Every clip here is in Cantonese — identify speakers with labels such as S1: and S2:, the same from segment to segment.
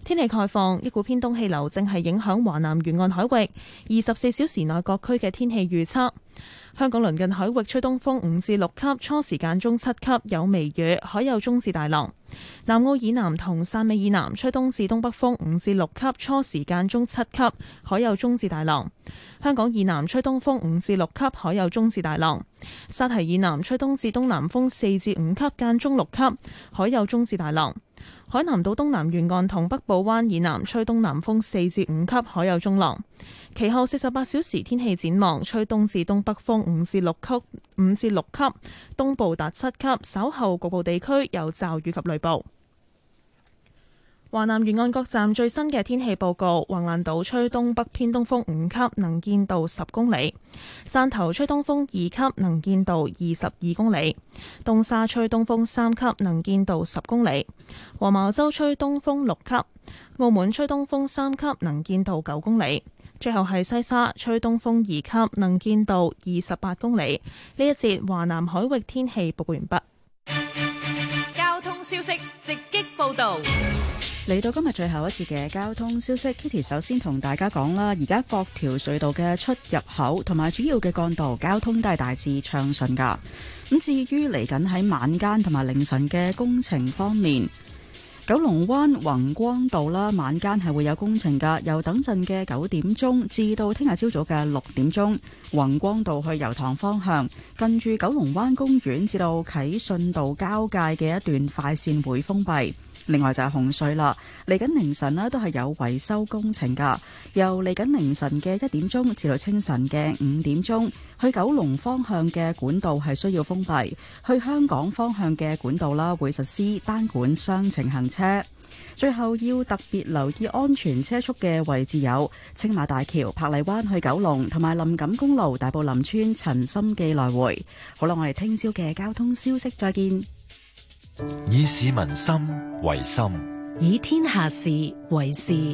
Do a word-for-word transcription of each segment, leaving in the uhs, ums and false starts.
S1: 天氣概況，一股偏東氣流正係影響華南沿岸海域，二十四小時內各區嘅天氣預測。香港鄰近海域吹東風五至六級，初時間中七級，有微雨，海有中至大浪。南澳以南同汕尾以南吹東至東北風五至六級，初時間中七級，海有中至大浪。香港以南吹東風五至六級，海有中至大浪。沙堤以南吹東至東南風四至五級，間中六級，海有中至大浪。海南島東南沿岸同北部灣以南吹東南風四至五級，海有中浪。其後四十八小時天氣展望，吹東至東北風五至六級，五至六級，東部達七級，稍後局部地區有驟雨及雷暴。華南沿岸各站最新嘅天氣報告：橫瀾島吹東北偏東風五級，能見度十公里；汕頭吹東風二級，能見度二十二公里；東沙吹東風三級，能見度十公里；黃茅洲吹東風六級；澳門吹東風三級，能見度九公里。最後係西沙吹東風二級，能見度二十八公里。呢一節華南海域天氣報告完畢。
S2: 交通消息直擊報道。
S3: 嚟到今日最後一節嘅交通消息 ，Kitty 首先同大家講啦，而家各條隧道嘅出入口同埋主要嘅幹道交通都係大致暢順噶。咁至於嚟緊喺晚間同埋凌晨嘅工程方面，九龍灣宏光道啦，晚間係會有工程噶，由等陣嘅九點鐘至到聽日朝早嘅六點鐘，宏光道去油塘方向，近住九龍灣公園至到啟信道交界嘅一段快線會封閉。另外就係紅隧啦，嚟緊凌晨呢都係有維修工程噶，由嚟緊凌晨嘅一點鐘至到清晨嘅五點鐘，去九龍方向嘅管道係需要封閉，去香港方向嘅管道啦會實施單管雙程行車。最後要特別留意安全車速嘅位置有青馬大橋、柏麗灣去九龍，同埋林錦公路大埔林村陳心記來回。好啦，我哋聽朝嘅交通消息再見。
S4: 以市民心為心，
S5: 以天下事為事。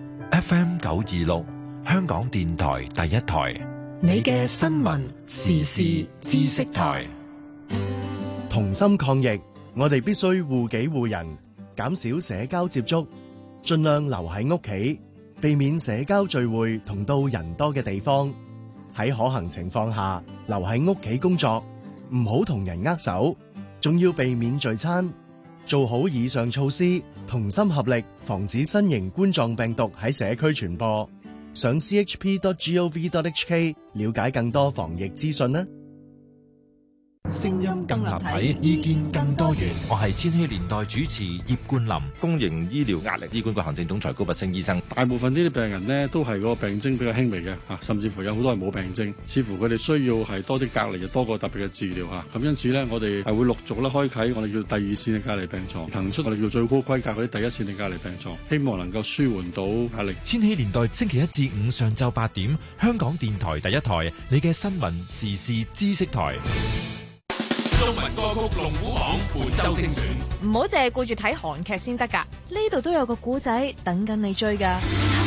S4: F M 九二六，香港電台第一台，
S5: 你嘅新聞時事知識台。
S6: 同心抗疫，我哋必須護己護人，減少社交接觸，盡量留喺屋企，避免社交聚會同到人多嘅地方。喺可行情況下，留喺屋企工作，唔好同人握手。仲要避免聚餐，做好以上措施，同心合力，防止新型冠狀病毒喺社區傳播。上 c h p dot gov dot h k 了解更多防疫資訊啦。
S4: 聲音更立體，意見更多元。我係千禧年代主持葉冠霖。
S7: 公營醫療壓力，醫管局行政總裁高拔陞醫生，
S8: 大部分呢啲病人呢都係個病徵比較輕微嘅嚇，甚至乎有好多係冇病徵，似乎佢哋需要係多啲隔離，就多過特別嘅治療嚇。咁因此呢，我哋係會陸續咧開啓我哋叫第二線嘅隔離病床，騰出我哋叫最高規格嗰啲第一線嘅隔離病床，希望能夠舒緩到壓力。
S4: 千禧年代星期一至五上晝八點，香港電台第一台，你嘅新聞時事知識台。
S9: 中文歌曲龍虎榜本周精選，
S2: 唔好淨係顧住睇韓劇先得㗎，呢度都有個古仔等緊你追㗎。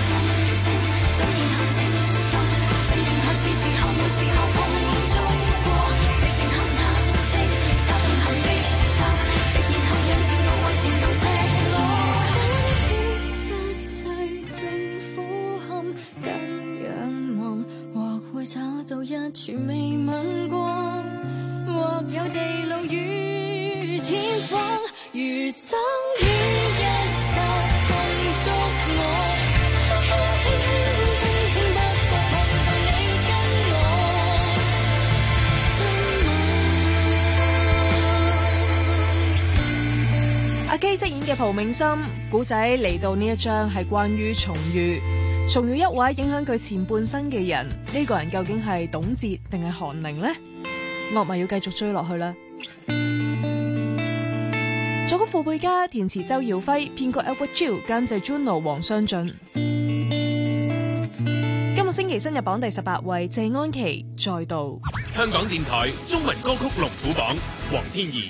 S10: 找到一處未吻過，或有地牢與天荒，餘生於一剎碰觸我，不過憑你跟我親吻。
S2: 阿基飾演嘅蒲明心，古仔嚟到呢一章係關於重遇。重遇一位影響佢前半生嘅人，呢、這個人究竟係董潔定係韓寧呢？樂迷要繼續追落去啦。作曲傅貝嘉，填詞周耀輝，編曲 Albert Chiu，監製 Juno 黃雙進。今個星期新日榜第十八位，謝安琪再度。
S9: 香港電台中文歌曲龍虎榜，黃天怡。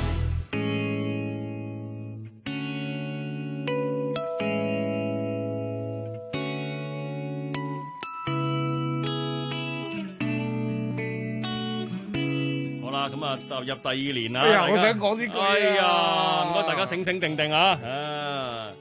S11: 咁啊，踏入第二年啦！
S12: 哎呀，我想講呢句，
S11: 哎呀，唔該大家醒醒定定啊！啊，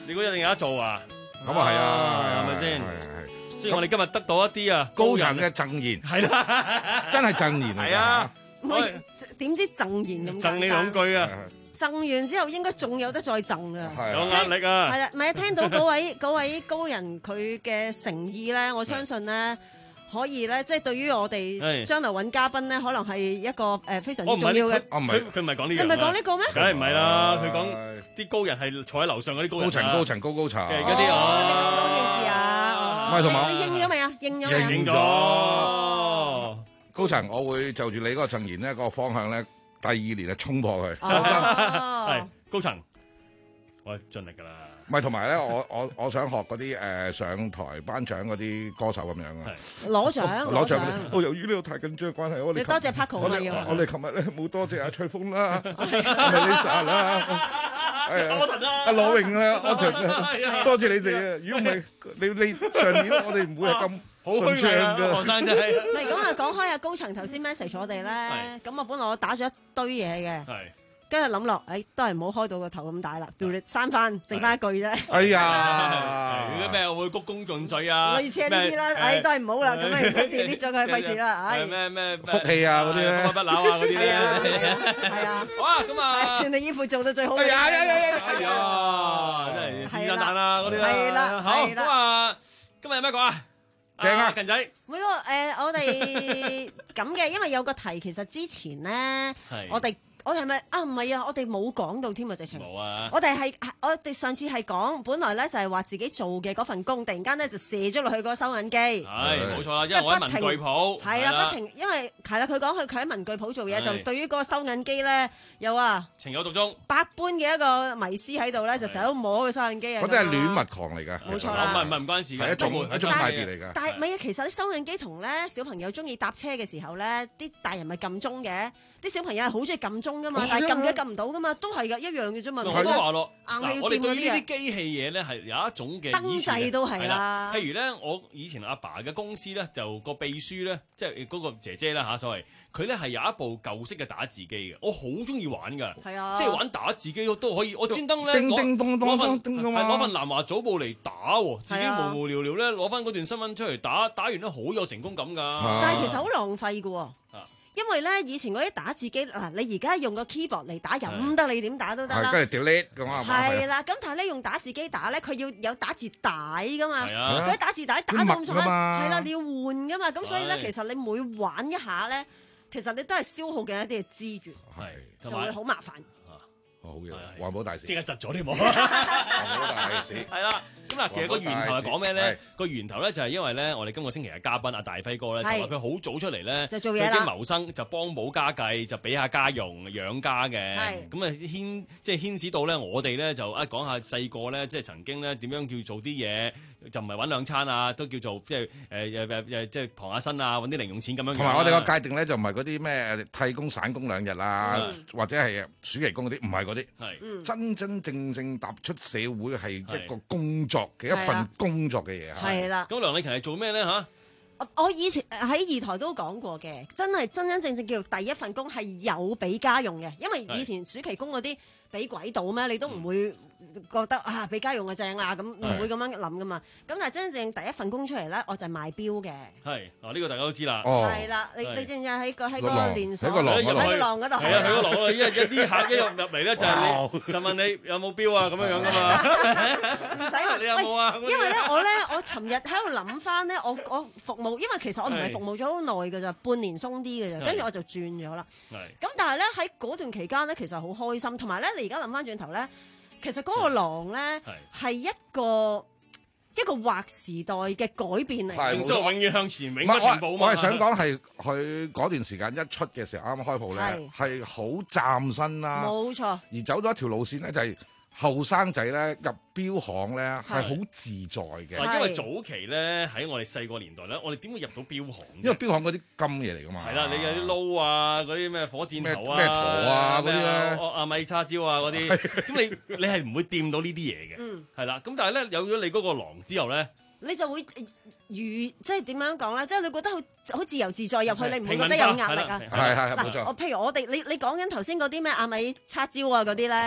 S11: 你估一定有得做啊？
S12: 咁啊係啊，
S11: 係咪先？
S12: 係係。
S11: 所以我哋今日得到一啲啊
S12: 高層嘅贈言，
S11: 係啦，
S12: 真係贈言嚟㗎。
S11: 係啊，
S13: 喂，點知贈言咁簡單？
S11: 贈你兩句啊！
S13: 贈完之後應該仲有得再贈啊！
S11: 有壓力啊！
S13: 係啦，唔係啊，聽到嗰位嗰位高人佢嘅誠意咧，我相信咧。可以咧，即係對於我哋將來揾嘉賓咧，可能係一個誒非常之重要嘅。
S11: 哦，唔係，佢佢唔係講呢樣。
S13: 你唔係講呢個咩？
S11: 梗係唔係啦，佢講啲高人係坐喺樓上嗰啲高人。
S12: 高層高層高高層。
S11: 嘅嗰啲
S13: 哦，你講嗰件事啊？
S12: 唔係同埋
S13: 你應咗未啊？應咗未啊？
S11: 應咗。
S12: 高層，我會就住你嗰個贈言咧，嗰個方向咧，第二年係衝破佢。
S11: 係高層，我盡力㗎啦。
S12: 唔係，同埋咧，我我我想學嗰啲誒上台頒獎嗰啲歌手咁樣啊，
S13: 攞獎攞獎。
S12: 我由於呢度太緊張嘅關係，我哋
S13: 你多謝 Paco
S12: 我哋我哋琴日咧冇多謝阿翠峰啦，阿 Lisa 啦，係啊，阿羅榮啦，阿長啊，多謝你哋啊！如果唔係你你上年我哋唔會係咁
S11: 好虛偽啊，學生真係。
S13: 唔係咁啊，講開阿高層頭先 message 我哋咧，咁啊本來我打咗一堆嘢嘅。跟住諗落，誒都係唔好開到個頭咁大啦，掉你刪翻，剩翻一句啫。
S12: 哎呀，
S11: 如果咩會鞠躬盡瘁啊？
S13: 類似呢啲啦，誒都係唔好啦，咁啊唔使 delete 咗佢，費事啦，唉。
S11: 咩咩
S12: 福氣啊嗰啲咧，
S11: 不朽啊嗰啲咧，
S13: 係啊。
S11: 好啊，咁啊，
S13: 全力以赴做到最好。
S11: 係啊係啊係啊！真係是但但啊嗰啲啦。
S13: 係啦，
S11: 好咁啊，今日有咩講啊？
S12: 正啊，
S11: 近仔。
S13: 每個誒我哋咁嘅，因為有個題，其實之前咧，我哋。我哋係咪啊？唔係啊！我哋冇講到添啊，直情。冇
S11: 啊！
S13: 我哋係我哋上次係講，本來咧就係話自己做嘅嗰份工，突然間咧就射咗落去個收銀機。
S11: 係冇錯啦，因為我喺文具鋪。
S13: 係啦，不停，因為係啦，佢講佢佢喺文具鋪做嘢，就對於嗰個收銀機咧有啊
S11: 情有獨鍾，
S13: 百般嘅一個迷思喺度咧，就成日都摸個收銀機啊。
S12: 嗰啲係戀物狂嚟㗎。
S13: 冇錯啦，
S11: 唔係唔係唔關事嘅，
S12: 係一種一種派別嚟㗎。
S13: 但係唔係啊？其實啲收銀機同咧小朋友中意搭車嘅時候咧，啲大人咪撳鐘嘅。啲小朋友係好中意撳鐘噶嘛，但係撳嘅撳唔到噶嘛，都係噶一樣嘅啫嘛。
S11: 我都話咯，
S13: 硬係要
S11: 我哋對於呢
S13: 啲
S11: 啲機器嘢咧係有一種嘅
S13: 燈掣都係啦。
S11: 譬如咧，我以前阿爸嘅公司咧，就個秘書咧，即係嗰個姐姐啦嚇，所謂佢咧係有一部舊式嘅打字機嘅，我好中意玩㗎。係啊，即係玩打字機都可以，我專登咧
S12: 叮叮咚咚咚叮㗎嘛，
S11: 係攞份南華早報嚟打喎，自己無無聊聊咧攞翻嗰段新聞出嚟打，打完咧好有成功感㗎。
S13: 但係其實好浪費㗎喎。因為咧，以前嗰啲打字機嗱，你而家用個 keyboard 嚟打，任得你點打都得啦。
S12: 跟住 delete 咁啊，
S13: 係啦，咁但係咧用打字機打咧，佢要有打字帶噶嘛。係啊，嗰啲打字帶打到咁重咧，係啦，你要換噶嘛。咁所以咧，其實你每玩一下咧，其實你都係消耗嘅一啲嘅資源，係就會好麻煩。
S12: 好嘅，環保大使，
S11: 即刻窒咗添冇？
S12: 環保大使
S11: 係啦。咁嗱，其實個源頭係講咩咧？個源頭咧就係因為咧，我哋今個星期嘅嘉賓阿大輝哥咧，就話佢好早出嚟咧，
S13: 就做嘢啦，
S11: 自己謀生，就幫補家計，就俾下家用養家嘅。咁啊牽即係牽涉到咧，我哋咧就一講下細個咧，即係曾經咧點樣叫做啲嘢，就唔係揾兩餐啊，都叫做即係誒誒誒即係傍下身啊，揾啲零用錢咁樣。
S12: 同埋我哋個界定咧，就唔係嗰啲咩替工散工兩日啊，或者係暑期工嗰啲，唔係嗰啲。係真真正正踏出社會係一個工作嘅一份工作嘅嘢。
S13: 係啦。
S11: 咁梁麗勤係做咩咧嚇？
S13: 我以前喺二台都講過嘅，真係真真正正叫做第一份工係有俾家用嘅，因為以前暑期工嗰啲俾鬼到咩，你都唔會覺得啊俾家用就正啦，咁唔會咁樣諗噶嘛。咁但係真正第一份工出嚟咧，我就係賣錶嘅。係
S11: 啊，呢個大家都知啦。
S13: 係啦，你你正正喺個喺個連鎖喺個
S11: 廊嗰度。係啊，喺個廊嗰度，一一啲客一入入嚟咧就係你就問你有冇錶啊咁樣樣噶嘛。
S13: 唔使問
S11: 你有冇啊？
S13: 因為咧我咧我尋日喺度諗翻咧，我我服務，因為其實我唔係服務咗好耐㗎咋，半年鬆啲㗎咋，跟住我就轉咗啦。咁但係咧喺嗰段期間咧，其實好開心，同埋咧你而家諗翻轉頭咧，其實嗰個廊咧係一個一個劃時代嘅改變嚟，
S11: 正所謂永遠向前，永不停步嘛。
S12: 我係想講係佢嗰段時間一出嘅時候，啱啱開鋪咧係好嶄新啦，
S13: 冇錯。
S12: 而走咗一條路線咧，就係後生仔咧入錶行咧係好自在嘅。
S11: 因為早期咧喺我哋細個年代咧，我哋點會入到錶行？
S12: 因為錶行嗰啲金嘢嚟㗎嘛。
S11: 係啦，你有啲撈啊，嗰啲咩火箭頭啊，
S12: 咩陀啊嗰啲咧，
S11: 阿米叉燒啊嗰啲，咁你你係唔會掂到呢啲嘢嘅。嗯，係啦。咁但係咧有咗你嗰個廊之後咧，
S13: 你就會如即係點樣講咧？即係你覺得好好自由自在入去，你唔會覺得有壓力啊？
S12: 係係冇錯。
S13: 我譬如我哋你你講緊頭先嗰啲咩阿米叉燒啊嗰啲咧。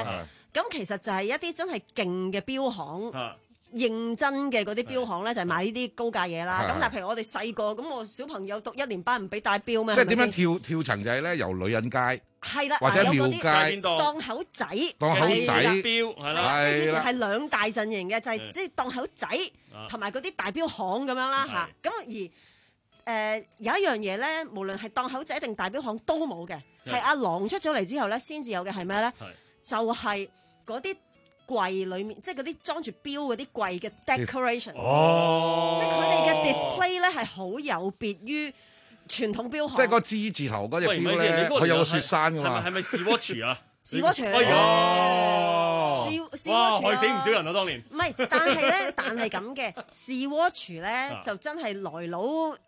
S13: 咁其實就係一啲真係勁嘅錶行。認真嘅嗰啲錶行咧，就係買呢啲高價嘢啦。咁但係譬如我哋細個，咁我小朋友讀一年班唔俾戴錶咩？
S12: 即係點樣跳跳層就係咧，由女人街
S13: 係啦，
S12: 或者廟街
S13: 檔口仔，
S12: 檔口仔
S11: 錶係啦，
S13: 即係以前係兩大陣營嘅，就係即係檔口仔同埋嗰啲大錶行咁樣啦嚇。咁而誒有一樣嘢咧，無論係檔口仔定大錶行都冇嘅，係阿郎出咗嚟之後咧，先至有嘅係咩咧？就係嗰啲櫃裏面，即係嗰啲裝住錶嗰啲櫃嘅 decoration，哦，即係佢哋嘅 display 咧係好有別於傳統錶行。
S12: 即係個 G 字頭嗰隻錶咧，佢有個雪山㗎嘛？
S11: 係咪 Swatch 啊
S13: ？Swatch
S11: 哦，哇，害死唔少人啊！當年
S13: 唔係，但係咧，但係咁嘅 Swatch 咧就真係來佬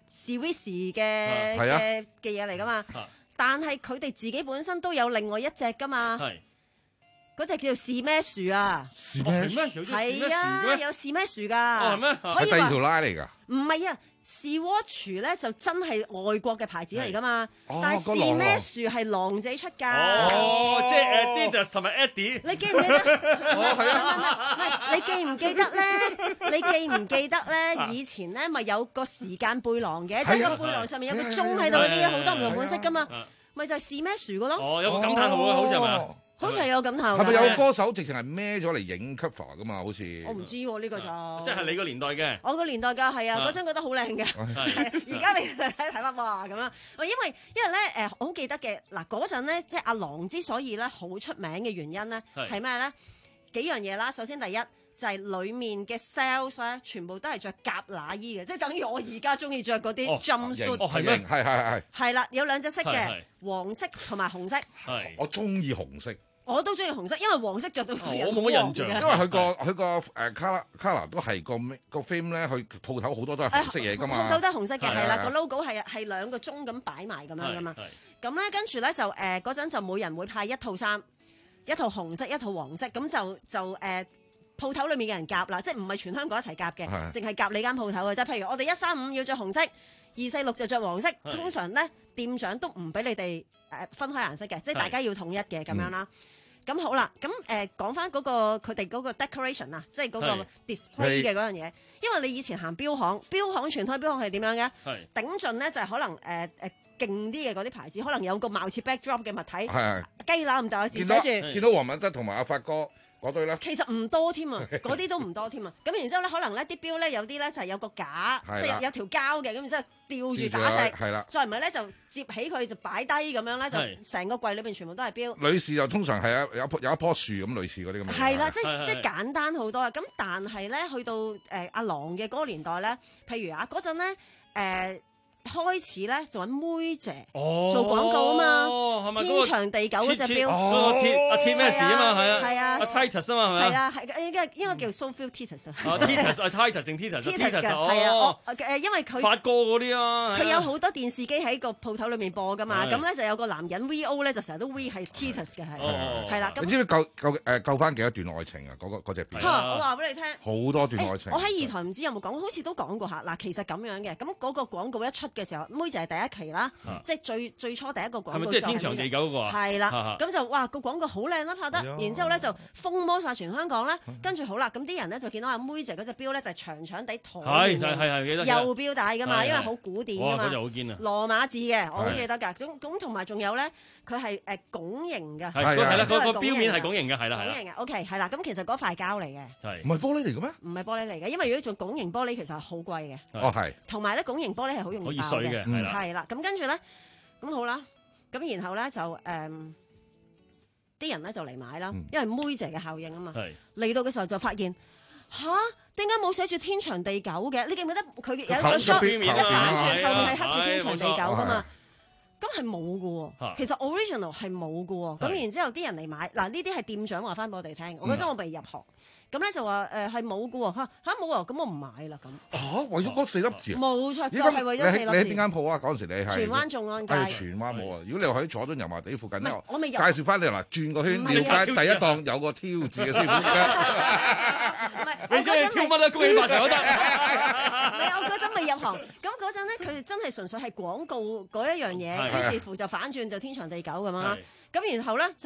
S13: Swiss 嘅嘅嘅嘢嚟㗎嘛。但係佢哋自己本身都有另外一隻㗎嘛。嗰隻叫做士咩樹啊？
S12: 士咩樹？
S13: 係啊，有士咩樹㗎？
S11: 哦係咩？
S13: 係
S12: 第二條拉嚟㗎？
S13: 唔係啊，士 Watch 咧就真係外國嘅牌子嚟㗎嘛。
S12: 哦、
S13: 但係士咩樹係狼仔出㗎。
S11: 哦，即係 Adidas 同埋 Eddie。
S13: 你記唔記得？哦，係啊。唔係，你記唔記得咧？你記唔記得咧？以前咧咪有個時間背囊嘅，即係個背囊上面有個鐘喺度嗰啲，好多唔同款式㗎嘛。咪就係士咩樹㗎咯。
S11: 哦，有個感嘆號啊，好似係咪？
S13: 好似係有咁頭，
S12: 係咪有個歌手直情係孭咗嚟影 cover 噶嘛？好似
S13: 我唔知喎，呢個就
S11: 即係你個年代嘅。
S13: 我個年代㗎，係啊，嗰陣覺得好靚嘅。而家你睇睇翻哇咁樣，因為因為咧誒，我好記得嘅嗱嗰陣咧，即係阿郎之所以咧好出名嘅原因咧係咩咧？幾樣嘢啦，首先第一就係裡面嘅 sales 咧，全部都係着夾乸衣嘅，即係等於我而家中意着嗰啲 jumpsuit。
S11: 哦，係咩？
S12: 係係係。
S13: 係啦，有兩隻色嘅，黃色同埋紅色。
S11: 係。
S12: 我中意紅色。
S13: 我都中意紅色，因為黃色着到個人
S11: 我冇乜印象，
S12: 因為佢個佢個誒 colour colour 都係個個 frame 咧，佢鋪頭好多都係紅色嘢噶嘛。
S13: 鋪頭都係紅色嘅，係啦，個 logo 係係兩個鐘咁擺埋咁樣噶嘛。咁咧跟住咧就誒嗰陣就每人會派一套衫，一套紅色，一套黃色，咁就就誒鋪頭裏面嘅人夾啦，即係唔係全香港一齊夾嘅，淨係夾你間鋪頭嘅啫。譬如我哋一三五要着紅色，二四六就着黃色，通常咧店長都唔俾你哋誒分開顏色嘅，即係大家要統一嘅咁樣啦。咁好啦，咁誒講翻嗰個佢哋嗰個 decoration 啊，即係嗰個 display 嘅嗰樣嘢。因為你以前行錶行，錶行全開錶行係點樣嘅？係頂盡咧就係可能誒誒勁啲嘅嗰啲牌子，可能有個貌似 backdrop 嘅物體，係雞乸咁大嘅字寫住。
S12: 見到黃敏德同埋阿發哥嗰對咧，
S13: 其實唔多添啊，嗰啲都唔多添啊。咁然之後咧，可能咧啲錶咧有啲咧就係有個架，即係有條膠嘅，咁然之後吊住打石，係啦。再唔係咧就接起佢就擺低咁樣咧，就成個櫃裏邊全部都係錶。
S12: 女士就通常係有有有一棵樹咁類似嗰啲咁嘅。
S13: 係啦，即係即係簡單好多啊。咁但係咧，去到誒阿郎嘅嗰個年代咧，譬如啊嗰陣咧誒。開始咧就揾妹姐做廣告啊嘛，天長地久嗰隻錶，
S11: 阿鐵咩事啊嘛，係啊，
S13: 係啊，
S11: 阿 Titus 啊嘛，係咪？
S13: 係啊，係應該應該叫 Sophie Titus 啊。
S11: 啊 Titus 啊 Titus 定 Titus？Titus
S13: 嘅係啊，誒因為佢
S11: 發哥嗰啲啊，
S13: 佢有好多電視機喺個鋪頭裏面播噶嘛，咁咧就有個男人 V O 咧就成日都 V 係 Titus 嘅係，係啦。
S12: 你知唔知救救誒救翻幾多段愛情啊？嗰個嗰隻錶。
S13: 我話俾你聽，
S12: 好多段愛情。
S13: 我喺二台唔知有冇講，好似都講過下。嗱，其實咁樣嘅，咁嗰個廣告一出嘅時候，妹姐係第一期啦，即係最最初第一個廣告就係
S11: 即係天長地久嗰個啊？
S13: 係啦，咁就哇個廣告好靚啦拍得，然之後咧就風魔晒全香港啦，跟住好啦，咁啲人咧就見到阿妹姐嗰隻錶咧就係長長地台，
S11: 係係係記得，
S13: 右錶帶噶嘛，因為好古典噶嘛，
S11: 嗰隻好堅啊，
S13: 羅馬字嘅，我好記得㗎。咁咁同埋仲有咧，佢係誒拱形嘅，
S11: 係係啦，個個錶面係拱形嘅，係啦係啦，
S13: 拱形嘅 OK 係啦。咁其實嗰塊膠嚟嘅，
S12: 係唔係玻璃嚟嘅咩？
S13: 唔係玻璃嚟嘅，因為如果做拱形玻璃其實係好貴嘅。
S12: 哦係，
S13: 同埋咧拱形玻璃係好容易爆嘅，係啦。咁跟住咧。咁好啦，咁然後咧就誒，啲、嗯、人咧就嚟買啦，因為妹姐嘅效應啊嘛。嚟到嘅時候就發現吓，點解冇寫住天長地久嘅？你記唔記得佢有一個 shot 一反轉後面係刻住天長地久噶嘛？咁係冇嘅喎，其實 original 係冇嘅喎。咁然之後啲人嚟買，嗱呢啲係店長話翻俾我哋聽，我嗰陣我未入行。咁咧就話誒係冇嘅喎，嚇嚇冇啊，咁我唔買啦咁。
S12: 嚇，為咗嗰四粒字啊？
S13: 冇錯，就係為咗四粒字。
S12: 你喺邊間鋪啊？嗰陣時你係
S13: 荃灣眾安街。
S12: 係荃灣冇啊！如果你喺佐敦油麻地附近咧，
S13: 我未入。
S12: 介紹翻你嗱，轉個圈，了解第一檔有個挑字嘅師傅。
S13: 唔係，
S11: 你中意挑乜咧？恭喜發財都得。
S13: 唔係，我嗰陣未入行，咁嗰陣咧佢哋真係純粹係廣告嗰一樣嘢，於是乎就反轉就天長地久咁樣啦。咁然後咧就。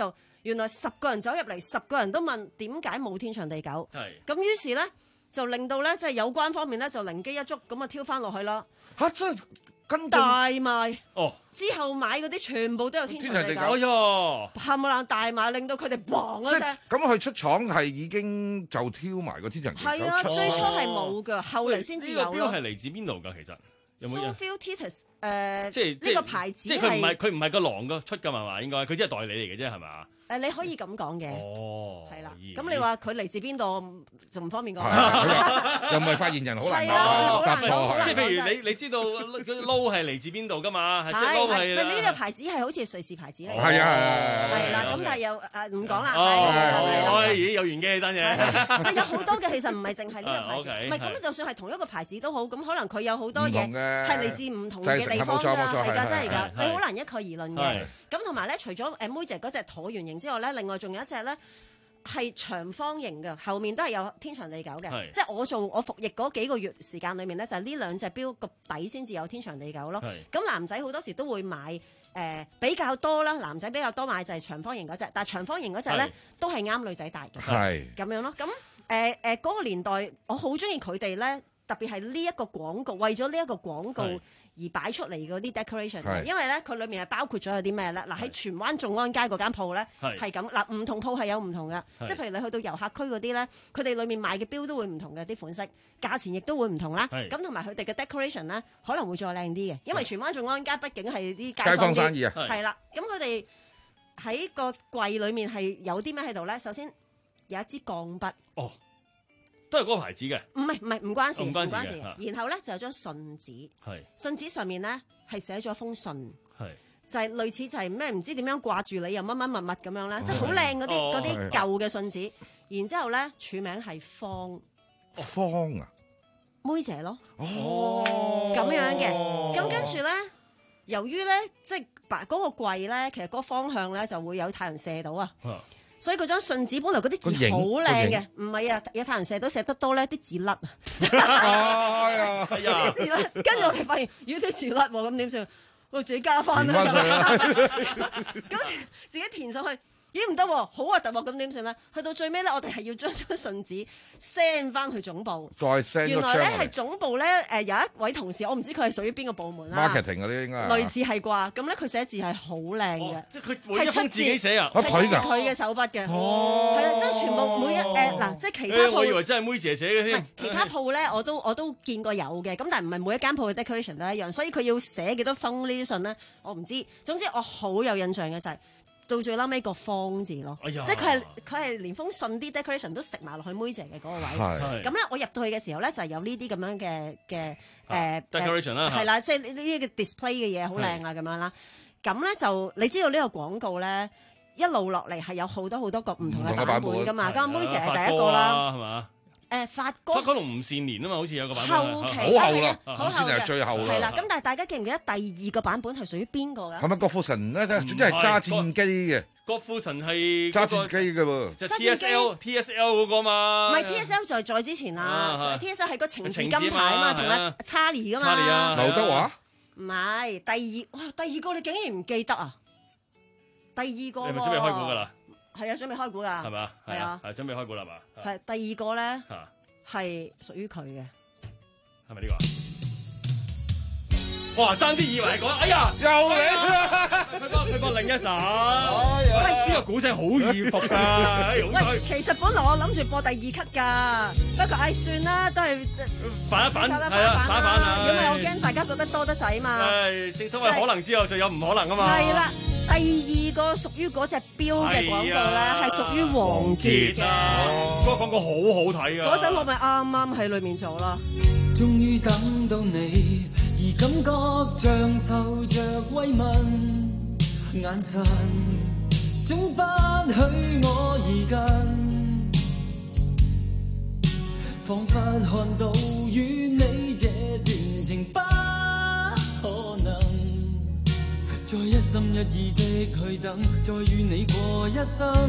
S13: 原來十個人走入嚟，十個人都問點解冇天長地久。咁於是咧就令到咧即係有關方面咧就靈機一觸，咁啊挑翻落去啦。
S12: 嚇！真係跟
S13: 大賣
S11: 哦，
S13: 之後買嗰啲全部都有天長地久。
S12: 哎
S11: 呀！
S13: 冚唪唥大賣，令到佢哋砰嗰聲。
S12: 咁佢出廠係已經就挑埋個天長地久。
S13: 係啊，最初係冇㗎，後嚟先至有咯。
S11: 呢個標係嚟自邊度㗎？其實有冇
S13: Sofil Titus 誒，
S11: 即係
S13: 呢個牌子
S11: 即係佢唔係佢唔係個狼個出㗎嘛？係嘛？應該佢只係代理嚟嘅啫，係嘛？
S13: 誒，你可以咁講嘅。
S11: 哦，
S13: 係啦。咁你話佢嚟自邊度就唔方便講。
S12: 又唔係發言人，好難
S13: 講。
S12: 答錯。
S11: 即係譬如你你知道嗰啲撈係嚟自邊度㗎嘛？係
S13: 係
S11: 係。
S13: 呢個牌子係好似瑞士牌子嚟。
S12: 係啊
S13: 係啦，咁但係又誒唔講啦。
S11: 哦，咦有玄機呢單嘢。
S13: 係有好多嘅，其實唔係淨係呢個牌子。唔係咁，就算係同一個牌子都好，咁可能佢有好多嘢係嚟自唔同嘅地方㗎，係㗎，真係㗎，你好難一概而論嘅。咁同埋咧，除咗誒妹姐嗰隻橢圓形之外咧，另外仲有一隻咧係長方形嘅，後面都係有天長地久嘅。即係我做我服役嗰幾個月時間裏面咧，就係呢兩隻錶個底先至有天長地久咯。咁男仔好多時都會買誒、呃、比較多啦，男仔比較多買就係長方形嗰隻，但係長方形嗰隻咧都係啱女仔戴嘅。係咁樣咯。咁誒誒嗰個年代，我好中意佢哋咧，特別係呢一個廣告，為咗呢一個廣告而擺出嚟嗰啲 decoration，因為咧佢裏面係包括咗有啲咩咧？嗱喺荃灣眾安街嗰間鋪咧係咁，嗱唔同鋪係有唔同嘅，即係譬如你去到遊客區嗰啲咧，佢哋裏面賣嘅錶都會唔同嘅啲款式，價錢亦都會唔同啦。咁同埋佢哋嘅 decoration 咧可能會再靚啲嘅，因為荃灣眾安街畢竟係啲街坊
S12: 生意啊，
S13: 係啦。咁佢哋喺個櫃裏面係有啲咩喺度咧？首先有一支鋼筆。哦。
S11: 都係嗰個牌子嘅，
S13: 唔係唔係唔關事，唔關，關事。然後咧就有張信紙，信紙上面咧係寫咗封信，就係類似就係咩唔知點樣掛住你又乜乜物物咁樣啦，即係好靚嗰啲嗰啲舊嘅信紙。然之後咧署名係方，
S12: 方啊，
S13: 妹姐咯，
S12: 哦
S13: 咁樣嘅。咁跟住咧，由於咧即係嗰個櫃咧，其實嗰個方向咧就會有太陽射到啊。所以嗰張信紙本來嗰啲字好靚嘅，唔係啊，有太陽射到寫得多咧，啲字甩啊！啲字甩，跟住我哋發現，咦啲字甩喎，咁點算？我自己加翻啦，咁自己填上去。咦唔得喎，好核突喎，咁點算咧？去到最尾咧，我哋係要將張信紙 send 翻去總部。
S12: 再 send
S13: 原來咧係總部咧誒有一位同事，我唔知佢係屬於邊個部門啦。
S12: marketing 嗰啲應該。
S13: 類似係啩？咁咧佢寫字係好靚嘅，
S11: 即係佢每一封自己寫啊，
S13: 係出自佢嘅手筆嘅。哦，係啦，即係全部每一誒嗱，即係其他鋪。
S11: 我以為真係妹姐寫嘅添。
S13: 其他鋪咧，我都我都見過有嘅，咁但係唔係每一間鋪嘅 decoration 都一樣，所以佢要寫幾多封呢啲信咧，我唔知。總之我好有印象嘅就係。到最嬲尾個方字咯，哎、即係佢係佢係連封信啲 decoration 都食埋落去妹姐嘅嗰個位。咁咧我入到去嘅時候咧就係有呢啲咁樣嘅嘅誒
S11: decoration 啦，
S13: 係啦，即係呢啲嘅 display 嘅嘢好靚啊咁樣啦。咁咧就你知道呢個廣告咧一路落嚟係有好多好多個唔同嘅版本㗎嘛。咁妹姐係第一個啦，係嘛？誒發哥，
S11: 發哥同吳倩蓮啊嘛，好似有個版本，
S13: 後期
S12: 好後啦，
S13: 好後
S12: 嘅，最後啦。
S13: 係啦，咁但係大家記唔記得第二個版本係屬於邊個㗎？
S12: 係咪郭富城咧？總之係揸戰機嘅。
S11: 郭富城係
S12: 揸戰機嘅喎，
S11: 就 T S L T S L 嗰個嘛。
S13: 唔係 T S L 在在之前啦 ，T S L 係個情字金牌啊嘛，同阿查理㗎嘛。
S12: 劉德華？
S13: 唔係第二，哇！第二個你竟然唔記得啊？第二個
S11: 你係咪準備開估㗎啦？
S13: 係啊，準備開估㗎。
S11: 係嘛？
S13: 係啊，
S11: 係準備開估啦嘛。
S13: 係第二個咧，係屬於佢嘅。
S11: 係咪呢個？哇！爭啲以為係講，哎呀，
S12: 又嚟啦！
S11: 佢幫佢幫另一首，喂，呢個鼓聲好易服㗎。
S13: 喂，其實本來我諗住播第二級㗎，不過唉算啦，都係
S11: 反一反，係啊，反一反啊！
S13: 因為我驚大家覺得多得滯嘛。
S11: 係，正所謂可能之後就有唔可能啊嘛。
S13: 係啦，第二個屬於嗰隻錶嘅廣告咧，係屬於王傑嘅。
S11: 嗰個廣告好好睇㗎。
S13: 嗰陣我咪啱啱喺裏面做咯。
S5: 終於等到你，而感覺像受着慰問，眼神總不許我移近，彷彿看到與你這段情不可能，再一心一意的去等，再與你過一生。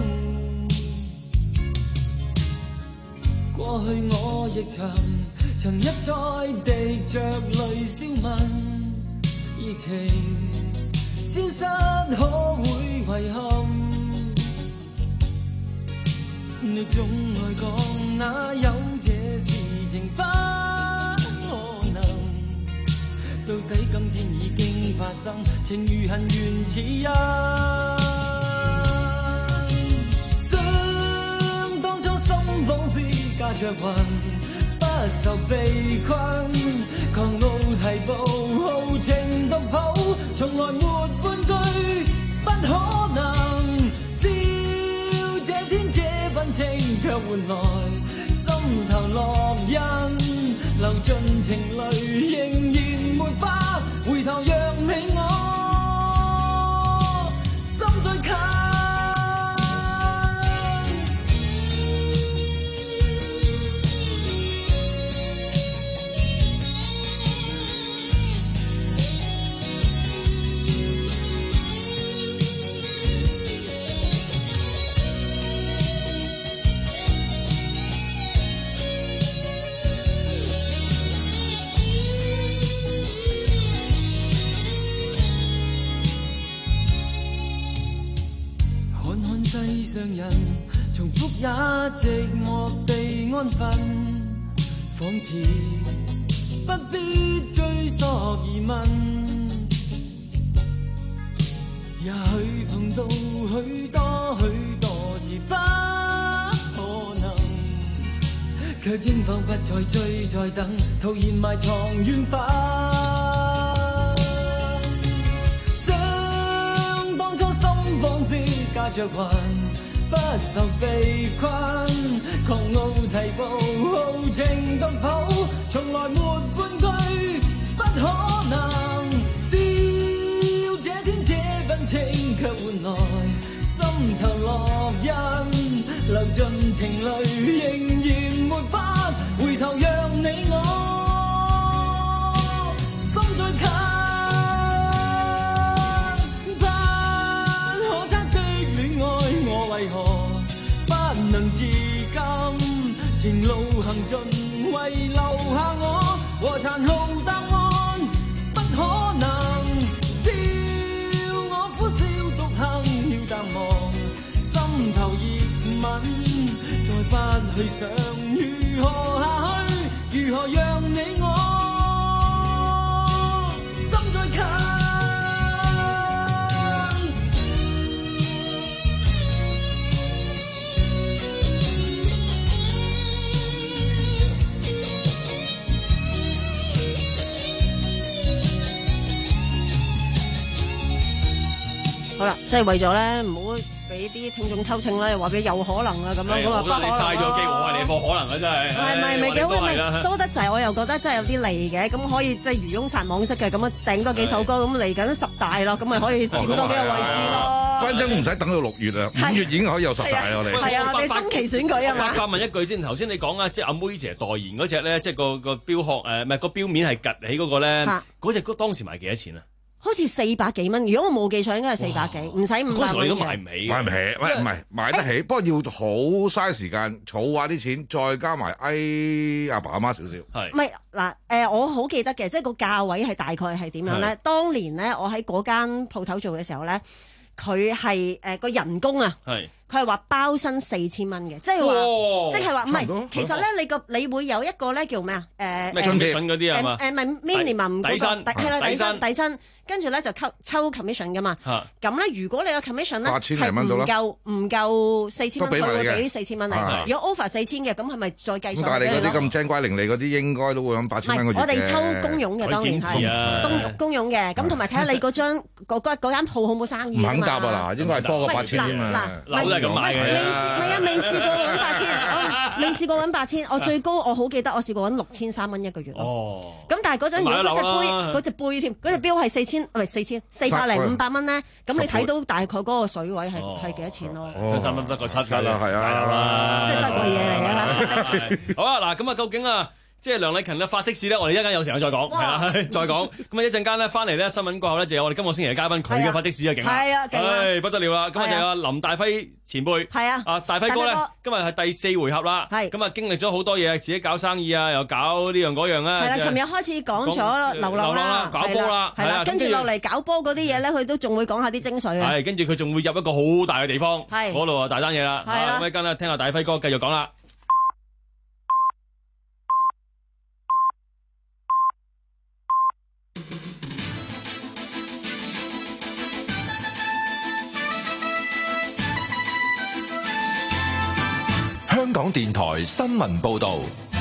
S5: 過去我亦曾曾一再滴着淚笑問，熱情消失可會遺憾？ 你總愛講哪有這事情不可能，到底今天已經發生，情如恨緣似一。想當初心仿似隔着雲，不受被困，狂傲提步，豪情獨抱，從來沒半句不可能。笑這天這份情，卻換來心頭烙印，流盡情淚，仍然沒法回頭，讓你我心最近。世上人重複也寂寞地安分，仿似不必追溯疑問。也許碰到許多許多次不可能，卻天荒不再追再等，徒然埋藏緣分。想當初心仿似隔着雲，不受被困，狂傲提步，豪情獨抱，從來沒半句不可能。笑這天這份情，卻換來心頭烙印，流盡情淚，仍然沒法回頭，讓你我心最近。為何不能自禁？情路行盡，遺留下我和殘酷答案，不可能。笑我苦笑獨行，要淡忘心頭熱吻，再不去想如何下去，如何讓你我心最近。
S13: 好啦，即係為咗咧，唔好俾啲聽眾抽秤啦，又話俾有可能啊咁樣咁啊，不可能。
S11: 嘥咗機會，我係你冇可能啊，真係。
S13: 係咪咪幾好？咪多得滯，我又覺得真係有啲利嘅，咁可以即係漁翁撒網式嘅，咁啊訂多幾首歌，咁嚟緊十大咯，咁咪可以佔多幾個位置咯。
S12: 反正唔使等到六月啊，五月已經可以有十大啦，我哋。
S13: 係啊，你中期選舉啊嘛。
S11: 我加問一句先，頭先你講啊，即係阿妹姐代言嗰隻咧，即係個個標殼誒，唔係個標面係趌起嗰個咧，嗰隻歌當時賣幾多錢啊？
S13: 好似四百幾蚊，如果我冇記錯，應該係四百幾，唔使五百蚊嘅。嗰時我哋都
S11: 買唔起，
S12: 買唔起，喂唔係買得起，不過要好嘥時間，儲下啲錢，再加埋哎阿爸阿媽少少。
S11: 係。
S13: 唔係嗱誒，我好記得嘅，即係個價位係大概係點樣咧？當年咧，我喺嗰間鋪頭做嘅時候咧，佢係誒個人工啊。係。佢係話包薪四千蚊嘅，即係話，即係話唔係，其實咧你個你會有一個咧叫咩啊？誒
S11: 咩 commission 嗰啲係嘛？
S13: 誒咪 minimum
S11: 底薪
S13: 係啦，底薪底薪，跟住咧就抽抽 commission 噶嘛。咁咧如果你個 commission 咧係唔夠唔夠四千蚊，佢會俾四千蚊你。如果 over 四千嘅，咁係咪再計數？
S12: 但係你嗰啲咁精乖伶俐嗰啲，應該都會咁八千蚊個月嘅。
S13: 我哋抽公傭嘅當然係，公公傭嘅。咁同埋睇下你嗰張嗰嗰嗰間鋪好冇生意。
S12: 唔肯答啊嗱，應該係多過八千添啊。
S11: 樓都係咁買嘅。
S13: 唔係啊，未試過揾八千，我未試過揾八千，我最高我好記得，我試過揾六千三蚊一個月咯。哦，咁但係嗰陣如果嗰隻杯嗰隻杯添，嗰隻錶係四千，唔係四千四百零五百蚊咧，咁你睇到大概嗰個水位係係幾多錢咯？
S11: 兩三蚊得個七㗎
S12: 啦，係啊，
S11: 啦，
S13: 即係得貴嘢嚟啊！
S11: 好啊，嗱咁啊，究竟啊？ 即係梁禮勤嘅發的士咧，我哋一陣間有時間再講，係啊，再講。咁啊一陣間咧翻嚟咧新聞過後咧，就有我哋今個星期嘅嘉賓，佢嘅發的士啊勁啦，
S13: 係啊，勁啦，
S11: 唉不得了啦！咁啊就有林大輝前輩，
S13: 係啊，
S11: 啊大輝哥咧，今日係第四回合啦，係咁啊經歷咗好多嘢，自己搞生意啊，又搞呢樣嗰樣啦。
S13: 係啦，尋日開始講咗流浪啦，
S11: 搞波啦，
S13: 係啦，跟住落嚟搞波嗰啲嘢咧，佢都仲會講下啲精髓啊。
S11: 係，跟住佢仲會入一個好大嘅地方，嗰度啊大單嘢啦。係啦，咁一陣咧聽下大輝哥繼續講啦。
S4: 香港電台新聞報導，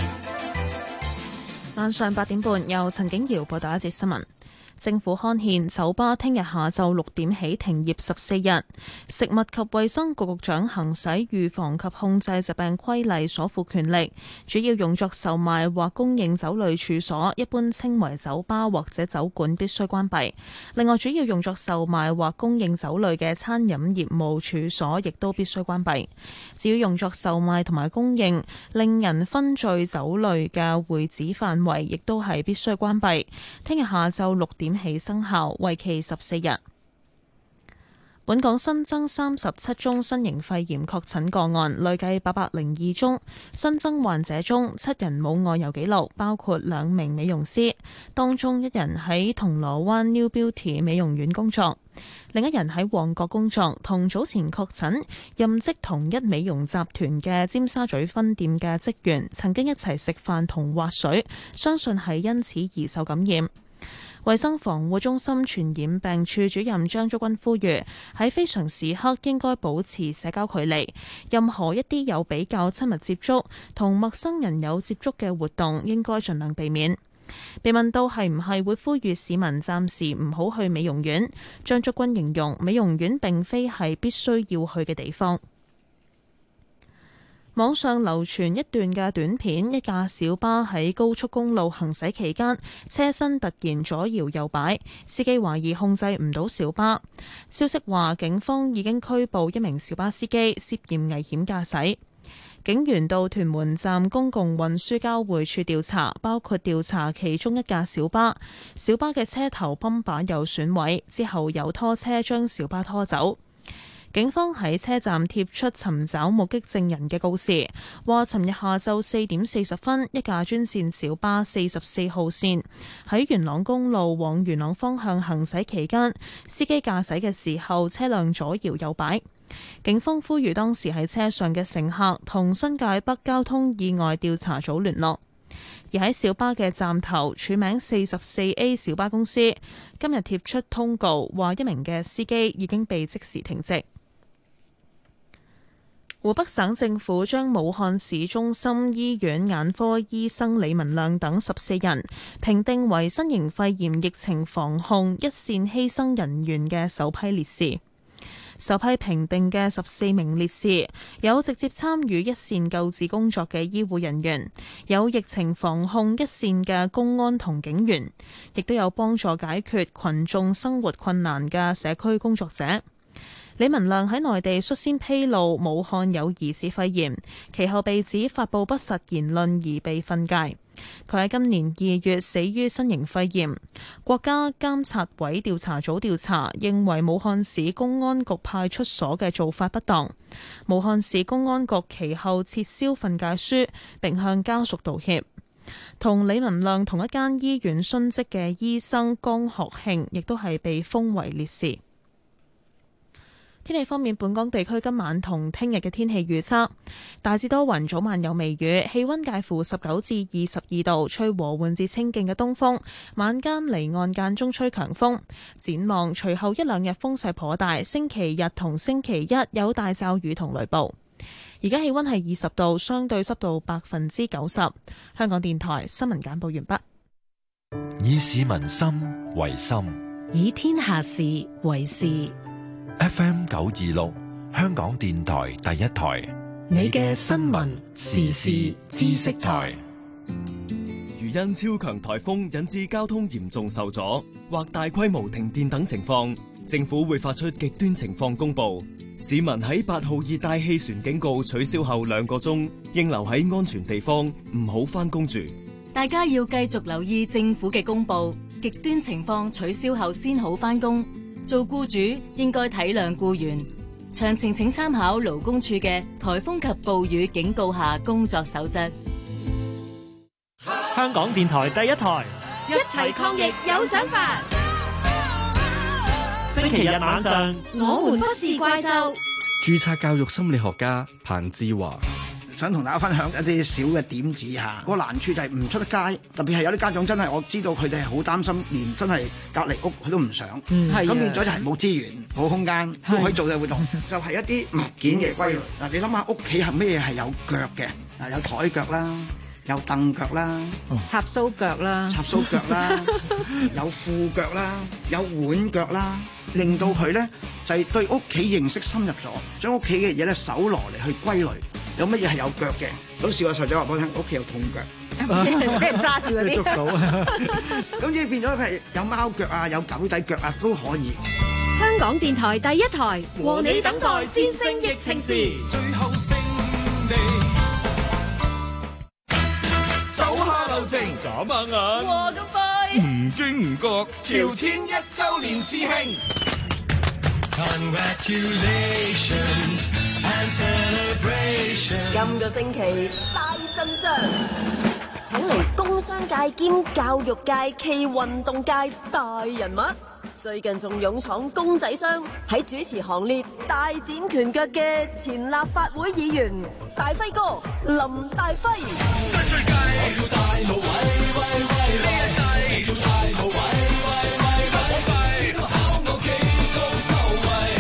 S1: 晚上八點半由陳景瑤報道一節新聞。政府刊憲，酒吧聽日下晝六點起停業十四日。食物及衛生局局長行使預防及控制疾病規例所賦權力，主要用作售賣或供應酒類處所，一般稱為酒吧或者酒館，必須關閉。另外，主要用作售賣或供應酒類嘅餐飲業務處所，亦都必須關閉。至於用作售賣同埋供應令人醺醉酒類嘅會址範圍，亦都係必須關閉。聽日下晝六點起生效，為期十四日。本港新增三十七宗新型肺炎確診個案，累計八百零二宗。新增患者中，七人冇外遊記錄，包括兩名美容師，當中一人喺銅鑼灣 New Beauty 美容院工作，另一人喺旺角工作，同早前確診任職同一美容集團嘅尖沙咀分店嘅職員曾經一齊食飯同滑水，相信係因此而受感染。衛生防護中心傳染病處主任張竹君呼籲，喺非常時刻應該保持社交距離，任何一啲有比較親密接觸同陌生人有接觸嘅活動應該盡量避免。被問到係唔係會呼籲市民暫時唔好去美容院，張竹君形容美容院並非係必須要去嘅地方。網上流傳一段嘅短片，一架小巴喺高速公路行駛期間，車身突然左搖右擺，司機懷疑控制唔到小巴。消息話，警方已經拘捕一名小巴司機，涉嫌危險駕駛。警員到屯門站公共運輸交匯處調查，包括調查其中一架小巴，小巴嘅車頭泵把有損毀，之後有拖車將小巴拖走。警方喺車站貼出尋找目擊證人嘅告示，話尋日下晝四點四十分，一架專線小巴四十四號線喺元朗公路往元朗方向行駛期間，司機駕駛嘅時候車輛左搖右擺。警方呼籲當時喺車上嘅乘客同新界北交通意外調查組聯絡。而喺小巴嘅站頭署名四十四 A 小巴公司今日貼出通告，話一名嘅司機已經被即時停職。湖北省政府將武漢市中心醫院眼科醫生李文亮等十四人評定為新型肺炎疫情防控一線犧牲人員嘅首批烈士。首批評定嘅十四名烈士有直接參與一線救治工作嘅醫護人員，有疫情防控一線嘅公安同警員，亦都有幫助解決群眾生活困難嘅社區工作者。李文亮喺內地率先披露武漢有疑似肺炎，其後被指發布不實言論而被訓誡。佢喺今年二月死於新型肺炎。國家監察委調查組調查認為武漢市公安局派出所嘅做法不當。武漢市公安局其後撤銷訓誡書，並向家屬道歉。同李文亮同一間醫院殉職嘅醫生江學慶亦都係被封為烈士。天氣方面，本港地區今晚同聽日嘅天氣預測大致多雲，早晚有微雨，氣溫介乎十九至二十二度，吹和緩至清勁嘅東風，晚間離岸間中吹強風。展望隨後一兩日風勢頗大，星期日同星期一有大驟雨同雷暴。而家氣溫係二十度，相對濕度百分之九十。香港電台新聞簡報完畢。
S4: 以市民心為心，
S14: 以天下事為事。
S4: F M 九二六，香港電台第一台，
S14: 你嘅新聞時事知識台。
S15: 如因超強颱風引致交通嚴重受阻或大規模停電等情況，政府會發出極端情況公佈。市民喺八號熱帶氣旋警告取消後兩個鐘，應留喺安全地方，唔好返工住。
S16: 大家要繼續留意政府嘅公佈，極端情況取消後先好返工。做僱主應該體諒僱員。詳情請參考勞工處嘅颱風及暴雨警告下工作守則。
S17: 香港電台第一台，
S18: 一齊抗疫有想法。
S17: 星期日晚上，
S18: 我們不是怪獸。
S19: 註冊教育心理學家彭志華。
S20: 想同大家分享一啲小嘅點子嚇，個難處就係唔出得街，特別係有啲家長真係我知道佢哋係好擔心，連真係隔離屋佢都唔想，咁、嗯、變咗就係冇資源、冇空間，都可以做嘅活動，就係一啲物件嘅歸類。嗱，你諗下屋企係咩係有腳嘅？嗱，有台腳啦，有凳腳啦，
S21: 插蘇腳啦，
S20: 插蘇腳啦，有褲腳啦，有碗腳啦，令到佢咧就係、是、對屋企認識深入咗，將屋企嘅嘢咧搜羅嚟去歸類。有乜嘢係有腳嘅？咁試過細仔話俾我聽，屋企有痛腳，
S21: 俾人揸住嗰啲。捉到啊！
S20: 咁即係變咗係有貓腳啊，有狗仔腳啊，都可以。
S18: 香港電台第一台，和你等待戰勝疫情時，
S5: 最後勝利。手下留情，眨下眼，
S18: 哇咁快，
S5: 唔經唔覺，喬遷一週年致慶。Congratulations。
S22: 今個星期大陣仗，請嚟工商界兼教育界暨運動界大人物，最近仲勇闖公仔商，喺主持行列大展拳腳嘅前立法會議員大輝哥林大輝。我要大無畏，威威威，你要大無畏，威威威，只考我幾高收位。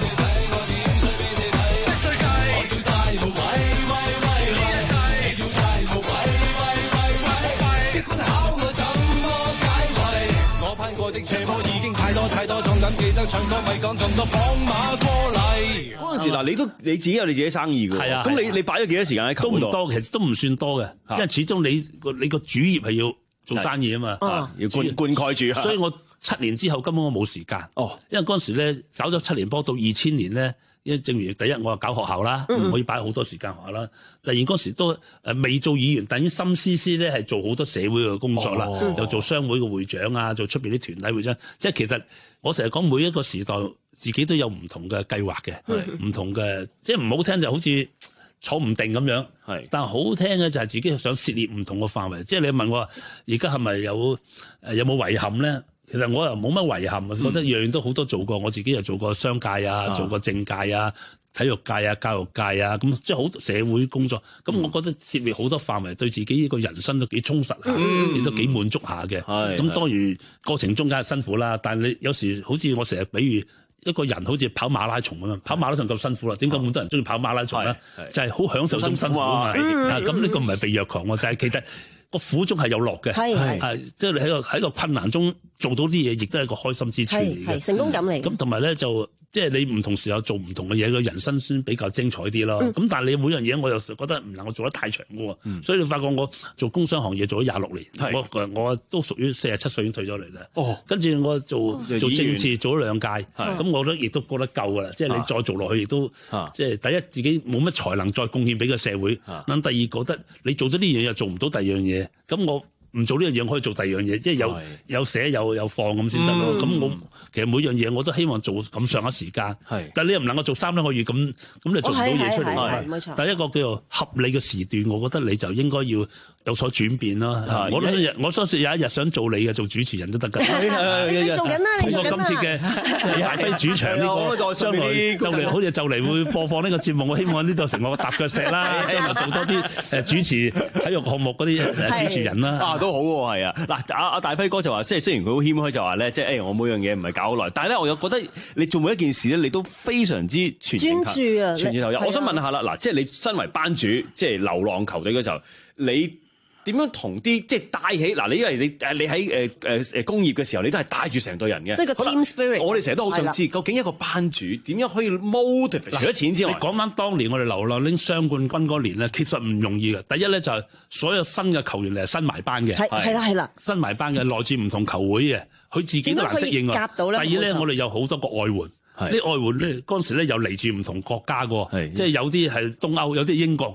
S5: 斜坡已經太多太多，仲緊記得唱歌咪講咁多綁馬過嚟。
S11: 嗰陣時嗱，你都你自己有你自己生意㗎，係啊。咁你你擺咗幾多時間喺球度？
S23: 都唔多，其實都唔算多嘅，因為始終你個你個主業係要做生意啊嘛，
S11: 要灌灌溉住。
S23: 所以我七年之後根本我冇時間。哦，因為嗰陣時咧搞咗七年波，到二千年咧。因為正如第一，我係搞學校啦，唔、嗯、可以擺好多時間學校啦。第二嗰時都誒未做議員，但已經心思思咧係做好多社會嘅工作啦，哦、又做商會嘅會長啊，做出邊啲團體會長。即係其實我成日講每一個時代自己都有唔同嘅計劃嘅，唔同嘅，即係唔好聽就好似坐唔定咁樣。係，但係好聽嘅就係自己想涉獵唔同嘅範圍。即係你問我而家係咪有誒有冇遺憾咧？其實我又冇乜遺憾，嗯、覺得樣樣都好多做過。我自己又做過商界啊，啊做過政界啊、體育界啊、教育界啊，咁即係好社會工作。咁、嗯、我覺得涉獵好多範圍，對自己呢個人生都幾充實下，亦、嗯、都幾滿足下嘅。咁當然過程中間係辛苦啦，但係你有時好似我成日比喻一個人好似跑馬拉松咁樣，跑馬拉松咁辛苦啦，點解咁多人中意跑馬拉松咧？就係、是、好享受種辛苦啊嘛。咁呢個唔係被虐狂喎，就係、是、其實個苦中係有樂嘅，係即係你喺個喺個困難中做到啲嘢，亦都係一個開心之處嚟嘅，
S13: 成功感嚟。
S23: 咁同埋咧就即係你唔同時候做唔同嘅嘢，個人生先比較精彩啲咯。咁、嗯、但係你每樣嘢我又覺得唔能夠做得太長嘅喎、嗯，所以你發覺我做工商行業做咗廿六年，我我都屬於四十七歲已經退咗嚟啦。哦，跟住我做、哦、做政治做咗兩屆，咁我覺得亦都覺得夠㗎啦。即係你再做落去亦都，即係第一自己冇乜才能再貢獻俾個社會，咁第二覺得你做咗呢樣嘢又做唔到第二樣嘢，咁我唔做呢樣嘢可以做第二樣嘢，即係有有寫有有放咁先得咯。咁、嗯、我其實每樣嘢我都希望做咁上下時間，但係你又唔能夠做三兩個月咁，咁你做唔到嘢出嚟。冇錯。第一個叫做合理嘅時段，我覺得你就應該要有所轉變啦。我都想，我相信有一日想做你嘅做主持人都得㗎。
S13: 你做緊啦，你做緊啦。通過今次嘅
S23: 大輝主場呢、呢個將來就嚟好似就嚟會播放呢個節目，我希望呢度成為個踏腳石啦，將來做多啲誒主持體育項目嗰啲主持人啦。
S11: 都好喎，係啊！嗱，阿阿大輝哥就話，即係雖然佢好謙虛，就話咧，即係誒、欸，我每樣嘢唔係搞好耐，但係咧，我又覺得你做每一件事咧，你都非常之全專注啊，全然投入。我想問下啦，嗱，即係你身為班主，即係流浪球隊嘅時候，你點樣同啲即係帶起嗱？你因為你誒你喺誒誒誒工業嘅時候，你都係帶住成隊人嘅，
S13: 即係個 team spirit。
S11: 我哋成日都好想知，究竟一個班主點樣可以 motivate？除咗錢之外，
S23: 你講翻當年我哋流浪拎雙冠軍嗰年咧，其實唔容易嘅。第一咧就係所有新嘅球員嚟係新埋班嘅，
S13: 係係啦係啦，
S23: 新埋班嘅來自唔同球會嘅，佢自己都難適應啊。夾到咧。第二咧，我哋有好多個外援，呢外援咧嗰陣時咧又嚟自唔同國家嘅，即係有啲係東歐，有啲英國嘅。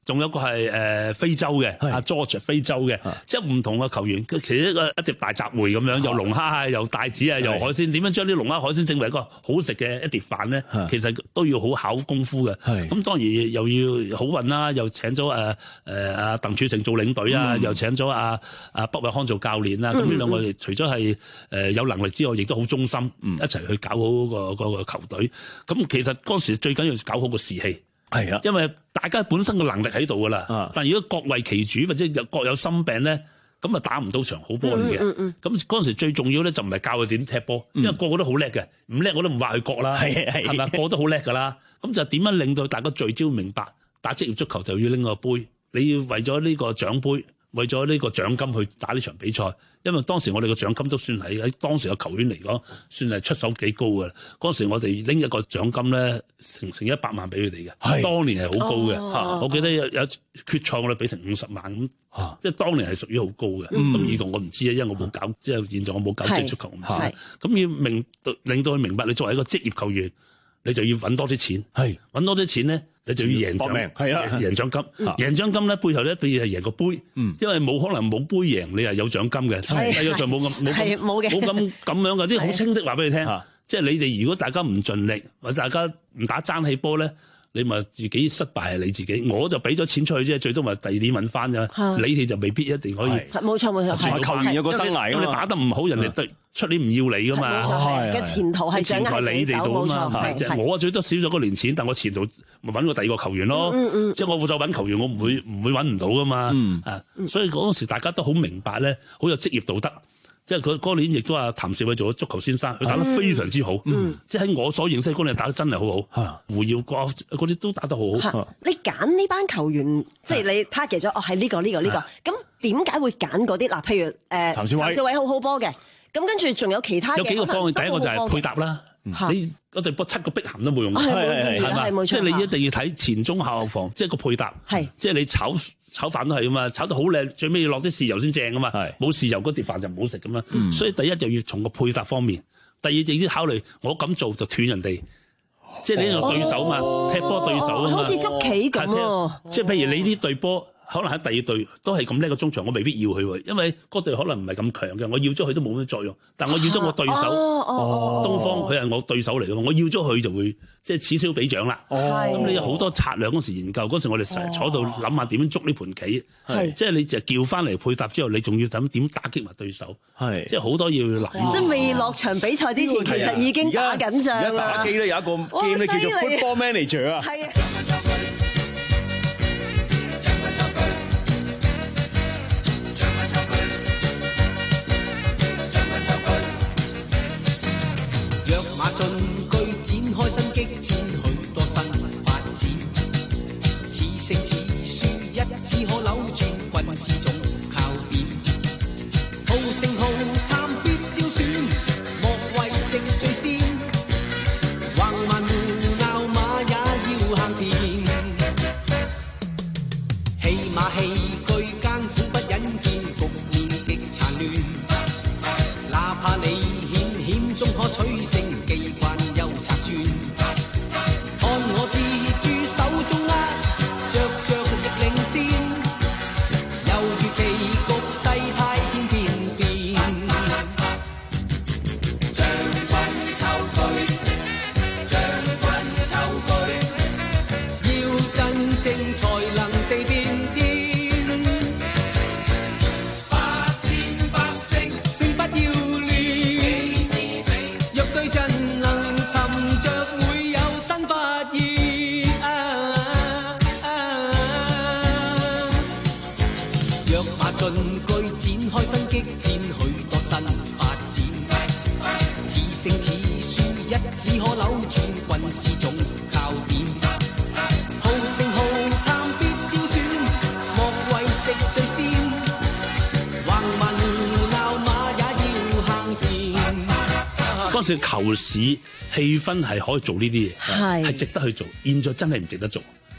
S23: 仲有個係誒非洲嘅，阿 George 非洲嘅，即係唔同嘅球員，佢其實一個一碟大雜燴咁樣，又龍蝦啊，又帶子啊，又海鮮，點樣將啲龍蝦海鮮整為一個好食嘅一碟飯咧？其實都要好考功夫嘅。咁當然又要好運啦，又請咗誒誒阿鄧柱成做領隊啊，又請咗阿阿畢偉康做教練啊。咁呢兩個除咗係誒有能力之外，亦都好忠心，一齊去搞好個個球隊。咁其實嗰時最緊要搞好個士氣。係啊，因為大家本身嘅能力喺度噶啦，但係如果各為其主或者各有心病咧，咁啊打唔到場好波嚟嘅。咁嗰陣時最重要咧就唔係教佢點踢波，因為個個都好叻嘅，唔叻我都唔話佢國啦，係咪？個個都好叻噶啦，咁就點樣令到大家聚焦明白，打職業足球就要拎個杯，你要為咗呢個獎杯，為咗呢個獎金去打呢場比賽。因為當時我哋個獎金都算係喺當時嘅球員嚟講，算係出手幾高嘅。嗰時我哋拎一個獎金咧，成成一百萬俾佢哋嘅，當年係好高嘅。哦、我記得有有決賽我哋俾成五十萬咁，啊、即係當年係屬於好高嘅。咁呢個我唔知啊，因為我冇搞，即係現在我冇搞職業足球，唔知。咁要明令到佢明白，你作為一個職業球員，你就要揾多啲錢，揾多啲錢咧。你就要贏獎，係啊，贏獎金，嗯、贏獎金咧背後咧一定要係贏個杯，嗯、因為冇可能冇杯贏，你係有獎金嘅。世界上冇咁冇咁冇咁咁樣嘅，啲好清晰話俾你聽。即係你哋如果大家唔盡力，或者大家唔打爭氣波咧，你咪自己失敗係你自己。我就俾咗錢出去啫，最多咪第二年揾翻啫。你哋就未必一定可以。
S13: 冇錯冇錯，係
S3: 球員有個生涯，
S23: 因為你打得唔好，人哋對出年唔要你噶嘛。
S13: 嘅前途係掌握你哋度啊嘛。
S23: 即係我最多少咗嗰年錢，但我前途咪揾個第二個球員咯。即係我再揾球員，我唔會唔會揾唔到噶嘛。啊，所以嗰陣時大家都好明白咧，好有職業道德。即係佢嗰年亦都話譚少偉做咗足球先生，佢打得非常之好。嗯、即係喺我所認識嗰年打得真係好好。啊、胡耀國嗰啲都打得好好。啊、
S13: 你揀呢班球員，即係你 target 咗，哦係呢個呢個呢個。咁點解會揀嗰啲？嗱，譬如誒譚少偉，譚少偉好好波嘅。咁跟住仲有其他嘅。
S23: 有幾個方向，第一個就係配搭啦。你嗰隊波七個碧咸都冇用，
S13: 係嘛？
S23: 即係你一定要睇前中後防，即係個配搭。係，即係你炒炒飯都係啊嘛，炒得好靚，最尾要落啲豉油先正啊嘛。係，冇豉油嗰碟飯就唔好食咁嘛。所以第一就要從個配搭方面，第二就要考慮我咁做就斷人哋，即係你呢個對手嘛，踢波對手啊嘛。
S13: 好似捉棋咁，
S23: 即係譬如你呢隊波。可能喺第二隊都係咁叻個中場，我未必要佢喎，因為嗰隊可能唔係咁強嘅，我要咗佢都冇乜作用。但我要咗我對手，啊哦、東方佢係我對手嚟嘅嘛，我要咗佢就會即係此消彼長啦。咁、哦、你有好多策略嗰時研究，嗰時我哋成日坐度諗下點樣捉呢盤棋，即係你就叫翻嚟配搭之後，你仲要諗點打擊埋對手，即係好多要諗。
S13: 即係未落場比賽之前，其實已經打緊仗啦。
S3: 而家打機咧有一個 game 咧叫做 Football Manager 啊。
S5: 進據展開新激戰，許多新發展。似勝似輸，一次可扭轉軍事總靠點。好勝好貪必招選，莫為食最先。橫民拗馬也要行田，戲馬戲句艱苦不忍見，局面極殘亂。哪怕你險險中可取勝。
S23: 嗰時球市氣氛係可以做呢啲嘢，係係值得去做。現在真係唔值得做。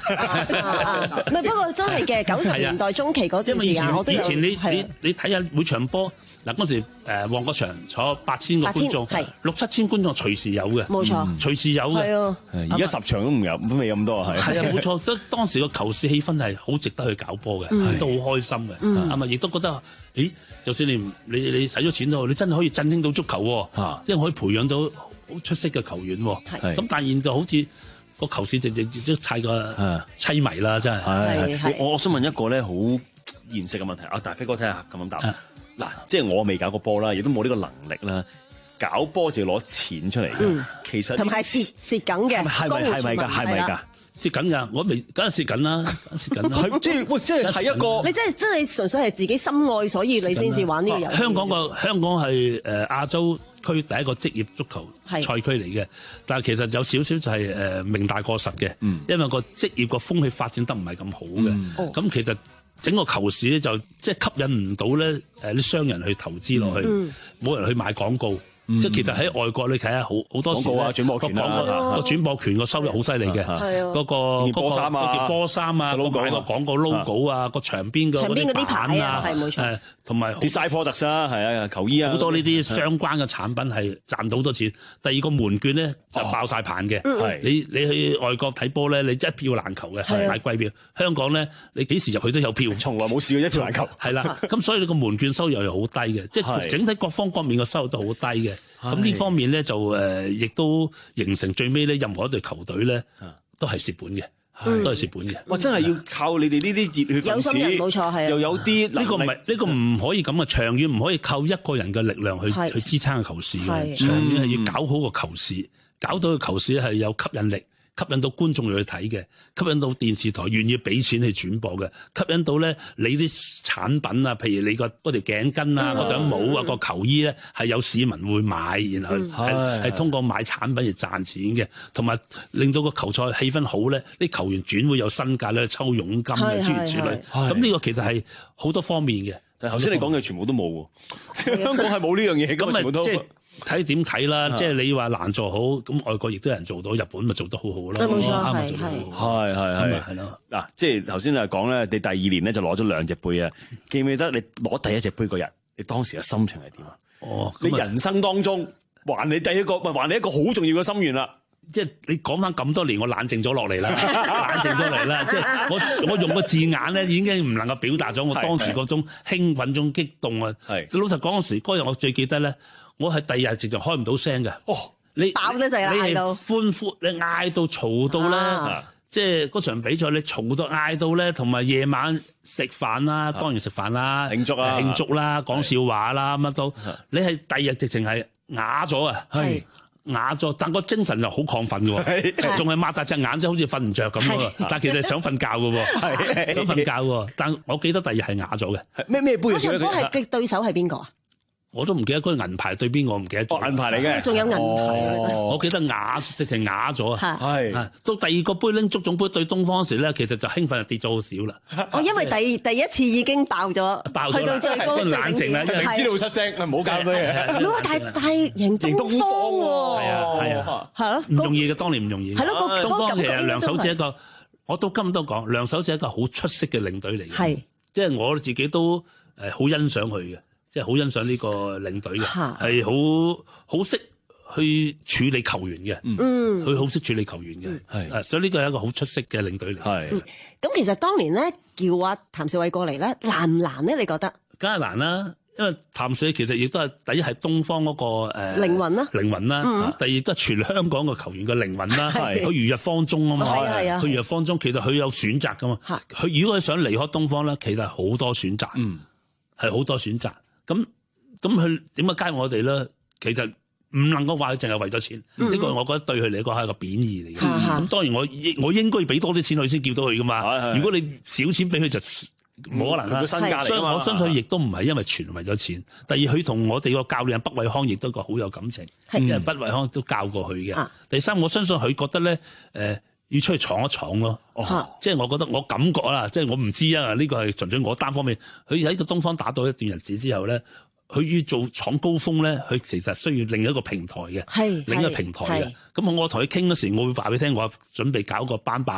S13: 唔係，不過真係嘅，九十年代中期嗰段時間我都有。
S23: 以前你你你睇下每場波。嗱嗰陣時誒旺角場坐八千個觀眾，六七千觀眾隨時有嘅，
S13: 冇錯，
S23: 隨時有嘅。
S3: 係啊，而家十場都唔有，都未咁多係。
S23: 係啊，冇錯，都當時個球市氣氛係好值得去搞波嘅，都好開心嘅。係咪？亦都覺得，誒，就算你你你使咗錢都好，你真係可以振興到足球喎，因為可以培養到好出色嘅球員喎。咁但係現在好似個球市直直直太過凄迷啦，真係。
S3: 係我我想問一個咧好現實嘅問題，阿大飛哥睇下咁樣答。嗱，即係我未搞過波啦，亦都冇呢個能力啦。搞波就要攞錢出嚟嘅，嗯、其實
S13: 同埋蝕蝕緊嘅，
S3: 係咪係咪㗎？係咪㗎？
S23: 蝕緊㗎，我未梗係蝕緊啦，蝕緊啦。
S3: 係即係喂，即係係一個。
S13: 你真係真係純粹係自己心愛，所以你先至玩呢個遊戲。
S23: 香港個香港係誒亞洲區第一個職業足球賽區嚟嘅，但係其實有少少就係誒命大過實嘅，嗯、因為個職業個風氣發展得唔係咁好嘅，咁、嗯、其實。整個球市咧就即係吸引唔到咧誒啲商人去投資落去，冇、嗯、人去買廣告。嗯、即係其實喺外國你睇下好好多時咧，
S3: 轉播權啊，
S23: 個轉播權個收入好犀利嘅，嗰個嗰個嗰件波衫啊，個買個廣告 logo 啊，個牆邊個嗰啲牌啊，誒同埋
S3: 啲 side products 啊，係啊，球衣啊，
S23: 好多呢啲相關嘅產品係賺到好多錢。第二個門券咧就爆晒棚嘅，你你去外國睇波咧，你一票難求嘅，買貴票。香港咧，你幾時入去都有票，
S3: 從來冇試過一票難求。
S23: 係啦，咁所以你個門券收入又好低嘅，即係整體各方各面嘅收入都好低嘅。咁呢方面咧就誒，亦都形成最尾咧，任何一隊球隊咧都係蝕本嘅，都係蝕本嘅。
S3: 哇！真係要靠你哋呢啲熱血分子，
S13: 有心人冇錯，係
S3: 又有啲
S23: 呢個唔係呢個唔可以咁嘅，長遠唔可以靠一個人嘅力量去去支撐個球市嘅，長遠係要搞好個球市，搞到個球市係有吸引力。吸引到觀眾去睇嘅，吸引到電視台願意俾錢去轉播嘅，吸引到咧你啲產品啊，譬如你個嗰條頸巾啊、嗰頂帽啊、個球衣咧，係有市民會買，然後係係通過買產品而賺錢嘅，同埋令到個球賽氣氛好咧，啲球員轉會有身價咧，抽佣金啊諸如此類。咁呢個其實係好多方面嘅。
S3: 但係頭先你講嘅全部都冇喎，香港係冇呢樣嘢㗎嘛，全部都。
S23: 睇點睇啦，即係你話難做好，咁外國亦都有人做到，日本咪做得好好咯，
S13: 冇錯，
S23: 啱咪做得好好，
S3: 係係係係咯。嗱，即係頭先你講咧，你第二年咧就攞咗兩隻杯啊，記唔記得你攞第一隻杯嗰日，你當時嘅心情係點啊？
S23: 哦，
S3: 你人生當中還你第一個，咪還你一個好重要嘅心願啦。
S23: 即係你講翻咁多年，我冷靜咗落嚟啦，冷靜咗嚟啦。即係我我用個字眼咧，已經唔能夠表達咗我當時嗰種興奮、種激動啊。係，老實講嗰時嗰日，我最記得咧，我係第二日直情開唔到聲嘅。哦，你
S13: 爆得滯啦，
S23: 你係歡呼，你嗌到嘈到咧，啊、即係嗰場比賽你嘈到嗌到咧，同埋夜晚食飯啦，當然食飯啦，
S3: 慶祝啦，
S23: 慶祝啦，講笑話啦，乜都。你係第二日直情係啞咗啊！係。啞咗，但個精神又好亢奮嘅喎，仲係擘大隻眼，即係好似瞓唔着咁喎。但其實係想瞓覺嘅喎，想瞓覺喎。但我記得第二日係啞咗嘅。
S3: 咩咩杯？
S13: 嗰場波係對手係邊個啊？
S23: 我都唔記得嗰個銀牌對邊個，唔記得咗。
S3: 銀牌嚟嘅，
S13: 仲有銀牌啊！
S23: 我記得啞，直情啞咗啊！
S3: 係
S23: 到第二個杯拎足總杯對東方嗰時咧，其實就興奮就跌咗好少啦。
S13: 哦，因為第第一次已經爆咗，
S23: 爆咗
S13: 去到最高最
S23: 冷靜啦，
S3: 明知道失聲，唔好搞多嘢。
S13: 唔好，但係但係贏東方喎，
S23: 係啊係啊，
S13: 係咯，
S23: 唔容易嘅，當年唔容易。
S13: 係咯，個
S23: 東方其實梁守志一個，我到今都講，梁守志一個好出色嘅領隊嚟嘅，
S13: 係，
S23: 即係我自己都誒好欣賞佢嘅。即係好欣賞呢個領隊嘅，係好好識去處理球員嘅，嗯，佢好識處理球員嘅，係、嗯，所以呢個係一個好出色嘅領隊嚟。係，
S13: 咁、嗯、其實當年咧叫阿譚兆偉過嚟咧難唔難咧？你覺得？
S23: 梗係難啦，因為譚兆偉其實亦都係第一係東方嗰、那個誒、呃、
S13: 靈魂啦，
S23: 靈魂啦，嗯、第二都係全香港嘅球員嘅靈魂啦，佢如日方中啊嘛，佢如日方中，其實佢有選擇噶嘛，佢如果佢想離開東方咧，其實係好多選擇，嗯，係好多選擇。咁咁佢點解加入我哋咧？其實唔能夠話佢淨係為咗錢，呢、嗯、個我覺得對佢嚟講係一個貶義嚟嘅。咁、嗯、當然我應我應該要俾多啲錢佢先叫到佢噶嘛。嗯、如果你少錢俾佢就冇可能啦。
S3: 身價嚟，
S23: 所以我相信亦都唔係因為全為咗錢。第二佢同我哋個教練畢偉康亦都個好有感情，嗯、因為畢偉康都教過佢嘅。嗯、第三我相信佢覺得咧誒。呃要出去闖一闖咯，哦、即係我覺得我感覺啦，即係我唔知啊，呢個係純粹我單方面。佢喺個東方打到一段日子之後咧，佢要做闖高峰咧，佢其實需要另一個平台嘅，另一個平台嘅。咁我同佢傾嗰時，我會話俾你聽，我準備搞個班霸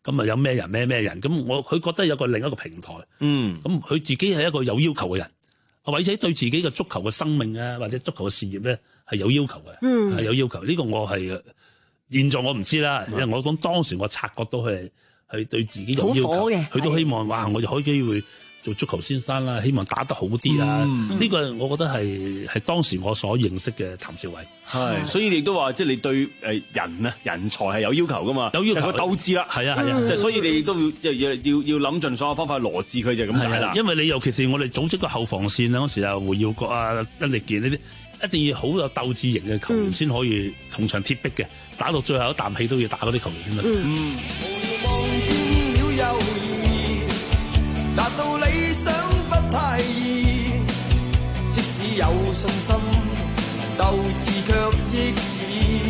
S23: 咁啊有咩人咩咩人，咁我佢覺得有個另一個平台，
S3: 嗯，
S23: 咁佢自己係一個有要求嘅人，或者對自己嘅足球嘅生命啊，或者足球嘅事業咧係有要求嘅，嗯，係有要求。呢、這個我係現在我唔知啦，因為我講當時我察覺到佢係係對自己有要求嘅，佢都希望哇，我就可以機會做足球先生啦，希望打得好啲啊！呢、嗯、個我覺得係係當時我所認識嘅譚兆偉。
S3: 係，所以你亦都話，即係你對誒人啊人才係有要求噶嘛？有要求，就係個鬥志啦。係啊係啊，即係、嗯、所以你亦都要要要要諗盡所有方法羅致佢就咁解啦。
S23: 因為你尤其是我哋組織個後防線啊，嗰時啊胡耀國啊、殷力健呢啲，一定要好有鬥志型嘅球員先可以銅牆鐵壁嘅，打到最後一啖氣都要打嗰啲球員先得。嗯。
S5: 達到理想不太易，即使有信心，鬥志卻益止。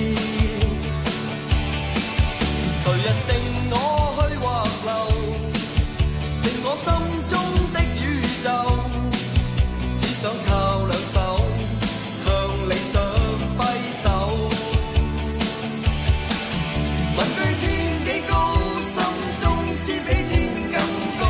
S5: 誰人定我去或留，定我心中的宇宙，只想靠兩手向理想揮手。問對天幾高，心中知比天更高。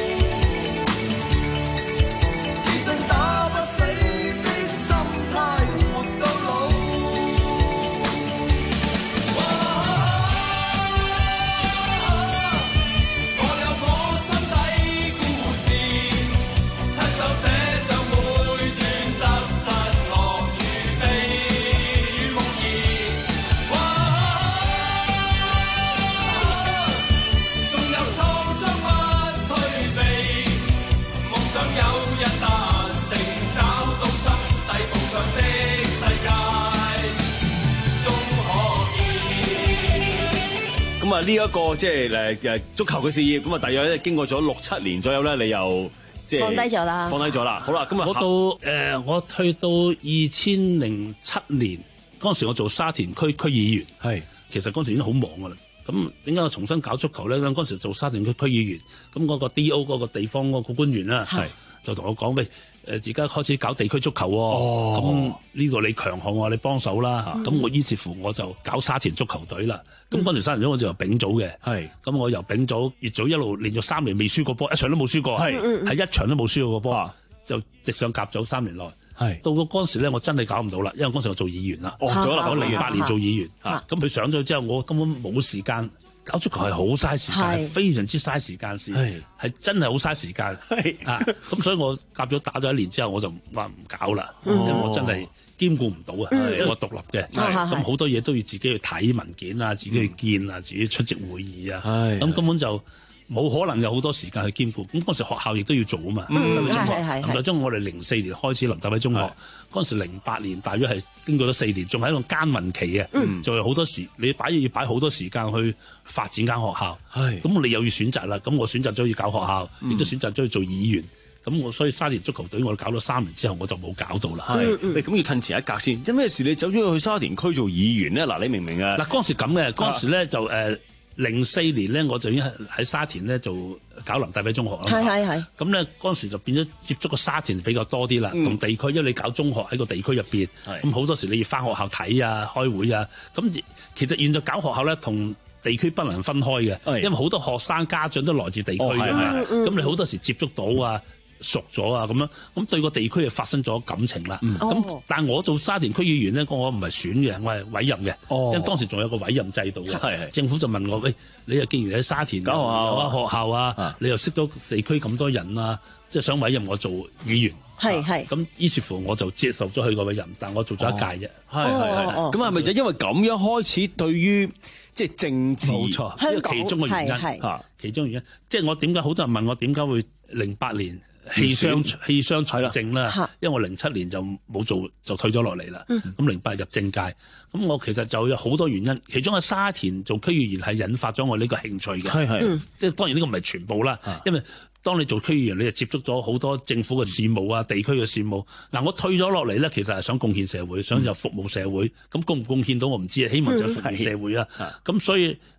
S3: 咁啊，呢一個即係誒誒足球嘅事業，咁啊，大約咧經過咗六七年左右咧，你又即係
S13: 放低咗啦，
S3: 放低咗啦。好啦，咁啊，
S23: 我到誒、呃、我去到二千零七年嗰陣時，我做沙田區區議員，係其實嗰陣時已經好忙噶啦。咁點解我重新搞足球咧？嗰陣時做沙田區區議員，咁嗰個 D O 嗰個地方嗰個官員啦，係就同我講喂。誒而家開始搞地區足球喎，咁呢個你強項喎，你幫手啦。咁、嗯、我於是乎我就搞沙田足球隊啦。咁嗰條沙田隊我就由丙組嘅，係咁我由丙組乙組一路連續三年未輸過波，一場都冇輸過，係係一場都冇輸過波、啊，就直上甲組三年內。係到嗰陣時咧，我真係搞唔到啦，因為嗰陣時我做議員啦，哦，做咗零八年做議員，咁佢上咗之後，我根本冇時間。搞足球係好嘥時間，非常之嘥時間先，係真係好嘥時間啊！咁所以我夾咗打咗一年之後，我就話唔搞啦、哦，因為我真係兼顧唔到啊！因為我獨立嘅，咁好多嘢都要自己去睇文件啊，自己去見啊，自己出席會議啊，咁根本就冇可能有好多時間去兼顧。咁嗰時學校亦都要做啊嘛，林大輝中學，林大輝我哋零四年開始林大輝中學，嗰陣時零八年大約係經過咗四年，仲係一個耕耘期嘅、嗯，就係好多時你擺要擺好多時間去發展間學校，咁你又要選擇啦。咁我選擇咗要搞學校，亦、嗯、都選擇咗去做議員。咁我所以沙田足球隊我搞咗三年之後，我就冇搞到啦。
S3: 係，咁、嗯嗯、要褪前一格先。因咩事你走咗去沙田區做議員咧？嗱，你明唔明啊？
S23: 嗱，嗰時咁嘅，嗰時咧就誒零四年咧，我就已經喺沙田咧做搞林大輝中學啦。係係係。咁咧嗰時就變咗接觸個沙田比較多啲啦，同、嗯、地區，因為你搞中學喺個地區入邊，咁好多時你要翻學校睇啊、開會啊。咁其實現在搞學校咧，同地區不能分開嘅，因為好多學生家長都來自地區嘅，咁、哦、你好多時接觸到啊。熟咗啊，咁樣咁對個地區就發生咗感情啦。咁、嗯、但係我做沙田區議員咧，我唔係選嘅，我係委任嘅、哦。因為當時仲有個委任制度嘅。政府就問我：喂，你又既然喺沙田搞學校啊，學校啊，啊你又識到地區咁多人啊，即係想委任我做議員。係係。咁於是乎我就接受咗佢個委任，但我做咗一屆啫。係係係。咁係咪就因為咁樣開始對於即係政治？冇錯，呢個其中嘅原因嚇，其中原因。即係我點解好多人問我點解會零八年？棄商棄商從政啦，因為我零七年就冇做就退咗落嚟啦。咁零八入政界，咁我其實就有好多原因，其中喺沙田做區議員係引發咗我呢個興趣嘅。係係，即係當然呢個唔係全部啦，因為當你做區議員，你就接觸咗好多政府嘅事務啊、地區嘅事務。嗱，我退咗落嚟咧，其實係想貢獻社會，想就服務社會。咁貢唔貢獻到我唔知啊，希望就服務社會啊。咁所以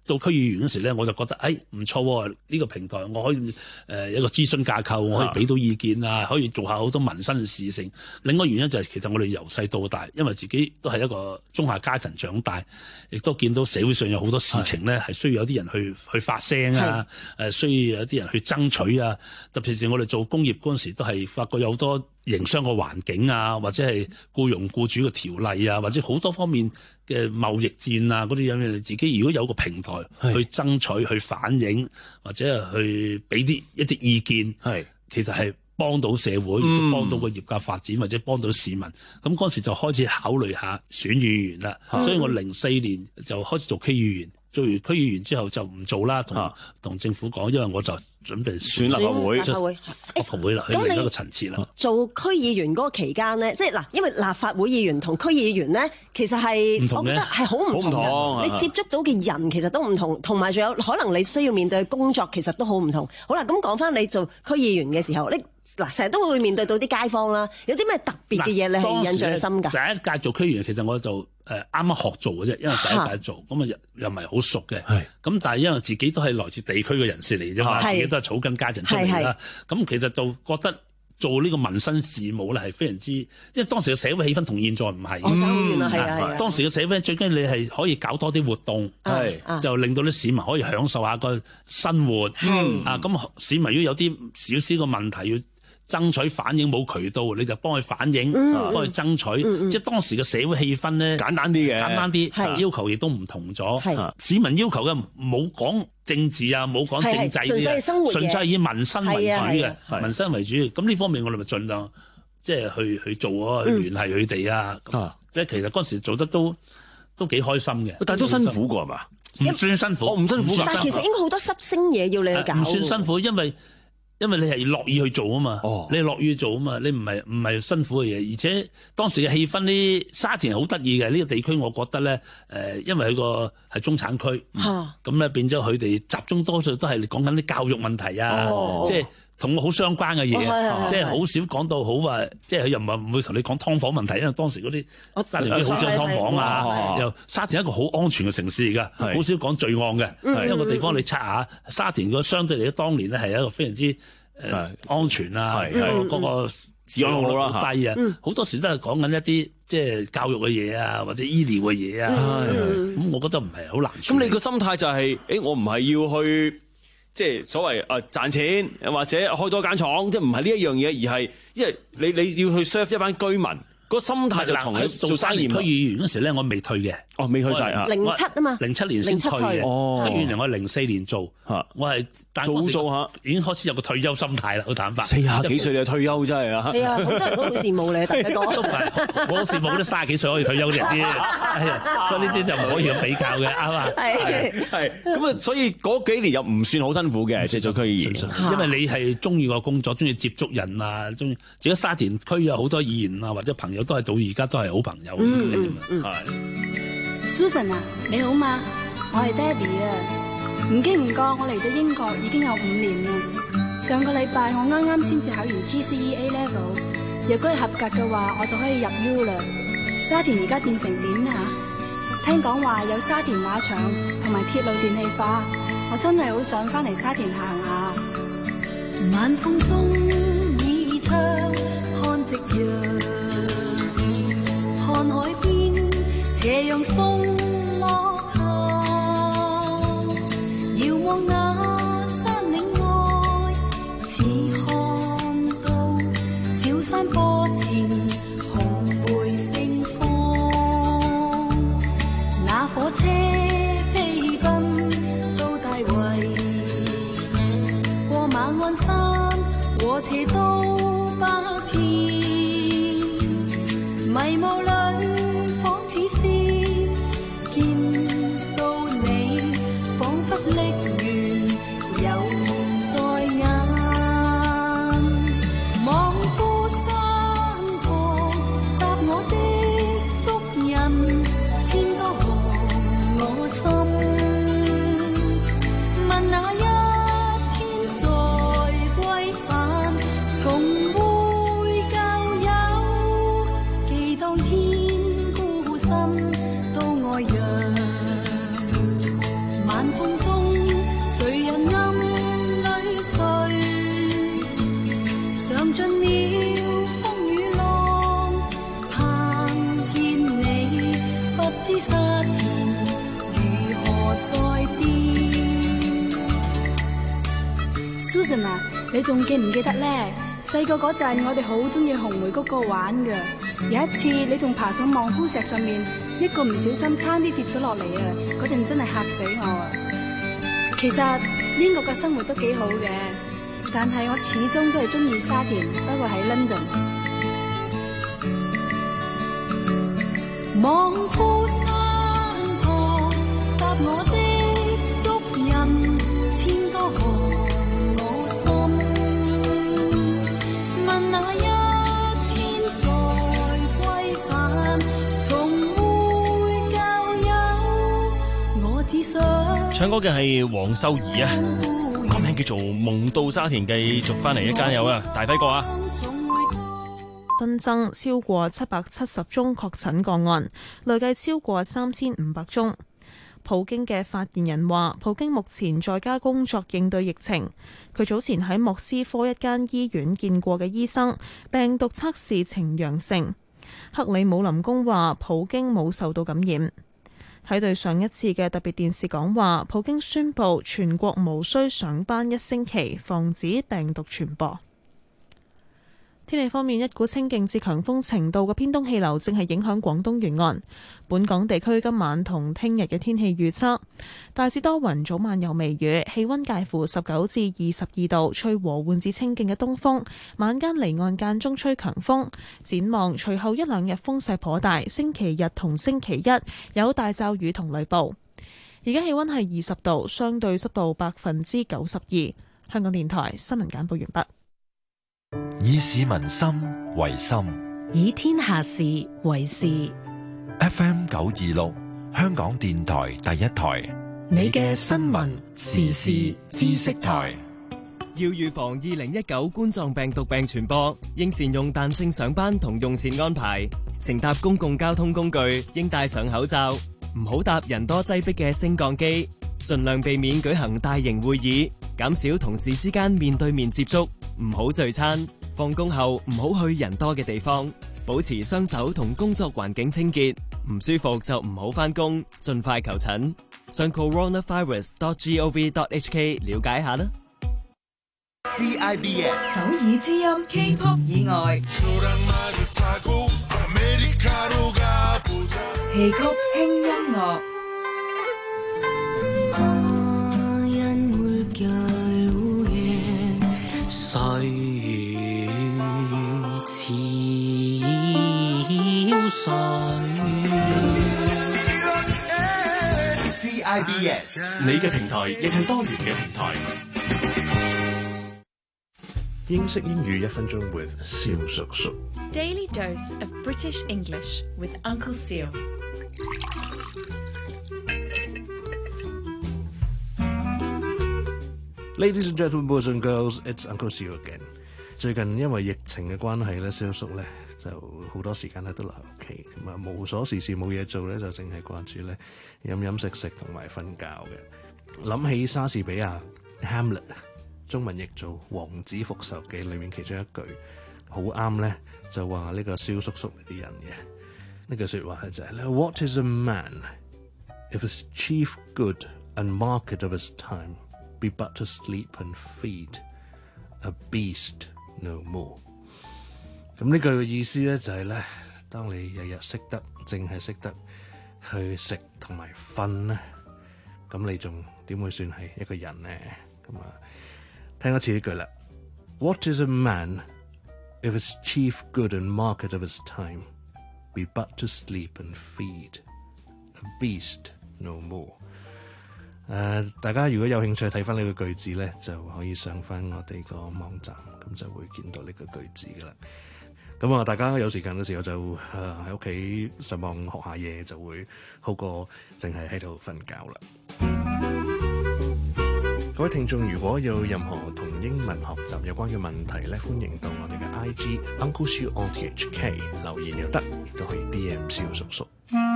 S23: 到區議員嗰時咧，我就覺得誒唔錯喎，呢、呢個平台我可以誒、呃、一個諮詢架構，我可以俾到意見啊，可以做下好多民生嘅事情。另外原因就係其實我哋由細到大，因為自己都係一個中下階層長大，亦都見到社會上有好多事情咧係需要有啲人去去發聲啊，誒需要有啲人去爭取啊。特別是我哋做工業嗰陣時，都係發覺有好多營商嘅環境啊，或者係僱傭僱主嘅條例啊，或者好多方面嘅貿易戰啊嗰啲樣嘢，自己如果有個平台去爭取、去反映，或者係去俾啲一啲意見，係其實係幫到社會，亦都幫到個業界發展，或者幫到市民。咁嗰時就開始考慮下選議員啦。所以我零四年就開始做區議員。做完區議員之後就唔做啦，同同政府講，因為我就準備選立法會，立法會，立法會啦，去另一個層次啦。
S13: 做區議員嗰個期間咧，即係嗱，因為立法會議員同區議員咧，其實係我覺得係好唔同嘅。你接觸到嘅人其實都唔同，同埋仲有可能你需要面對嘅工作其實都好唔同。好啦，咁講翻你做區議員嘅時候，你嗱成日都會面對到啲街坊啦，有啲咩特別嘅嘢你係印象深㗎？第
S23: 一屆做區議員，其實我就誒啱啱學做嘅啫，因為第一屆做，咁啊又又唔係好熟嘅。咁但係因為自己都係來自地區嘅人士嚟啫嘛，自己都係草根階層出嚟啦。咁其實就覺得做呢個民生事務咧係非常之，因為當時嘅社會氣氛同現在唔係。
S13: 哦，爭好遠啦，係啊係啊。
S23: 當時嘅社會最緊要你係可以搞多啲活動，係就令到啲市民可以享受下個生活。啊，咁市民如果有啲少少嘅問題要爭取反映冇渠道，你就幫佢反映，幫佢爭取。嗯嗯、即係當時嘅社會氣氛咧，簡單啲嘅，簡單啲，要求亦都唔同咗。市民要求嘅冇講政治啊，冇講政制啲，純粹係生活嘅，純粹係以民生為主嘅，民生為主。咁呢方面我哋咪盡量即係去去做啊，去聯繫佢哋啊。即係其實嗰時做得都都幾開心嘅，但係都辛苦過係嘛？唔算辛苦，我唔辛苦。
S13: 但係其實應該好多濕星嘢要你去搞。
S23: 唔算辛苦，因為因為你係樂意去做啊嘛，哦、你係樂意去做啊嘛，你唔係唔係辛苦嘅嘢，而且當時嘅氣氛呢，沙田好得意嘅呢個地區，我覺得咧，誒、呃，因為佢個係中產區，咁咧、嗯、變咗佢哋集中多數都係講緊啲教育問題啊，哦、即係同我好相關嘅嘢，哦、即係好少講到好話，即係佢又唔係唔會同你講劏房問題，因為當時嗰啲沙田區好少劏房啊，又沙田一個好安全嘅城市嚟㗎，好少講罪案嘅，嗯、因為個地方你測下沙田個相對嚟講，當年咧係一個非常之誒、呃、安全啊，嗰、嗰個治安好啦，好低啊，好、嗯、多時都係講緊一啲即係教育嘅嘢啊，或者醫療嘅嘢啊，咁、嗯嗯、我覺得唔係好難。
S3: 咁你個心態就係、是，誒我唔係要去。即係所謂誒賺錢，或者開多間廠，即係唔係呢一樣嘢，而係因為你你要去 serve 一班居民，個心態就同你做生意。
S23: 區議員嗰時咧，我未退嘅。
S3: 哦，未退晒啊！
S13: 零七啊嘛，
S23: 零七年先退嘅。哦，區議員我係零四年做，我係做做下已經開始有個退休心態啦，好坦白。四廿幾歲就退休真係啊！
S13: 係啊，好多人都好羨慕你，大家講。
S23: 都唔係，我好羨慕嗰啲三十幾歲可以退休嘅人啲，所以呢啲就唔可以咁比較嘅，啱嘛？
S3: 係係咁啊，所以嗰幾年又唔算好辛苦嘅，即係做區議員，
S23: 因為你係中意個工作，中意接觸人啊，中意。自己沙田區有好多議員啊，或者朋友都係到而家都係好朋友嘅啫嘛，係。
S6: Susan 啊，你好嘛？我係 Debbie 啊，唔經唔覺我嚟到英國已經有五年啦。上個禮拜我啱啱先至考完 G C E A Level， 若果係合格嘅話，我就可以入 U 啦。沙田而家變成點啊？聽講話有沙田馬場同埋鐵路電氣化，我真係好想翻嚟沙田行下。晚風中倚窗看夕陽，看海邊斜陽送落霞，遙望那山嶺外，似看到小山坡前紅貝盛放，那火車飛奔到大圍，過馬鞍山和斜到白田，迷霧裏仿似是見到你，彷彿歷完又在眼，望孤山旁踏我的足印，千多行我心，問那一天再歸返，從會教友記當天。
S7: 仲記唔記得咧？細個嗰陣，我哋好中意紅梅谷嗰度玩㗎。有一次，你仲爬上望夫石上面，一個唔小心差啲跌咗落嚟啊！嗰陣真係嚇死我啊！其實英國嘅生活都幾好嘅，但係我始終都係中意沙田，不過喺 London。
S6: 望夫山旁，踏我的足印，千多行我心。問那一天再歸返，從會教友，我只想。
S11: 唱歌嘅係黃秀儀啊，個名叫做夢到沙田，繼續翻嚟一加油啊，大輝哥啊！
S1: 新增超過七百七十宗確診個案，累計超過三千五百宗。普京嘅發言人話，普京目前在家工作應對疫情。佢早前喺莫斯科一間醫院見過嘅醫生，病毒測試呈陽性。克里姆林宮話，普京冇受到感染。喺對上一次嘅特別電視講話，普京宣布全國無需上班一星期，防止病毒傳播。天氣方面，一股清勁至強風程度嘅偏東氣流正係影響廣東沿岸。本港地區今晚同聽日嘅天氣預測，大致多雲，早晚有微雨，氣溫介乎十九至二十二度，吹和緩至清勁嘅東風，晚間離岸間中吹強風。展望隨後一兩日風勢頗大，星期日同星期一有大驟雨同雷暴。而家氣溫係二十度，相對濕度百分之九十二。香港電台新聞簡報完畢。
S4: 以市民心為心，
S18: 以天下事為事。
S4: F M 九二六，香港電台第一台，
S18: 你嘅新聞時事知識台。
S15: 要預防二零一九冠狀病毒病傳播，應善用彈性上班同用膳安排。乘搭公共交通工具應戴上口罩，唔好搭人多擠迫嘅升降機，盡量避免舉行大型會議，減少同事之間面對面接觸，唔好聚餐。放工後唔好去人多嘅地方，保持雙手同工作環境清潔。唔舒服就唔好返工，盡快求診。上 coronavirus dot gov dot hk 了解下啦。
S8: C I B S 首爾之音 K-pop 以外，戲曲輕音樂。C I B S
S17: 你嘅平台亦係多元嘅平台。
S10: 英式英語一分鐘 with 蕭叔叔。
S24: Daily dose of British English with Uncle Seal。
S10: Ladies and gentlemen, boys and girls, it's Uncle Seal again。最近因為疫情嘅關係咧，蕭叔咧就好多時間咧都留喺屋企，咁啊無所事事冇嘢做咧，就淨係掛住咧飲飲食食同埋瞓覺嘅。諗起莎士比亞 Hamlet， 中文譯做《王子復仇記》裏面其中一句好啱咧，就話呢個蕭叔叔啲人嘅呢句説話就係咧 What is a man if his chief good and market of his time be but to sleep and feed a beast no more。 咁呢句嘅意思咧就係咧，當你日日識得淨係識得去食同埋瞓咧，咁你仲點會算係一個人呢？咁啊，聽一次呢句啦。What is a man if his chief good and market of his time be but to sleep and feed a beast no more？ 誒、uh, 大家如果有興趣睇翻呢個句子咧，就可以上翻我哋個網站，咁就會見到呢個句子噶啦。咁啊，大家有時間嘅時候就誒喺屋企上網學下嘢，就會好過淨係喺度瞓覺啦。各位聽眾，如果有任何同英文學習有關嘅問題咧，歡迎到我哋嘅 I G Uncle Siu O T H K 留言又得，亦都可以 D M 蕭叔叔。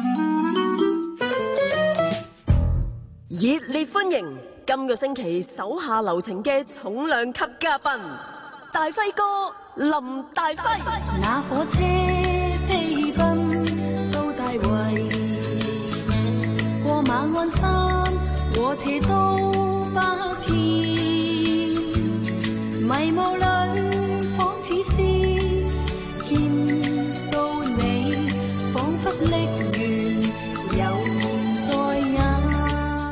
S22: 熱烈歡迎今個星期手下留情嘅重量級嘉賓大輝哥林大輝。
S6: 那火車飛奔到大圍，過馬鞍山和斜到白田，迷惘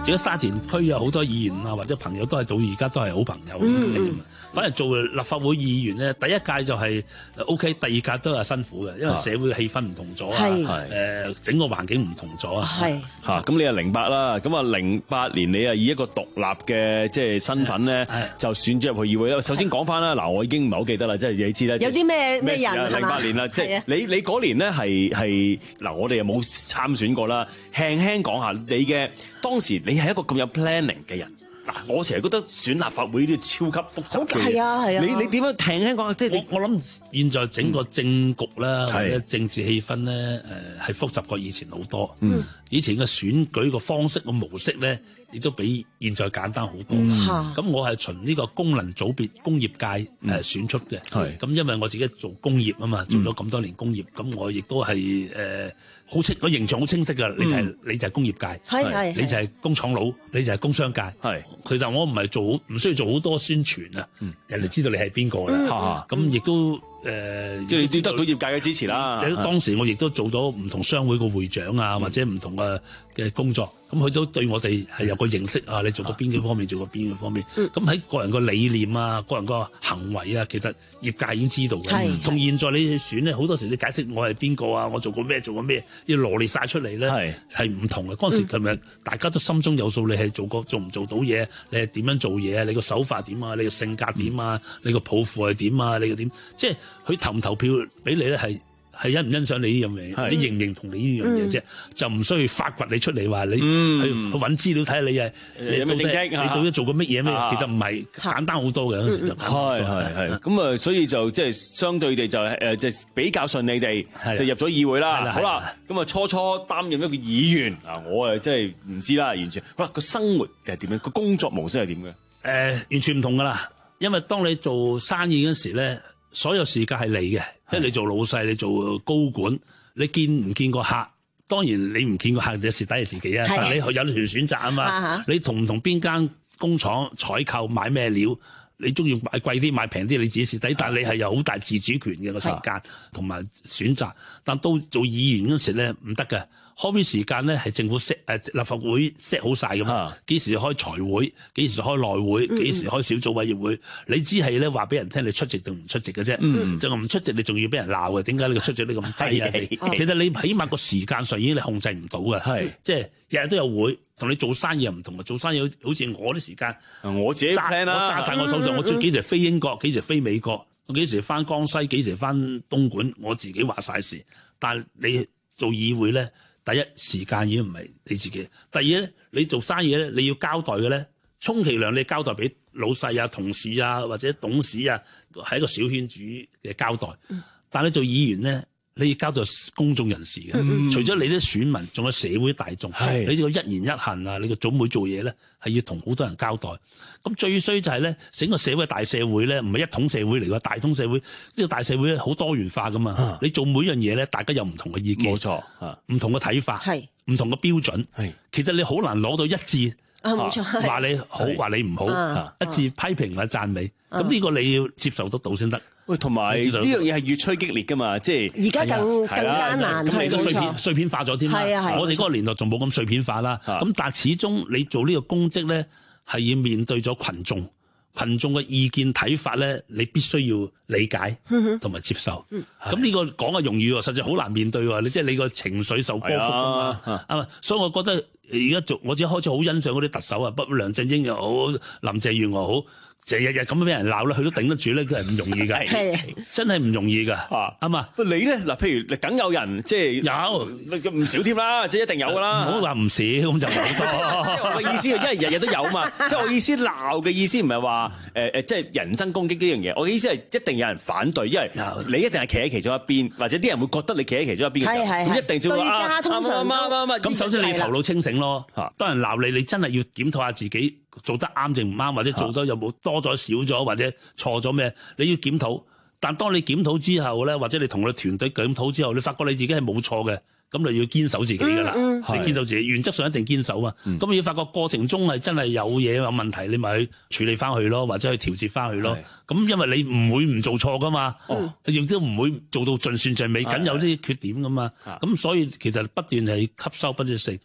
S23: 而家沙田區有好多議員啊，或者朋友都係到而家都係好朋友。嗯嗯、反而做立法會議員咧，第一屆就係 O K， 第二屆都係辛苦嘅，因為社會氣氛唔同咗啊，誒、呃、整個環境唔同咗啊。
S3: 係嚇，咁你係零八啦，咁啊零八年你啊以一個獨立嘅即係身份咧，就選咗入去議會啦。首先講翻啦，嗱我已經唔係好記得啦，即係你知啦。
S13: 有啲咩咩人
S3: 零八年啦，即係你你嗰年咧係係嗱，我哋又冇參選過啦，輕輕講下你嘅當時你係一個咁有 planning 嘅人。嗱，我成日覺得選立法會呢啲超級複雜嘅嘢。係啊係啊。你你點樣聽聽講？即係
S23: 我我諗現在整個政局啦，或者政治氣氛咧，誒係複雜過以前好多。嗯。以前嘅選舉個方式個模式咧，亦都比現在簡單好多。咁、嗯、我係循呢個功能組別工業界誒選出嘅。係。咁因為我自己做工業啊嘛，做咗咁多年工業，咁、嗯、我亦都係誒好清個形象好清晰㗎。你就係、是嗯、你就係工業界，係係。你就係工廠佬，你就係工商界，係。其實我唔係做好，唔需要做好多宣傳啊、嗯！人哋知道你係邊個啦，咁、嗯、亦都誒，即、呃、
S3: 係得到業界嘅支持啦。
S23: 當時我亦都做咗唔同商會嘅會長啊，或者唔同嘅嘅工作。咁佢都對我哋係有個認識啊！你做過邊幾方面，做過邊幾方面。咁、嗯、喺個人個理念啊，個人個行為啊，其實業界已經知道嘅。同現在你選咧，好多時你解釋我係邊個啊，我做過咩，做過咩，要羅列晒出嚟咧，係唔同嘅。嗰陣時琴日大家都心中有數，你係做過做唔做到嘢，你係點樣做嘢啊？你個手法點啊？你個性格點啊？嗯、你個抱負係點啊？你個點？即係佢投唔投票俾你咧係。係欣唔欣賞你呢樣嘢？你認唔認同你呢樣嘢啫？就唔需要發掘你出嚟話你、嗯、去去揾資料睇下你係、嗯、你，你，你做咗做過乜嘢咩？其實唔係簡單好多嘅嗰時就
S3: 係係係咁啊！所以就即係相對地就係誒即係比較順利地就入咗議會啦。好啦，咁啊初初擔任一個議員啊，我誒即係唔知啦，完全好啦個生活係點樣？個工作模式係點嘅？誒、
S23: 呃，完全唔同噶啦，因為當你做生意嗰時咧。所有時間係你嘅，因為你做老細，你做高管，你見唔見個客？當然你唔見個客，就蝕底係自己啊！但係你有條選擇啊嘛，你同唔同邊間工廠採購買咩料？你中意買貴啲買平啲，你自己蝕底，但係你係有好大自主權嘅個時間同埋選擇。但到做議員嗰時咧唔得嘅，開會時間咧係政府 set 誒立法會 set 好晒咁，幾時開財會，幾時開內會，幾時開小組委員會，嗯、你只係咧話俾人聽你出席定唔出席嘅啫。嗯，就唔出席你仲要俾人鬧嘅，點解你個出席率咁低啊？其實你起碼個時間上已經你控制唔到嘅，係即係日日都有會。同你做生意又唔同啊！做生意好似我啲時間，
S3: 我自己 plan 啦，
S23: 我揸晒我手上，嗯、我最幾時飛英國，幾時飛美國，我幾時翻江西，幾時翻東莞，我自己話晒事。但係你做議會咧，第一時間已經唔係你自己，第二咧你做生意咧，你要交代嘅咧，充其量你交代俾老細啊、同事啊或者董事啊，係一個小圈子嘅交代。嗯、但係你做議員咧。你要交到公眾人士嘅，嗯、除咗你啲選民，仲有社會大眾。你呢個一言一行啊，你個總會做嘢咧，係要同好多人交代。咁最衰就係咧，整個社會大社會咧，唔係一統社會嚟㗎，大統社會呢、呢個大社會咧好多元化噶嘛。啊、你做每樣嘢咧，大家有唔同嘅意見，冇錯，唔同嘅睇法，唔同嘅標準。其實你好難攞到一致。啊，冇錯，話你好，話你唔好，啊、一致批評或者讚美。咁呢、啊、個你要接受得到先得。喂，
S3: 同埋呢樣嘢係越趨激烈噶嘛，即係
S13: 而家更更加難。
S23: 咁你都碎片碎片化咗添啦。係啊係。我哋嗰個年代仲冇咁碎片化啦。咁但係始終你做呢個公職咧，係要面對咗群眾，群眾嘅意見睇法咧，你必須要理解同埋接受。咁呢個講係容易喎，實際好難面對喎。你即係你個情緒受波幅㗎嘛。啊，所以我覺得而家做我自己開始好欣賞嗰啲特首啊，不論梁振英又好，林鄭月娥好。就日日咁俾人鬧咧，佢都頂得住咧，佢係唔容易㗎，係真係唔容易㗎，啱嘛？
S3: 你咧嗱，譬如你梗有人即係有唔少添啦，即係一定有㗎啦。
S23: 唔好話唔少咁就好多。
S3: 我意思，因為日日都有嘛，即係我意思鬧嘅意思唔係話誒誒，即係人身攻擊呢樣嘢。我嘅意思係一定有人反對，因為你一定係企喺其中一邊，或者啲人會覺得你企喺其中一邊嘅時候，咁一定就話啊啱啱啱啱。
S23: 咁首先你頭腦清醒咯，當人鬧你，你真係要檢討下自己。做得啱定唔啱，或者做得有冇多咗少咗，或者錯咗咩？你要檢討。但當你檢討之後咧，或者你同你團隊檢討之後，你發覺你自己係冇錯嘅，咁你要堅守自己㗎啦。嗯嗯、你堅守自己，原則上一定堅守啊。咁、嗯、你要發覺過程中係真係有嘢有問題，你咪去處理翻去咯，或者去調節翻去咯。咁因為你唔會唔做錯㗎嘛，亦都唔會做到盡善盡美，梗有啲缺點㗎嘛。咁所以其實不斷係吸收不斷食。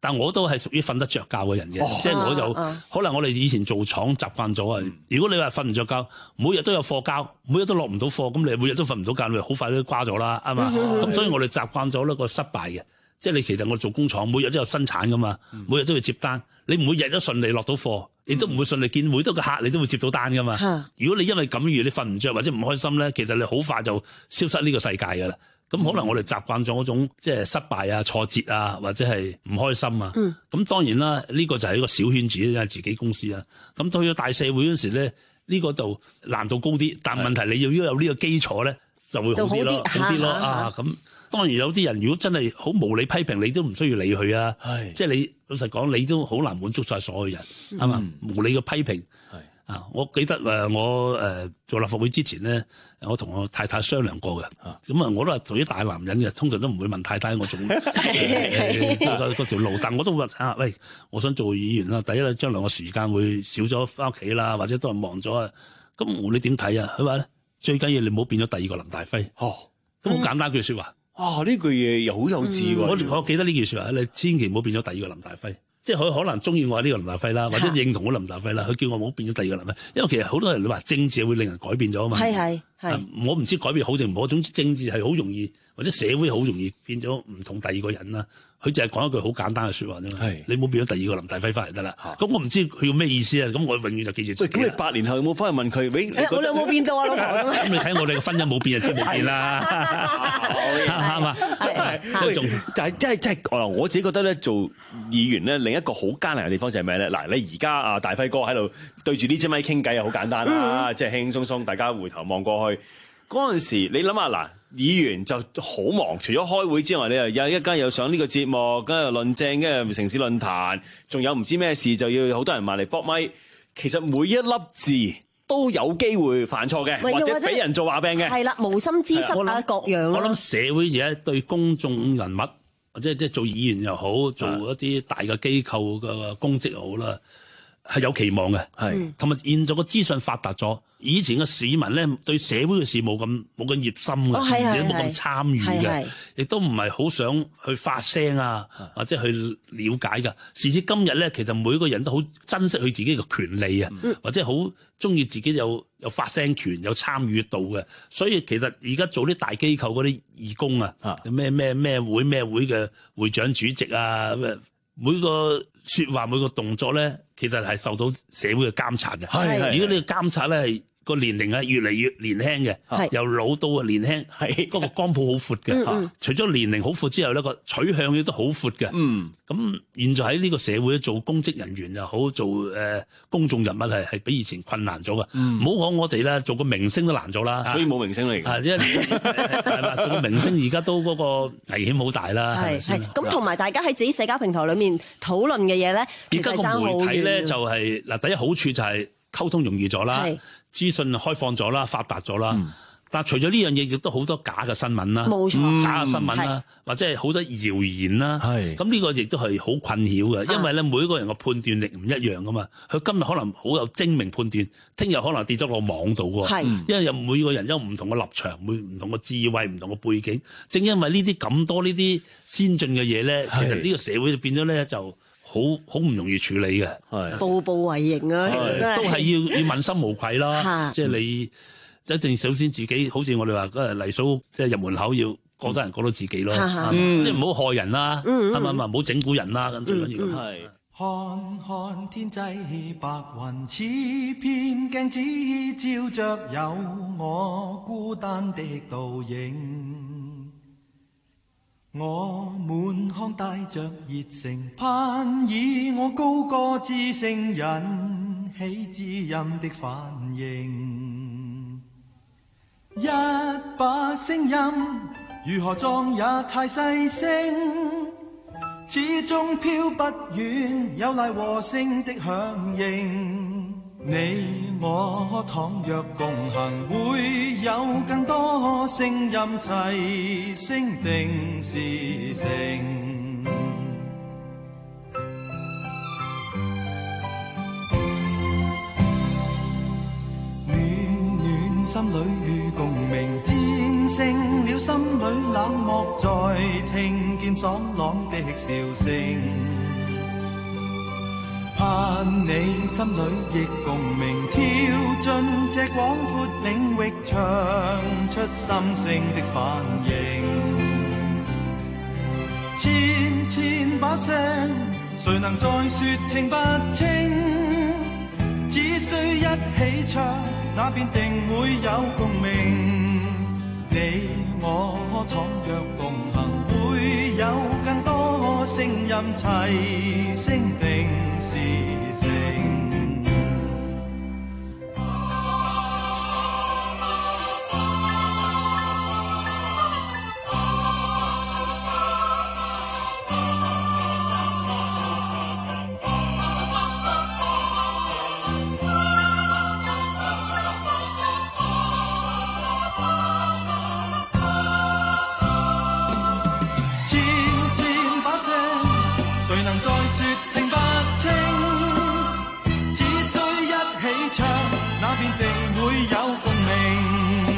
S23: 但我都係屬於瞓得着覺嘅人嘅，
S3: 哦、
S23: 即係我就、
S13: 啊、
S23: 可能我哋以前做廠習慣咗啊。嗯、如果你話瞓唔着覺，每日都有貨交，每日都落唔到貨，咁你每日都瞓唔到覺，你好快都瓜咗啦，係嘛？咁、嗯、所以我哋習慣咗呢個失敗嘅，即係你其實我哋做工廠，每日都有生產噶嘛，嗯、每日都要接單，你每日都順利落到貨，你都唔會順利見每多個客，你都會接到單噶嘛。嗯、如果你因為咁而你瞓唔着或者唔開心咧，其實你好快就消失呢個世界噶啦。咁可能我哋習慣咗嗰種即係失敗啊、挫折啊，或者係唔開心啊。咁、嗯、當然啦，呢、呢個就係一個小圈子，因為自己公司啊。咁到咗大社會嗰時咧，呢、呢個就難度高啲。但問題你要要有呢個基礎咧，就會好啲咯，好啲咯啊！咁當然有啲人如果真係好無理批評，你都唔需要理佢啊。即係你老實講，你都好難滿足晒所有人，係嘛、嗯？無理嘅批評。啊！我記得誒，我誒做立法會之前咧，我同我太太商量過嘅。咁啊，我都係屬於大男人嘅，通常都唔會問太太我做嗰條路。但我都問啊，喂，我想做議員啦。第一咧，將來個時間會少咗翻屋企啦，或者都係忙咗啊。咁你點睇啊？佢話咧，最緊要你唔好變咗第二個林大輝。哦，咁好簡單句説話。
S3: 啊！呢句嘢又好幼稚喎。
S23: 我我記得呢句説話，你千祈唔好變咗第二個林大輝。即係佢可能中意我係呢個林大輝啦，或者認同我林大輝啦，佢叫我唔好變咗第二個林大輝，因為其實好多人你話政治會令人改變咗啊嘛。係係係，我唔知改變好定唔好，總之政治係好容易或者社會好容易變咗唔同第二個人啦。佢就係講一句好簡單嘅説話啫嘛。係你唔好變咗第二個林大輝翻嚟得啦。咁我唔知佢要咩意思啊。咁我永遠就記住。喂，
S3: 咁你八年後有冇翻去問佢？喂，
S13: 我哋有冇變到啊，老婆？
S23: 咁你睇我哋嘅婚姻冇變就知冇變啦。啱嘛？
S3: 係仲但係真係真係，我自己覺得咧，做議員咧，另一個好艱難嘅地方就係咩咧？嗱，你而家啊大輝哥喺度對住呢支咪傾偈又好簡單啦，即係輕輕鬆鬆，大家回頭望過去嗰陣時，你諗下嗱，議員就好忙，除咗開會之外，你又有一間又上呢個節目，跟住論政，跟住城市論壇，仲有唔知咩事就要好多人埋嚟搏咪。其實每一粒字都有機會犯錯嘅，或者俾人做話柄嘅。係啦，
S13: 無心之失啊，各樣。
S23: 我諗社會而家對公眾人物，或者即係做議員又好，做一啲大嘅機構嘅公職又好啦，係有期望嘅。係同埋現在個資訊發達咗，以前嘅市民咧對社會嘅事冇咁冇咁熱心嘅，亦都冇咁參與嘅，亦都唔係好想去發聲啊，或者去了解㗎。時至今日咧，其實每個人都好珍惜佢自己嘅權利啊，嗯、或者好中意自己有有發聲權、有參與度嘅。所以其實而家做啲大機構嗰啲義工啊，咩咩咩會咩會嘅會長主席啊，每個説話每個動作咧，其實係受到社會嘅監察嘅。係，如果你嘅監察咧係個年齡係越嚟越年輕嘅，由老到啊年輕，係嗰個光譜好闊嘅。嗯、除咗年齡好闊之後咧，個取向亦都好闊嘅。嗯，咁現在喺呢個社會做公職人員又好，做誒、呃、公眾人物係係比以前困難咗嘅。唔好講我哋啦，做個明星都難咗啦。
S3: 所以冇明星嚟嘅。
S23: 啊，因為係嘛，做個明星而家都嗰個危險好大啦。係
S13: 係。咁同埋大家喺自己社交平台裏面討論嘅嘢咧，
S23: 而家個媒體咧就係、是、嗱，第一好處就係溝通容易咗啦。資訊開放咗啦，發達咗啦。嗯、但係除咗呢樣嘢，亦都好多假嘅新聞啦，冇錯、嗯、假嘅新聞啦，或者係好多謠言啦。係咁呢個亦都係好困擾嘅，因為咧每個人嘅判斷力唔一樣噶嘛。佢今日可能好有精明判斷，聽日可能跌咗落網度喎。係因為有每個人有唔同嘅立場，每唔同嘅智慧，唔同嘅背景。正因為呢啲咁多呢啲先進嘅嘢咧，其實呢個社會就變咗咧就。好好唔容易處理嘅，係
S13: 步步為營啊！真係
S23: 都係要要問心無愧啦。即係你一定首先自己，好似我哋話嗰日黎嫂，即係入門口要過得人過到自己咯。即係唔好害人啦，係咪咪唔好整蠱人啦。咁最緊要係
S2: 看看天際白雲，似片鏡子照着有我孤單的倒影。我滿腔帶着熱誠，盼以我高歌之聲引起知音的反應。一把聲音如何壯也太細聲，始終飄不遠，有賴和聲的響應。你我倘若共行，會有更多聲音齊聲定是成。暖暖心裏共鳴，戰勝了心裏冷漠，再聽見爽朗的笑聲。 盼你心裏亦共鳴，跳進這廣闊領域，唱出心聲的反應。千千把聲，誰能再說聽不清？只需一起唱，那便定會有共鳴。你我倘若共行，會有更多聲音齊聲定是成。誰能再說聽不清？只需一起唱，那便定會有共鳴。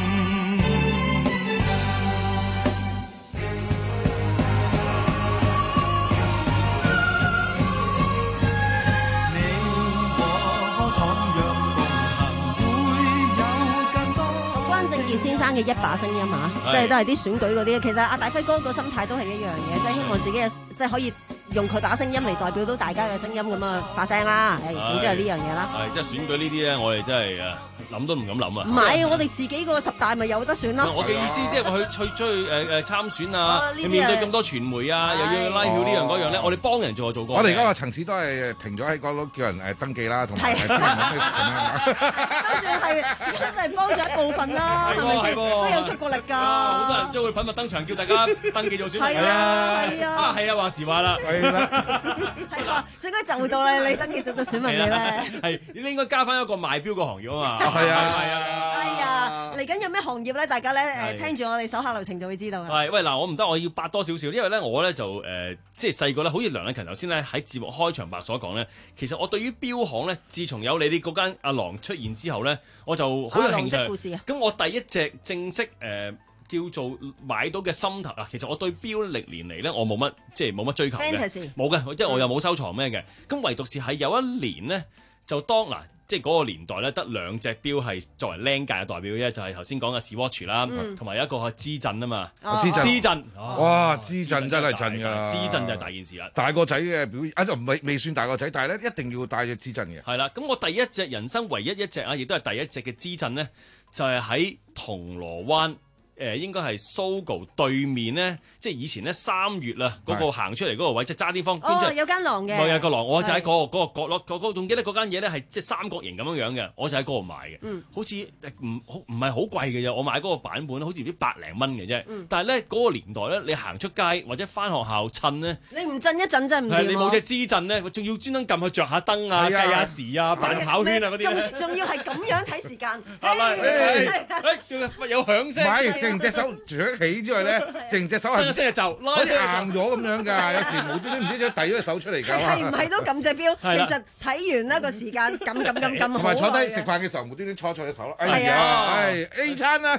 S2: 你我倘若共行，會有更多。
S13: 關正傑先生嘅一把聲音啊，即係都係啲選舉嗰啲。其實阿大輝哥個心態都係一樣嘅，即係希望自己嘅即係可以。用佢把聲音嚟代表到大家嘅聲音咁啊，發聲啦！誒，總之係呢樣嘢啦。
S11: 係即係選舉呢啲咧，我哋真係誒諗都唔敢諗啊！
S13: 唔係，我哋自己個十大咪有得選咯。
S11: 我嘅意思即係話去去出去誒誒參選啊，面對咁多傳媒啊，又要拉票呢樣嗰樣咧，我哋幫人做就做過。
S9: 我哋而家個層次都係停咗喺嗰度叫人誒登記啦，同埋先揾
S13: 都算係，都算係幫咗一部分啦，係咪先？都有出過力㗎。
S11: 好多人將佢粉墨登場，叫大家登記做選民。
S13: 係啊，係啊，
S11: 係啊，話時話啦。係啦。
S13: 係啊，應該就到咧，你登記做咗選民嘅咧。
S11: 係，你應該加翻一個賣標個行業啊嘛。
S9: 係啊，
S11: 係啊。
S13: 係啊，嚟緊有咩行業咧？大家咧誒聽住我哋手下留情就會知道嘅。
S11: 係，喂嗱，我唔得，我要八多少少，因為咧我咧就誒、呃，即係細個咧，好似梁禮勤頭先咧喺節目開場白所講咧，其實我對於標行咧，自從有你哋嗰間阿郎出現之後咧，我就好有興趣。
S13: 故事啊！
S11: 咁我第一隻正式誒。呃叫做買到嘅心頭啊！其實我對標歷年嚟咧，我冇乜即係冇乜追求嘅，冇嘅，因為我又冇收藏咩嘅。咁唯獨是喺有一年呢，就當嗱，即係嗰個年代咧，得兩隻標係作為靚界嘅代表啫，就係頭先講嘅 Swatch 啦，同埋有一個係姿震啊嘛。
S9: 姿震，
S11: 姿震，
S9: 哇！姿震真係震㗎，
S11: 姿震就係大件事啦。
S9: 大個仔嘅表演啊，唔係未算大個仔，但係咧一定要帶隻姿震嘅。
S11: 係啦，咁我第一隻人生唯一一隻啊，亦都係第一隻嘅姿震咧，就係喺銅鑼灣。誒應該係 Sogo 對面咧，即係以前咧三月啦，嗰個行出嚟嗰個位，即係揸啲方。
S13: 哦，有間廊嘅。
S11: 有個廊，我就喺嗰個嗰個角落，嗰個仲記得嗰間嘢咧係即係三角形咁樣樣嘅，我就喺嗰度買嘅。嗯。好似唔好唔係好貴嘅啫，我買嗰個版本好似唔知百零蚊嘅啫。嗯。但係咧嗰個年代咧，你行出街或者翻學校襯咧，
S13: 你唔震一震真係唔掂。
S11: 你冇隻姿震咧，仲要專登撳去着下燈啊、計下時啊、扮跑圈啊嗰啲咧。
S13: 仲要係咁樣睇時間。
S11: 係咪？誒有響聲。
S9: 淨隻手舉起之外咧，淨隻手係
S11: 伸一就
S9: 好似硬咗咁樣㗎，有時無端端唔知點遞咗隻手出嚟㗎。
S13: 係唔係都撳隻錶？其實睇完呢個時間撳撳撳撳好。
S9: 同埋坐低食飯嘅時候無端端搓搓隻手咯。哎呀，係 A 餐啦。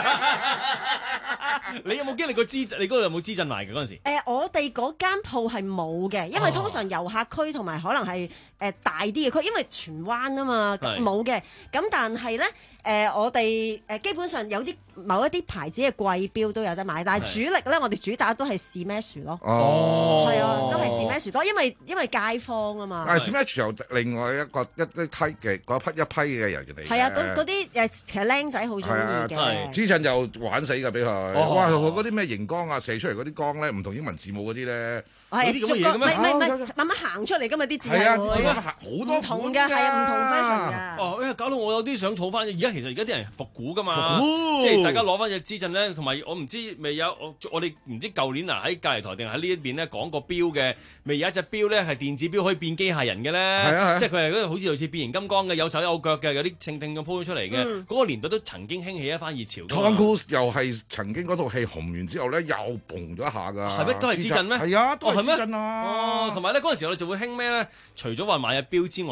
S11: 你有冇經歷過姿？你嗰度有冇姿震賣嘅嗰陣時？
S13: 誒，我哋嗰間鋪係冇嘅，因為通常遊客區同埋可能係誒大啲嘅區，因為荃灣啊嘛，冇嘅。咁但係咧。誒、呃，我哋誒基本上有啲某一啲牌子嘅貴標都有得買，但係主力咧，我哋主打都係 Smash 咯。哦，係啊，都係 Smash 多，因為因為街坊啊嘛。
S9: 但係 Smash 又另外一個一一批嘅嗰批一批嘅人嚟。
S13: 係啊，嗰啲誒其實僆仔好中意嘅。
S9: 之陣又玩死㗎俾佢。哦、哇！嗰啲咩熒光啊，射出嚟嗰啲光咧，唔同英文字母嗰啲咧。
S13: 係，逐個唔係唔係唔係慢慢行出嚟㗎嘛啲字係會
S9: 好多
S13: 唔同嘅，係啊，唔同 fashion 㗎。
S11: 哦，因為搞到我有啲想儲翻。而家其實而家啲人復古㗎嘛，即係大家攞翻隻姿震咧，同埋我唔知未有我我哋唔知舊年啊喺隔離台定喺呢一邊咧講個錶嘅，未有一隻錶咧係電子錶可以變機械人嘅咧，即係佢係嗰個好似類似變形金剛嘅，有手有腳嘅，有啲稱稱咁鋪咗出嚟嘅。嗰個年代都曾經興起一番熱潮。
S9: Tom Cruise 又係曾經嗰套戲紅完之後咧，又嘣咗一下㗎。
S11: 係咩？都係姿震咩？
S9: 係啊，都係姿震啊。
S11: 哦，同埋咧嗰陣時我哋就會興咩咧？除咗話買隻錶之外咧，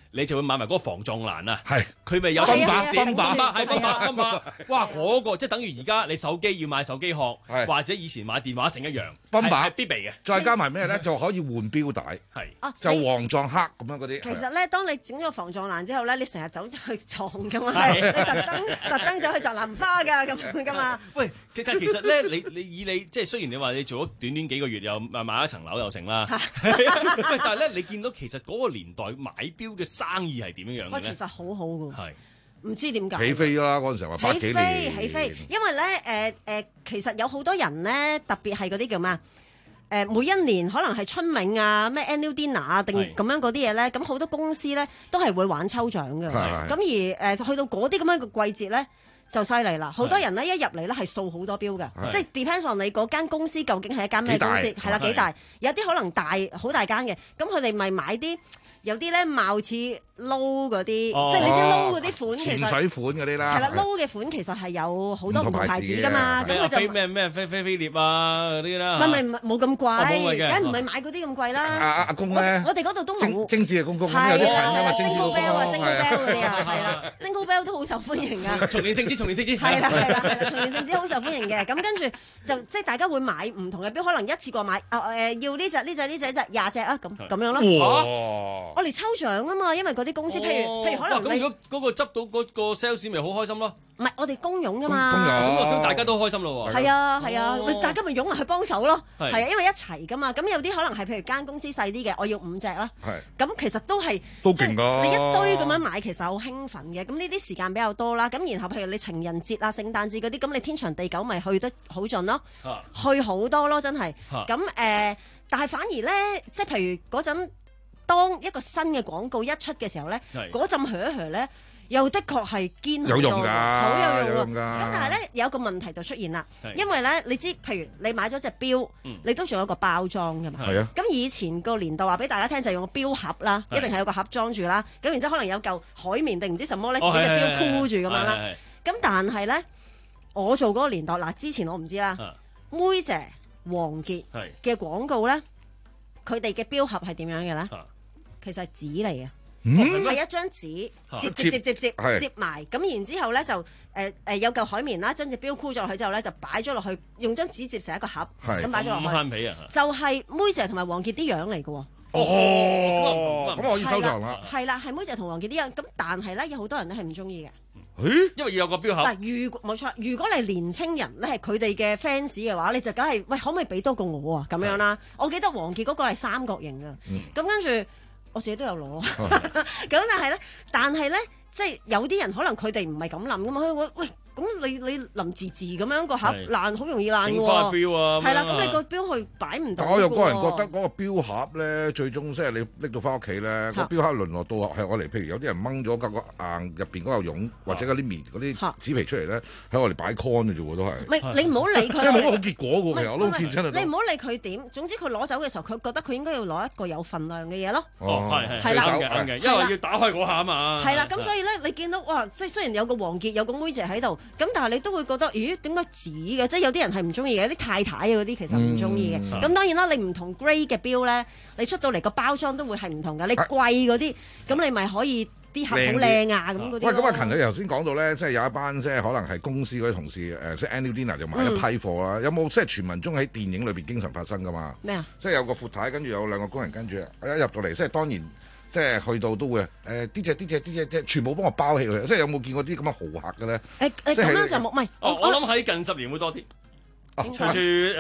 S11: 你就會買埋嗰個防撞欄啊。
S9: 係，
S11: 佢咪有
S9: 泵把
S11: 線
S9: 泵把
S11: 係泵把泵把。哇！嗰個即係等於而家你手機要買手機殼，
S9: 係
S11: 或者以前買電話繩一樣，
S9: 泵把
S11: 係必備嘅。
S9: 再加埋咩咧？就可以換錶帶，
S11: 係
S9: 就黃撞黑咁樣嗰啲。
S13: 其實咧，當你整咗防撞欄之後咧，你成日走去撞噶嘛，
S11: 係
S13: 你特登特登走去摘蘭花㗎咁噶嘛。
S11: 喂，其實其實咧，你你以你即係雖然你話你做咗短短幾個月又買買一層樓又成啦，喂，但係咧你見到其實嗰個年代買錶嘅生意係點樣樣嘅
S13: 喂，
S11: 咧？
S13: 其實好好㗎。
S11: 係。
S13: 唔知點解
S9: 起飛啦！嗰陣時話百幾
S13: 起
S9: 年，
S13: 飛起飛，因為咧誒誒，其實有好多人咧，特別係嗰啲叫咩啊？誒每一年可能係春茗啊、咩 annual dinner 啊，定咁樣嗰啲嘢咧，咁好多公司咧都係會玩抽獎嘅。咁而誒、呃、去到嗰啲咁樣嘅季節咧，就犀利啦！好多人咧一入嚟咧係掃好多錶嘅，即係 depends on 你嗰間公司究竟係一間咩公司，係啦幾大？有啲可能大好大間嘅，咁佢哋咪買啲。有啲咧貌似撈嗰啲，即係你知撈嗰啲款其實
S9: 潛水款嗰啲啦，
S13: 係啦，撈嘅款其實係有好多唔同牌子噶嘛，咁佢就
S11: 咩咩飛飛飛獵啊嗰啲啦，
S13: 唔係唔係冇咁貴，梗唔係買嗰啲咁貴啦。
S9: 阿阿阿公咧，
S13: 我哋嗰度都冇
S9: 精緻嘅公公，有啲近噶嘛，精緻公公
S13: 啊，精高 bell 嗰啲啊，係啦，精高 bell 都好受歡迎啊。
S11: 重年聖子，重年聖子，
S13: 係啦係啦係啦，重年聖子好受歡迎嘅。咁跟住就即係大家會買唔同嘅錶，可能一次過買啊誒要呢隻呢隻呢隻隻廿隻啊咁咁樣咯。我嚟抽獎啊嘛，因為嗰啲公司，譬如譬如可能
S11: 咁如果嗰個執到嗰個 sales 咪好開心咯。
S13: 唔係，我哋公傭噶嘛。
S9: 公傭
S11: 咁大家都開心咯喎。
S13: 係啊係啊，大家咪湧埋去幫手咯。
S11: 係
S13: 啊，因為一齊噶嘛。咁有啲可能係譬如間公司細啲嘅，我要五隻啦。
S9: 係。
S13: 咁其實都係
S9: 都勁㗎。
S13: 你一堆咁樣買，其實好興奮嘅。咁呢啲時間比較多啦。咁然後譬如你情人節啊、聖誕節嗰啲，咁你天長地久咪去得好盡咯。去好多咯，真係。咁誒，但係反而咧，即係譬如嗰陣。當一個新嘅廣告一出嘅時候咧，嗰陣噓一噓咧，又的確係堅好多，
S9: 有用㗎，
S13: 好有用
S9: 㗎。
S13: 咁但係咧有一個問題就出現啦，因為咧你知，譬如你買咗隻錶，你都仲有個包裝㗎嘛。
S9: 係啊。
S13: 咁以前個年代話俾大家聽就係用個錶盒啦，一定係有個盒裝住啦。咁然之後可能有嚿海綿定唔知什麼咧，就俾隻錶箍住咁樣啦。咁但係咧，我做嗰個年代嗱，之前我唔知啦，妹姐王傑嘅廣告咧，佢哋嘅錶盒係點樣嘅咧？其實係紙嚟嘅，係、嗯、一張紙摺摺摺摺摺摺埋，咁然之後咧就誒誒、呃呃、有嚿海綿啦，將隻錶箍咗落去之後咧就擺咗落去，用張紙摺成一個盒，咁擺咗落去，
S11: 啊、
S13: 就係妹姐同埋王傑啲樣嚟嘅喎。
S9: 哦，咁我可以收藏啦。
S13: 係啦，係妹姐同王傑啲樣，咁但係咧有好多人咧係唔中意嘅。
S11: 因為要有個錶盒。
S13: 嗱，如冇錯，如果你係年青人，你係佢哋嘅 fans 嘅話，你就梗係喂，可唔可以俾多個我啊？咁樣啦，我記得王傑嗰個係三角形嘅，咁跟住。我自己都有攞，咁但係咧，但係咧，即係有啲人可能佢哋唔係咁諗噶嘛，佢話喂，咁你你林字字咁樣個盒爛，好容易爛嘅喎，係啦，咁你個標去擺唔到。
S9: 但我又個人覺得嗰個標盒咧，最終即係你拎到翻屋企咧，個標盒淪落到係我嚟，譬如有啲人掹咗個硬入邊嗰嚿絨或者嗰啲棉嗰啲紙皮出嚟咧，喺我嚟擺 con 嘅啫喎，都係。
S13: 唔係你唔好理佢，
S9: 即係冇乜好結果嘅，其實我都見真係。
S13: 你唔好理佢點，總之佢攞走嘅時候，佢覺得佢應該要攞一個有份量嘅嘢咯。
S11: 哦，係
S13: 係啦，
S11: 啱嘅，因為要打開嗰下啊嘛。
S13: 係啦，咁所以咧，你見到哇，即係雖然有個王傑有個妹姐喺度，咁但係你都會覺得，咦？點解紙嘅？即係有啲人係唔中意嘅，有啲太太啊嗰啲其實唔中意嘅。咁、嗯、當然啦，你唔同 grade 嘅錶咧，你出到嚟個包裝都會係唔同嘅。你貴嗰啲，咁、啊、你咪可以啲盒好靚啊咁嗰啲。喂，
S9: 咁阿勤你頭先講到咧，即係有一班即係可能係公司嗰啲同事誒，即係 annual dinner 就買一批貨啦。嗯、有冇即係傳聞中喺電影裏邊經常發生噶嘛？
S13: 咩啊？
S9: 即係有個闊太，跟住有兩個工人跟住，一入到嚟，即係當然。即係去到都會誒啲隻啲隻啲隻隻全部幫我包起佢，即係有冇見過啲咁嘅豪客嘅咧？
S13: 誒誒咁樣就冇，唔係
S11: 我我諗喺近十年會多啲。隨住誒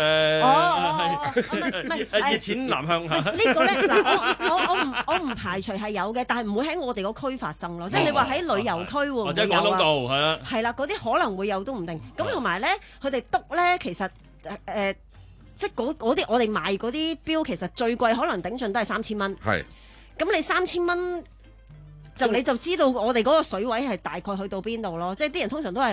S11: 係熱錢南向呢
S13: 個咧嗱，我我我唔我唔排除係有嘅，但係唔會喺我哋個區發生咯。即係你話喺旅遊區會唔會有啊？或者廣東道係啦，係啦，嗰啲可能會有都唔定。咁同埋咧，佢哋篤咧，其實誒即係嗰嗰啲我哋賣嗰啲錶，其實最貴可能頂盡都係三千蚊。係。咁你三千蚊就你就知道我哋嗰個水位係大概去到邊度咯，即係啲人通常都係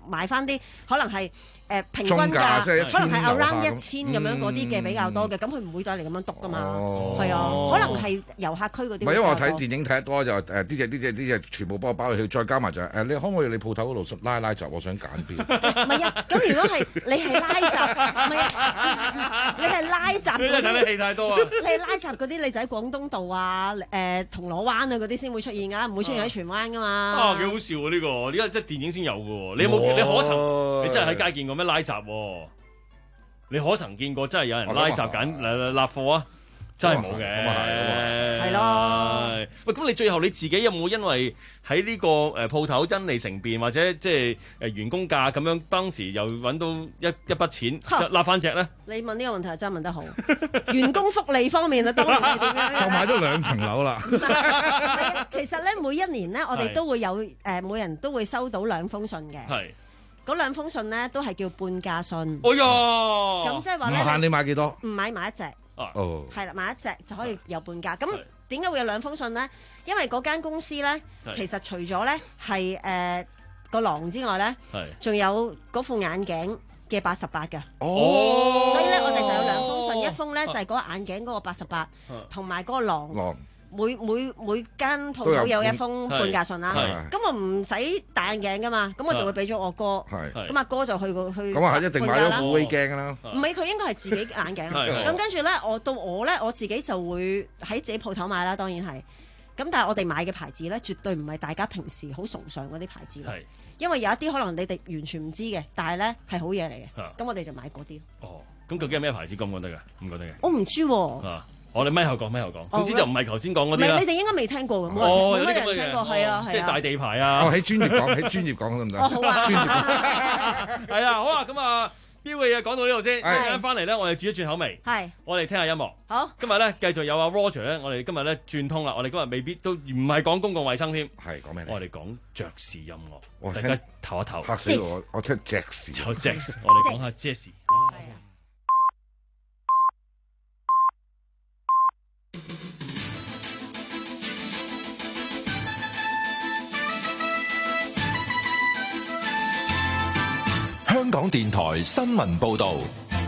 S13: 買翻啲可能係誒平均
S9: 中價即係
S13: 價，可能係
S9: 一千
S13: around
S9: 樓下
S13: 一千咁樣嗰啲嘅比較多嘅，咁佢唔會再嚟咁樣篤噶嘛，係啊，可能係遊客區嗰啲。
S9: 唔係因為我睇電影睇得多就誒呢只呢只呢只全部幫我包去，再加埋就係誒你可唔可以你鋪頭嗰度拉拉閘？我想揀邊？
S13: 唔係啊，咁如果係你係拉閘，唔係啊，你係拉閘嗰啲，
S11: 你睇得戲太多啊！
S13: 你係拉閘嗰啲，你就喺廣東道啊、誒銅鑼灣啊嗰啲先會出現㗎，唔會出現喺荃灣㗎嘛。
S11: 啊，幾好笑喎呢個！呢個即係電影先有嘅喎，你有冇？你可曾？你真係喺街見過咩拉閘喎？你可曾見過真係有人拉閘緊誒立貨啊？真係冇嘅，
S13: 係咯。
S11: 喂，咁你最後你自己有冇因為喺呢個誒鋪頭因利乘便或者即係誒員工價咁樣，當時又揾到一一筆錢，就拉翻隻咧？
S13: 你問呢個問題真係問得好。員工福利方面啊，當然係點樣？
S9: 就買咗兩層樓啦。
S13: 其實咧，每一年咧，我哋都會有誒，每人都會收到兩封信嘅。
S11: 係。
S13: 嗰兩封信咧都係叫半價信。
S11: 哎呀！
S13: 咁即係話咧，
S9: 唔限你買幾多？
S13: 唔買買一隻。
S9: 哦。
S13: 係啦，買一隻就可以有半價。咁點解會有兩封信咧？因為嗰間公司咧，其實除咗咧係誒個狼之外咧，仲有嗰副眼鏡嘅八十八㗎。
S11: 哦。
S13: 所以咧，我哋就有兩封信，一封咧就係嗰個眼鏡嗰個八十八，同埋嗰個狼。狼。每每每間鋪頭有一封半價信啦，咁我唔使戴眼鏡噶嘛，咁我就會俾咗我哥，咁阿哥就去個去。
S9: 咁啊，一定買咗副微鏡啦。
S13: 唔係，佢應該係自己眼鏡。咁跟住咧，我到我咧，我自己就會喺自己鋪頭買啦，當然係。咁但係我哋買嘅牌子咧，絕對唔係大家平時好崇尚嗰啲牌子啦。因為有一啲可能你哋完全唔知嘅，但係咧係好嘢嚟嘅。咁我哋就買嗰啲。
S11: 哦，咁究竟係咩牌子？覺唔覺得㗎？唔覺得嘅。
S13: 我唔知喎。
S11: 我哋咪後講，咪後講。總之就唔係頭先講嗰啲啦。
S13: 你哋應該未聽過嘅，冇乜人聽過，係啊，係啊。
S11: 即係大地牌啊！
S9: 哦，喺專業講，喺專業講得唔得？
S13: 哦，好啊。
S9: 專業
S11: 係啊，好啊，咁啊，標嘅嘢講到呢度先。陣間翻嚟咧，我哋轉一轉口味。
S13: 係。我
S11: 哋聽下音樂。
S13: 好。
S11: 今日咧繼續有阿 Roger 咧，我哋今日咧轉通啦。我哋今日未必都唔係講公共衛生添。
S9: 係講咩咧？
S11: 我哋講爵士音樂。大家唞一唞。
S9: 嚇死我！我聽爵士。
S11: 就爵士，我哋講下爵士。
S4: 香港電台新聞報導，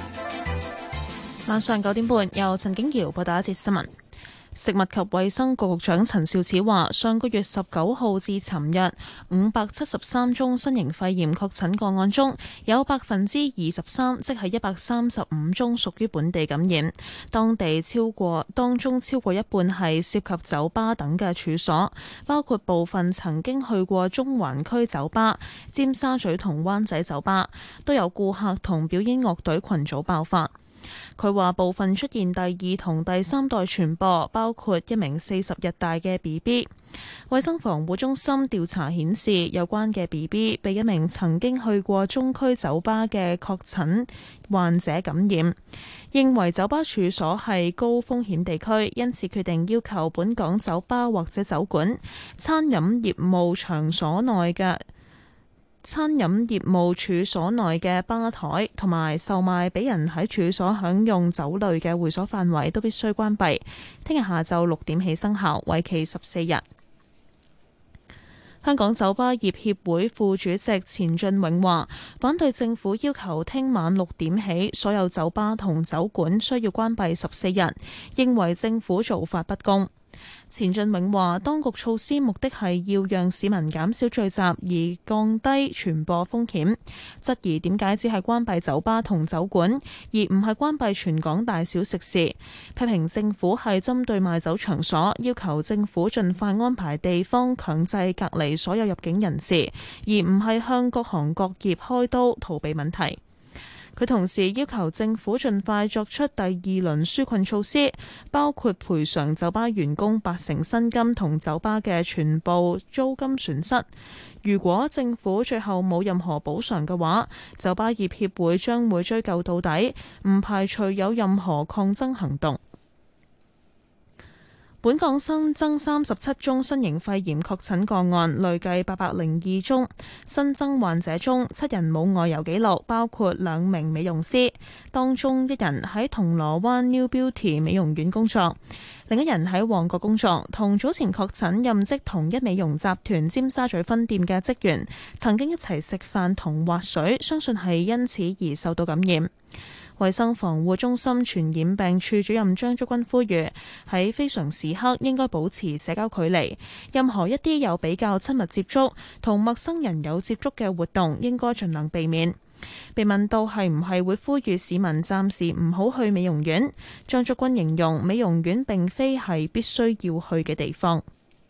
S1: 晚上九點半由陳景瑤報道一節新聞。食物及衛生局局長陳肇始話：上個月十九號至尋日，五百七十三宗新型肺炎確診個案中，有百分之二十三，即係一百三十五宗屬於本地感染。當地超過當中超過一半係涉及酒吧等嘅處所，包括部分曾經去過中環區酒吧、尖沙咀同灣仔酒吧，都有顧客同表演樂隊群組爆發。佢話部分出現第二同第三代傳播，包括一名四十日大嘅 B B。衛生防護中心調查顯示，有關嘅 B B 被一名曾經去過中區酒吧嘅確診患者感染，認為酒吧處所係高風險地區，因此決定要求本港酒吧或者酒館、餐飲業務場所內嘅餐飲業務處所內嘅吧台同埋售賣俾人喺處所享用酒類嘅會所範圍都必須關閉。聽日下晝六點起生效，為期十四日。香港酒吧業協會副主席錢俊永話，反對政府要求聽晚六點起所有酒吧同酒館需要關閉十四日，認為政府做法不公。錢俊永話，當局措施目的係要讓市民減少聚集而降低傳播風險，質疑點解只係關閉酒吧同酒館，而唔係關閉全港大小食肆，批評政府係針對賣酒場所，要求政府盡快安排地方強制隔離所有入境人士，而唔係向各行各業開刀逃避問題。佢同時要求政府盡快作出第二輪紓困措施，包括賠償酒吧員工八成薪金同酒吧嘅全部租金損失。如果政府最後冇任何補償嘅話，酒吧業協會將會追究到底，唔排除有任何抗爭行動。 本港新增三十七宗新型肺炎確診個案，累計八百零二宗。新增患者中，七人冇外遊記錄，包括兩名美容師，當中一人喺銅鑼灣 New Beauty 美容院工作，另一人喺旺角工作，同早前確診任職同一美容集團尖沙咀分店嘅職員曾經一齊食飯同滑水，相信係因此而受到感染。衛生防護中心傳染病處主任張竹君呼籲，喺非常時刻應該保持社交距離，任何一啲有比較親密接觸同陌生人有接觸嘅活動應該盡量避免。被問到係唔係會呼籲市民暫時唔好去美容院，張竹君形容美容院並非係必須要去嘅地方。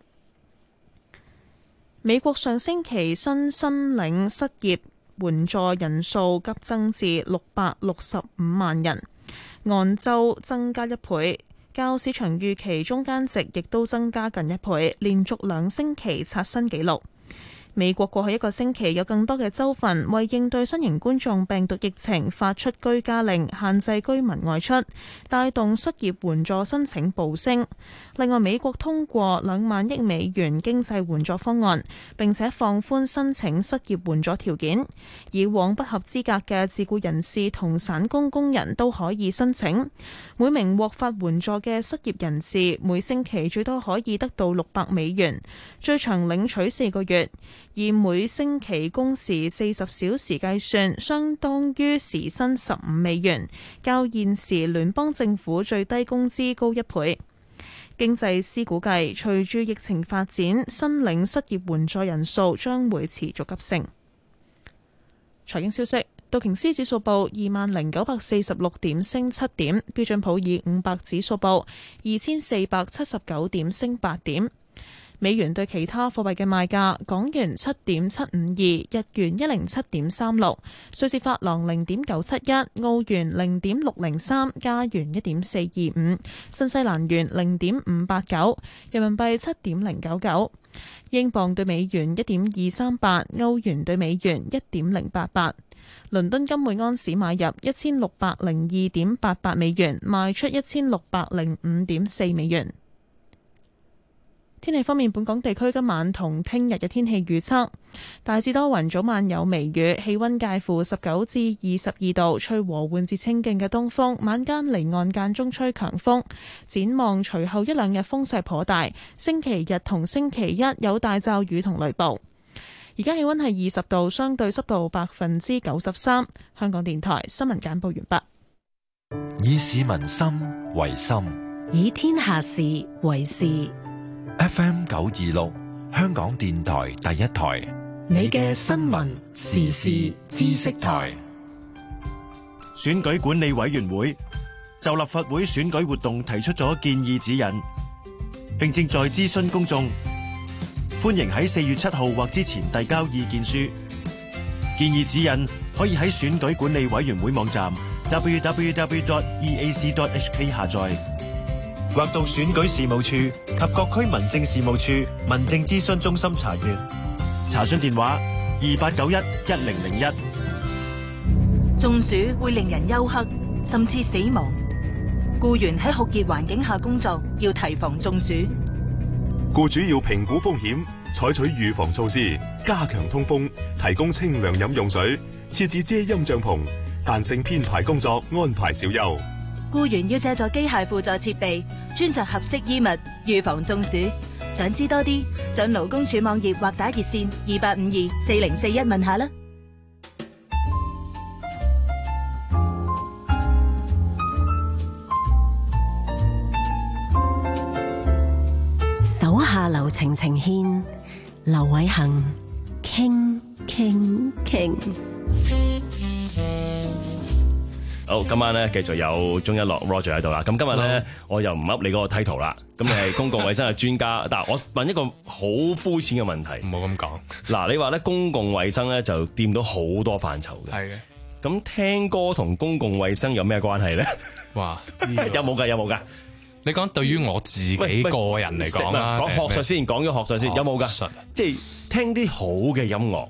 S1: 美國上星期新申領失業援助人數急增至六百六十五萬人，按週增加一倍，較市場預期中間值亦都增加近一倍，連續兩星期刷新紀錄。美國過去一個星期有更多嘅州份為應對新型冠狀病毒疫情發出居家令，限制居民外出，帶動失業援助申請暴升。另外，美國通過兩萬億美元經濟援助方案，並且放寬申請失業援助條件，以往不合資格嘅自僱人士同散工工人都可以申請。每名獲發援助嘅失業人士每星期最多可以得到六百美元，最長領取四個月。以每星期工時四十小時計算，相當於時薪十五美元，較現時聯邦政府最低工資高一倍。經濟師估計，隨住疫情發展，申領失業援助人數將會持續急升。財經消息，道瓊斯指數報二萬零九百四十六點，升七點；標準普爾五百指數報二千四百七十九點，升八點。美元對其他貨幣嘅賣價：港元七點七五二，日元一零七點三六，瑞士法郎零點九七一，澳元零點六零三，加元一點四二五，新西蘭元零點五八九，人民幣七點零九九，英鎊對美元一點二三八，歐元對美元一點零八八。倫敦金每盎司買入一千六百零二點八八美元，賣出一千六百零五點四美元。天氣方面，本港地區今晚同聽日嘅天氣預測大致多雲，早晚有微雨，氣溫介乎十九至二十二度，吹和緩至清勁嘅東風，晚間離岸間中吹強風。展望隨後一兩日風勢頗大，星期日同星期一有大驟雨同雷暴。而家氣溫係二十度，相對濕度百分之九十三。香港電台新聞簡報完
S4: 畢。以市民心為心，
S18: 以天下事為事。
S4: F M 九二六，香港電台第一台，
S18: 你嘅新聞時事知識台。
S12: 選舉管理委員會就立法會選舉活動提出咗建議指引，並正在諮詢公眾。歡迎喺四月七號或之前遞交意見書。建議指引可以喺選舉管理委員會網站 double-u double-u double-u dot e a c dot h k 下載。或到選舉事務處及各區民政事務處民政諮詢中心查閱。查詢電話二八九一一零零一。
S14: 中暑會令人休克，甚至死亡。僱員喺酷熱環境下工作，要提防中暑。
S16: 僱主要評估風險，採取預防措施，加強通風，提供清涼飲用水，設置遮陰帳篷，彈性編排工作，安排小休。
S14: 僱員要借助機械輔助設備，穿着合適衣物，預防中暑。想知多啲，上勞工處網頁或打熱線二八五二四零四一問下啦。
S19: 手下留情情牽，劉偉恒傾傾傾。
S11: 好，今晚咧繼續有鍾一諾 Roger 喺度啦。咁今日咧，我又唔噏你嗰個 title 啦。咁你係公共衛生嘅專家，但係我問一個好膚淺嘅問題。唔好咁講。嗱，你話咧公共衛生咧就掂到好多範疇嘅。係嘅。咁聽歌同公共衛生有咩關係咧？哇！有冇㗎？有冇㗎？
S25: 你講對於我自己個人嚟講啦，
S11: 講學術先，講咗學術先，有冇㗎？即係聽啲好嘅音樂。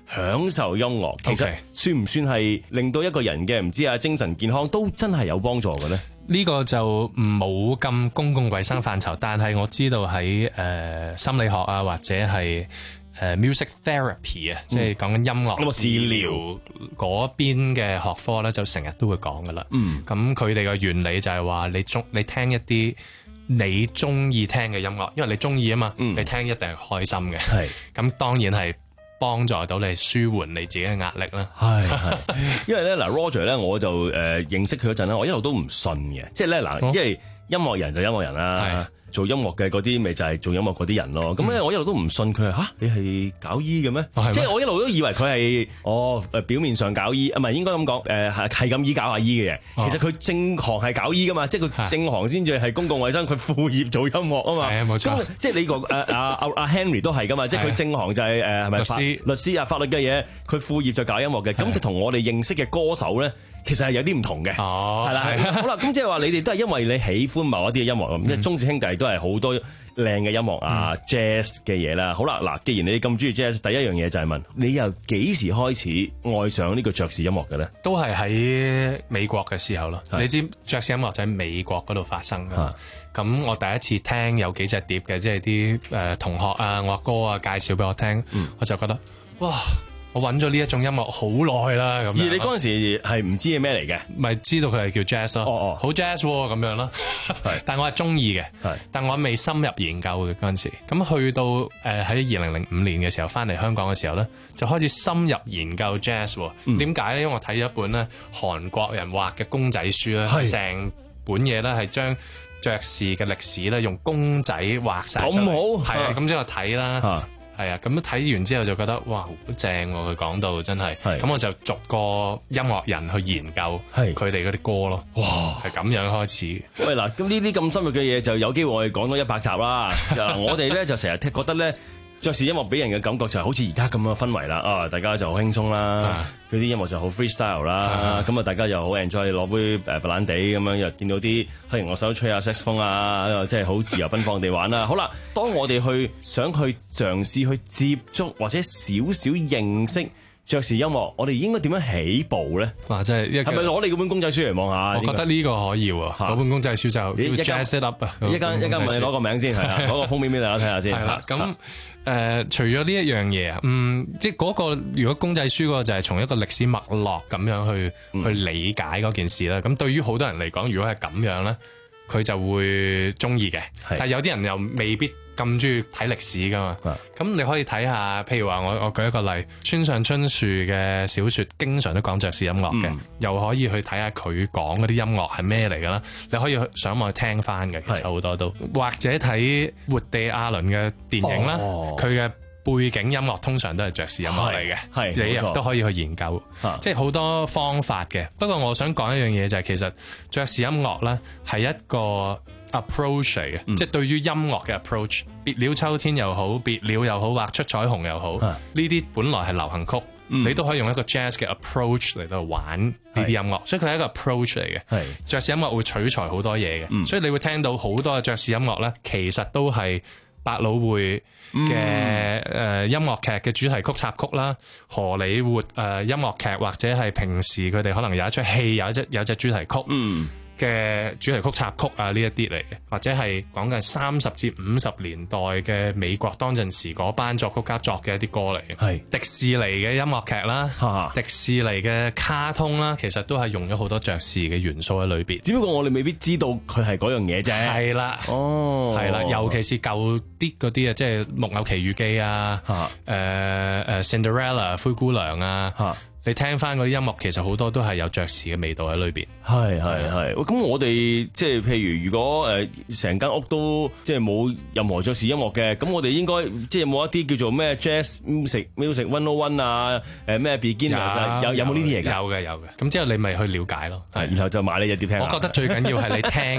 S3: 享受音樂，其實
S25: Okay.
S3: 算唔算係令到一個人嘅唔知啊精神健康都真係有幫助嘅咧？
S25: 呢個就冇咁公共衛生範疇，但係我知道喺誒、呃、心理學啊，或者係誒、呃、music therapy 啊、嗯，即係講緊音樂治療嗰邊嘅學科咧，就成日都會講噶啦。嗯，咁佢哋嘅原理就係話你中你聽一啲你中意聽嘅音樂，因為你中意啊嘛，嗯、你聽一定係開心嘅。係，咁當然係幫助到你舒緩你自己嘅壓力啦。係係，
S3: 因為咧嗱 Roger 咧，我就誒、呃、認識佢嗰陣咧，我一路都唔信嘅，即係咧嗱，因為音樂人就音樂人啦。做音樂嘅嗰啲咪就係做音樂嗰啲人咯，咁咧、嗯、我一路都唔信佢係嚇，你係搞醫嘅咩？哦、即係我一路都以為佢係哦誒表面上搞醫，啊唔係應該咁講誒係係咁醫搞下醫嘅嘢，哦、其實佢正行係搞醫噶嘛，即係佢正行先至係公共衛生，佢副業做音樂啊嘛。係冇錯。即係你個誒阿阿阿 Henry 都係噶嘛，即係佢正行就係誒係咪法律師啊法律嘅嘢，佢副業就搞音樂嘅，咁就同我哋認識嘅歌手咧。其實係有啲唔同嘅，係、哦、啦，好啦，咁即係話你哋都係因為你喜歡某一啲嘅音樂咁，因為鍾氏兄弟都係好多靚嘅音樂啊、嗯、jazz 嘅嘢啦。好啦，嗱，既然你咁中意 jazz，第一樣嘢就係問你由幾時開始愛上呢個爵士音樂嘅咧？都係喺美國嘅時候咯。你知爵士音樂就喺美國嗰度發生㗎嘛？咁我第一次聽有幾隻碟嘅，即係啲誒同學啊、我阿哥啊介紹俾我聽，嗯、我就覺得哇！我揾咗呢一種音樂好耐啦，咁。而你嗰陣時係唔知係咩嚟嘅，咪知道佢係叫 jazz 咯。哦哦，好 jazz 喎咁樣咯。但我係中意嘅，但我未深入研究嘅嗰陣時。咁去到誒喺二零零五年嘅時候，翻嚟香港嘅時候咧，就開始深入研究 jazz。點解咧？因為我睇咗一本咧韓國人畫嘅公仔書咧，成本嘢咧係將爵士嘅歷史咧用公仔畫曬出嚟。咁好，係啊，咁即係我睇啦。係啊，咁睇完之後就覺得哇好正喎！佢講到真係，咁我就逐個音樂人去研究佢哋嗰啲歌咯。哇，係咁樣開始。喂嗱，咁呢啲咁深入嘅嘢就有機會我哋講多一百集啦。我哋咧就成日覺得咧爵士音樂俾人嘅感覺就係好似而家咁嘅氛圍啦。啊，大家就好輕鬆啦，佢啲音樂就好 freestyle 啦。咁啊，大家又好 enjoy 攞杯誒白蘭地咁樣，又見到啲黑人樂手吹下 saxophone 啊，即係好自由奔放地玩啦。好啦，當我哋去想去嘗試去接觸或者少少認識爵士音樂，我哋應該點樣起步咧？哇！即係係咪攞你嗰本公仔書嚟望下？我覺得呢個可以喎，嗰本公仔書就叫 Jazz It Up 啊！一間一間問你攞個名先，係啦，攞個封面俾大家睇下先。係啦，咁誒，除咗呢一樣嘢啊，嗯，即係嗰個如果公仔書嗰個就係從一個歷史脈絡咁樣去去理解嗰件事啦。咁對於好多人嚟講，如果係咁樣咧，佢就會中意嘅。但係有啲人又未必咁中意睇歷史噶嘛，咁你可以睇下，譬如話我我舉一個例，村上春樹嘅小說經常都講爵士音樂嘅，嗯、又可以去睇下佢講嗰啲音樂係咩嚟噶啦，你可以上網去聽翻嘅，其實好多都，或者睇活地亞倫嘅電影啦，佢嘅、哦、背景音樂通常都係爵士音樂嚟嘅，係你亦都可以去研究，即係好多方法嘅。不過我想講一樣嘢就係、是，其實爵士音樂咧係一個approach 嚟嘅，嗯、即係對於音樂嘅 approach， 別了秋天又好，別了又好，畫出彩虹又好，呢啲、啊、本來係流行曲，嗯、你都可以用一個 jazz 嘅 approach 嚟到玩呢啲音樂，是所以佢係一個 approach 嚟嘅。爵士音樂會取材好多嘢嘅，嗯、所以你會聽到好多嘅爵士音樂咧，其實都係百老匯嘅誒音樂劇嘅主題曲插曲啦，荷里活誒音樂劇或者係平時佢哋可能有一出戲有一隻有一隻主題曲。嗯嘅主題曲插曲啊，呢一啲嚟嘅，或者係講緊三十至五十年代嘅美國當陣時嗰班作曲家作嘅一啲歌嚟嘅，係迪士尼嘅音樂劇啦，哈迪士尼嘅卡通啦，其實都係用咗好多爵士嘅元素喺裏邊，只不過我哋未必知道佢係嗰樣嘢啫。係啦，哦，係啦，尤其是舊啲嗰啲啊，即係木偶奇遇記啊，誒誒、呃呃、Cinderella 灰姑娘啊。哈你聽翻嗰啲音樂，其實好多都係有爵士嘅味道喺裏邊。係係係。咁我哋即係譬如，如果誒成間屋都即係冇任何爵士音樂嘅，咁我哋應該即係有冇一啲叫做咩 Jazz Music Music One O One 啊？誒咩 Beginners 有有冇呢啲嘢㗎？有嘅有嘅。咁之後你咪去了解咯。係，然後就買呢隻碟聽。我覺得最緊要係你聽。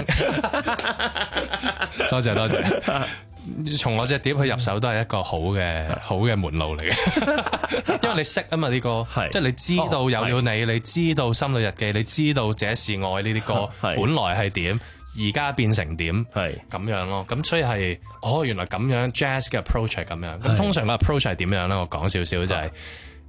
S3: 多謝多謝。從我隻碟去入手都係一個好嘅好嘅門路嚟嘅，因為你識啊嘛呢歌，即係你知道有了你，你知道心裏日記，你知道這是愛呢啲歌本來係點，而家變成點，係咁樣咯。咁所以係哦，原來咁樣 jazz 嘅 approach 係咁樣。咁通常嘅 approach 係點樣咧？我講少少就係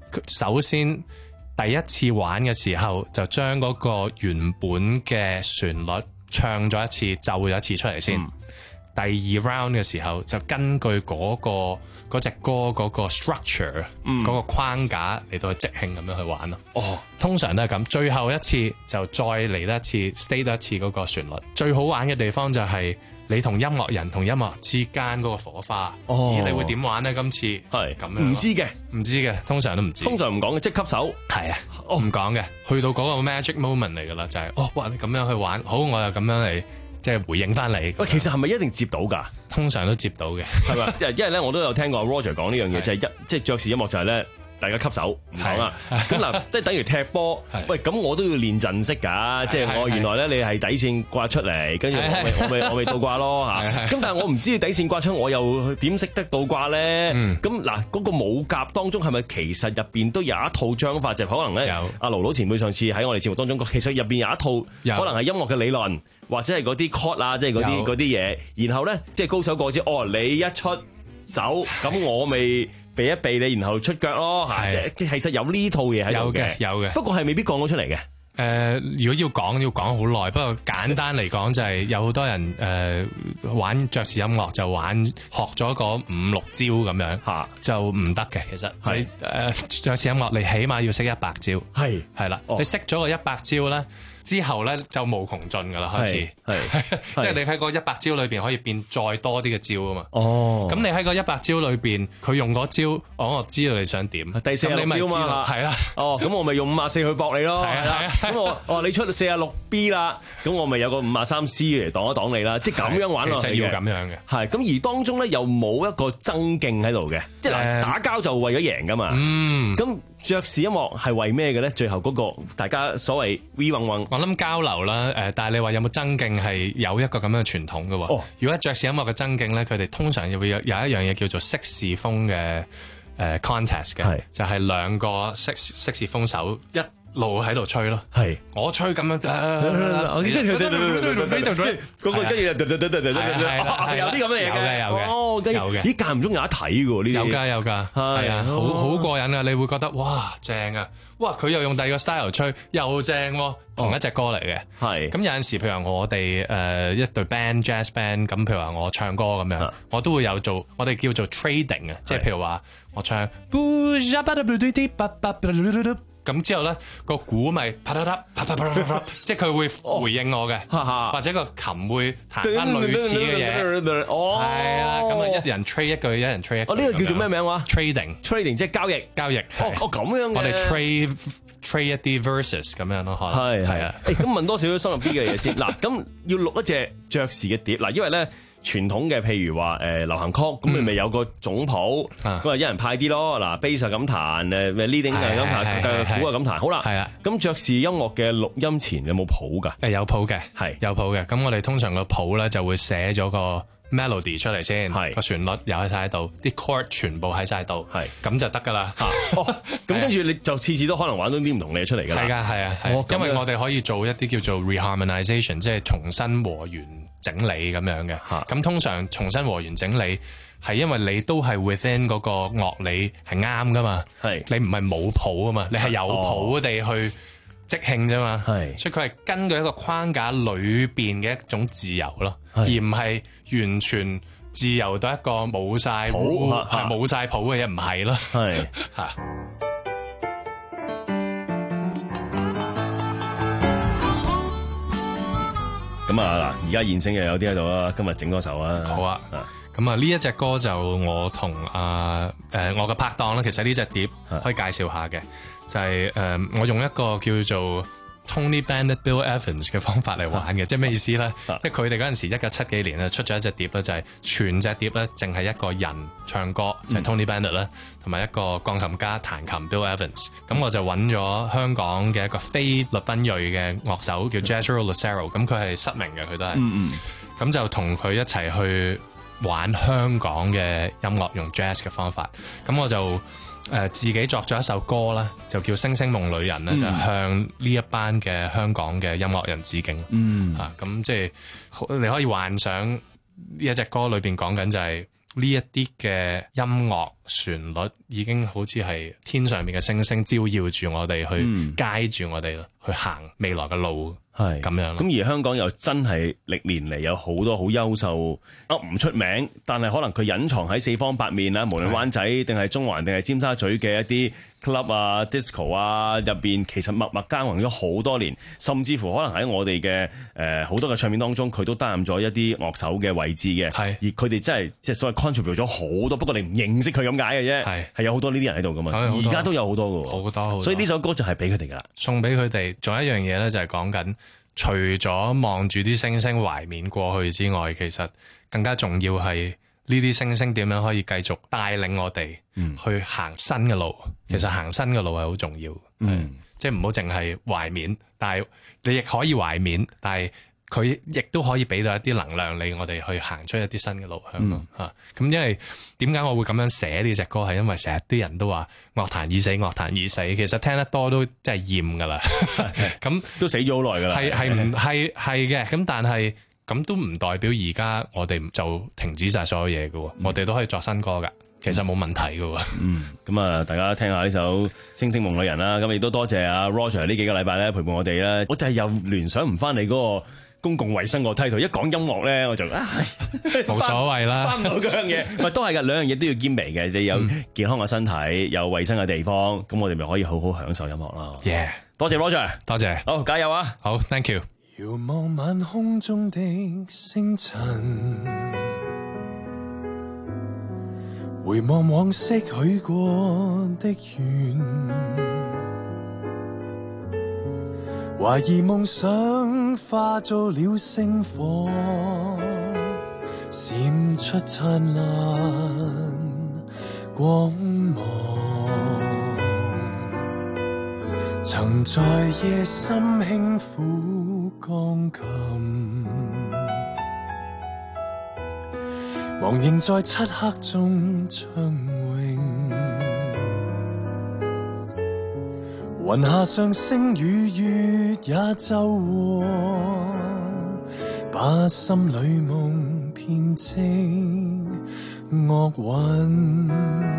S25: 首先第一次玩嘅時候就將嗰個原本嘅旋律唱咗一次，奏咗一次出嚟先。嗯、第二 round 嘅時候就根據嗰、嗰個嗰隻歌嗰個 structure，嗰、嗯、個框架嚟到去即興咁樣去玩咯。哦，通常都係咁。最後一次就再嚟多一次 stay 多一次嗰個旋律。最好玩嘅地方就係你同音樂人同音樂之間嗰個火花。哦，咦你會點玩呢？今次係咁樣，
S3: 唔知嘅，
S25: 唔知嘅，通常都唔知。
S3: 通常唔講嘅，即係吸手。
S25: 係啊，我唔講嘅，去到嗰個 magic moment 嚟㗎啦，就係、是、哦，哇！你咁樣去玩，好，我又咁樣嚟。即係回應翻你。
S3: 喂，其實係咪一定接到㗎？
S25: 通常都接到嘅，
S3: 係咪？即係因為咧，我都有聽過 Roger 講呢樣嘢，就係一即係爵士音樂就係咧，大家吸手唔講啦。咁嗱，即係等於踢波。喂，咁我都要練陣式㗎。即係我原來咧，你係底線掛出嚟，跟住我咪我咪我咪倒掛咯嚇。咁但係我唔知你底線掛出，我又點識得倒掛咧？咁嗱，嗰個舞夾當中係咪其實入邊都有一套章法？就可能咧，阿盧盧前輩上次喺我哋節目當中，其實入邊有一套可能係音樂嘅理論。或者係嗰啲 chord 啊，即係嗰啲嗰啲嘢，然後咧即係高手過招，哦，你一出手，咁我咪避一避你，然後出腳咯，嚇，即係其實有呢套嘢喺度嘅，
S25: 有嘅， 不
S3: 過係未必講到出嚟嘅。誒、
S25: 呃，如果要講要講好耐，不過簡單嚟講就係有好多人誒、呃、玩爵士音樂就玩學咗個五六招咁樣，嚇就唔得嘅。其實係誒爵士音樂你起碼要識一百招，係係啦，你識咗個一百招咧。之後咧就無窮盡噶啦，開始，因為你喺個一百招裏邊可以變再多啲嘅招啊嘛。哦，咁你喺個一百招裏邊，佢用嗰招，我我知道你想點。第四十六招嘛，係啦。哦，咁我咪用五十四去搏你咯。係啊，咁我哦你出四十六 B 啦，咁我咪有個五十三 C 嚟擋一擋你啦。即係咁樣玩落去嘅。其實要咁樣嘅。係，咁而當中咧又冇一個爭競喺度嘅，即係嗱打交就為咗贏噶嘛。嗯。咁爵士音樂係為咩嘅咧？最後嗰個大家所謂 V 運運，我諗交流啦。誒，但係你話有冇爭競係有一個咁樣嘅傳統嘅喎。哦，如果爵士音樂嘅爭競咧，佢哋通常會有有一樣嘢叫做色士風嘅誒 contest 嘅，就係兩個色色士風手一路喺度吹咯。係我吹咁樣，我跟住嗰個跟住有啲咁嘅嘢嘅，有嘅，哦，有嘅。咦，間唔中有得睇嘅喎呢啲，有㗎有㗎，係啊，好好過癮啊！你會覺得哇正啊！哇，佢又用第二個 style 吹，又正喎，同一隻歌嚟嘅。係咁有陣時，譬如我哋誒一隊 band jazz band，咁譬如話我唱歌咁樣，我都會有做，我哋叫做 trading 啊，即係譬如話我唱。咁之後咧，個鼓咪啪啪啪啪啪啪啪，即係佢會回應我嘅，或者個琴會彈翻類似嘅嘢。哦，係啊，咁啊一人 trade 一句，一人 trade 一句。哦，呢個叫做咩名話 ？Trading，trading 即係交易，交易。哦，哦咁樣嘅。我哋 trade trade 一啲 verses 咁樣咯，係係啊。誒，咁問多少少深入啲嘅嘢先。嗱，咁要錄一隻爵士嘅碟，嗱，因為咧。傳統嘅譬如話誒流行曲，咁你咪有個總譜，咁啊一人派啲咯。嗱 bass 咁彈，誒 leading 係咁彈，鼓啊咁彈。好啦，係啊。咁爵士音樂嘅錄音前有冇譜㗎？誒有譜嘅，係有譜嘅。咁我哋通常個譜咧就會寫咗個 melody 出嚟先，個旋律又喺晒度，啲 chord 全部喺晒度，係咁就得㗎啦。哦，咁跟住你就次次都可能玩到啲唔同嘅嘢出嚟㗎啦。係㗎，係啊，係。因為我哋可以做一啲叫做 reharmonization，即係重新和弦。整理咁樣嘅，咁通常重新和弦整理係因為你都係 within 嗰個樂理係啱噶嘛，係你唔係冇譜啊嘛，你係有譜地去即興啫嘛，係，所以佢係根據一個框架裏邊嘅一種自由咯，而唔係完全自由到一個冇晒譜係冇晒譜嘅嘢，唔係咯，係嚇。
S3: 咁啊嗱，而家現成又有啲喺度啦，今日整多首啊。好啊，咁啊呢一隻歌就我同啊誒我嘅拍檔啦，其實呢隻碟可以介紹下嘅，就係、是、誒、呃、我用一個叫做 Tony Bennett、Bill Evans 嘅方法嚟玩嘅，即係咩意思咧？即係佢哋嗰陣時一九七幾年咧出咗一隻碟咧，就係、是、全隻碟咧淨係一個人唱歌，就係、是、Tony Bennett 啦，同埋一個鋼琴家彈琴 Bill Evans。咁我就揾咗香港嘅一個非律賓裔嘅樂手叫 Jethro Lucero， 咁佢係失明嘅，佢都係。嗯嗯。咁就同佢一齊去玩香港嘅音樂，用 jazz 嘅方法。咁我就。誒、呃、自己作咗一首歌啦，就叫《星星夢女人》咧、嗯，就向呢一班嘅香港嘅音樂人致敬。嗯，嚇咁、啊、即係你可以幻想呢一隻歌裏邊講緊就係
S25: 呢一啲嘅音樂旋律已經好似係天上面嘅星星照耀住我哋，去街住我哋去行未來嘅路。係咁樣，
S3: 咁而香港又真係歷年嚟有好多好優秀，啊唔出名，但係可能佢隱藏喺四方八面啦，無論灣仔定係中環定係尖沙咀嘅一啲 club 啊、disco 啊入邊，其實默默耕耘咗好多年，甚至乎可能喺我哋嘅誒好多嘅唱片當中，佢都擔任咗一啲樂手嘅位置嘅。係，而佢哋真係即係所謂 contribute 咗好多，不過你唔認識佢咁解嘅啫。係，係有好多呢啲人喺度噶嘛，而家都有好多噶，好多好多。所以呢首歌就係俾佢哋噶啦，
S25: 送俾佢哋。仲有一樣嘢咧，就係講緊。除咗望住啲星星懷緬過去之外，其實更加重要係呢啲星星點樣可以繼續帶領我哋去行新嘅路。嗯、其實行新嘅路係好重要，嗯，即係唔好淨係懷緬，但係你亦可以懷緬，但係佢亦都可以俾到一啲能量你，我哋去行出一啲新嘅路向咯嚇。咁、嗯、因為點解我會咁樣寫呢隻歌，係因為成日啲人都話樂壇已死，樂壇已死。其實聽得多都真係厭㗎啦。咁
S3: 都死咗好耐㗎啦。係
S25: 係唔係係嘅？咁但係咁都唔代表而家我哋就停止晒所有嘢㗎喎。嗯、我哋都可以作新歌㗎。其實冇問題㗎喎。
S3: 嗯，咁啊，大家聽下呢首《星星夢裡人》啦。咁亦都多謝阿 Roger 呢幾個禮拜咧陪伴我哋啦。我就係又聯想唔翻你嗰個公共衛生個 title，一講音樂咧我就唉
S25: 冇所謂啦，
S3: 翻唔到嗰樣嘢，唔係都係㗎，兩樣嘢都要兼備嘅。你有健康嘅身體，有衛生嘅地方，咁我哋咪可以好好享受音樂咯。
S25: Yeah，
S3: 多謝 Roger，
S25: 多謝，
S3: 好加油啊！
S25: 好 ，thank you。
S5: 遙望晚空中的星塵，回望往昔許過的願。懷疑夢想化做了星火，閃出燦爛光芒。曾在夜深輕撫鋼琴，忘形在漆黑中暢泳。雲下上升與月也奏和，把心裏夢編織樂韻。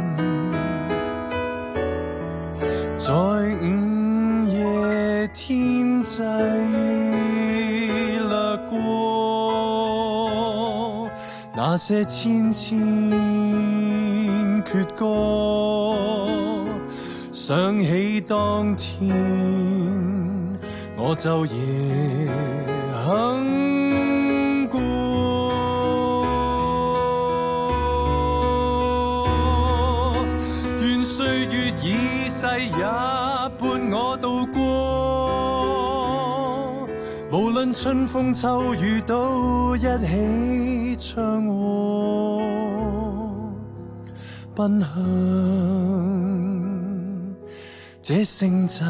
S5: 在午夜天際掠過，那些千千闕歌，想起當天，我晝夜哼過。願歲月已逝也伴我度過，無論春風秋雨都一起唱和，奔向這星際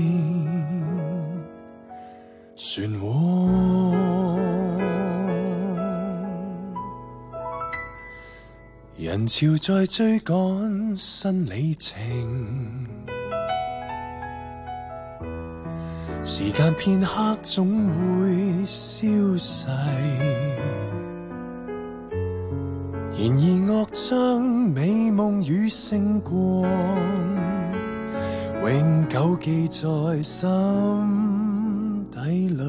S5: 漩渦。人潮在追趕新里程，時間片刻總會消逝，然而樂章美夢與星光永久記在心底裏。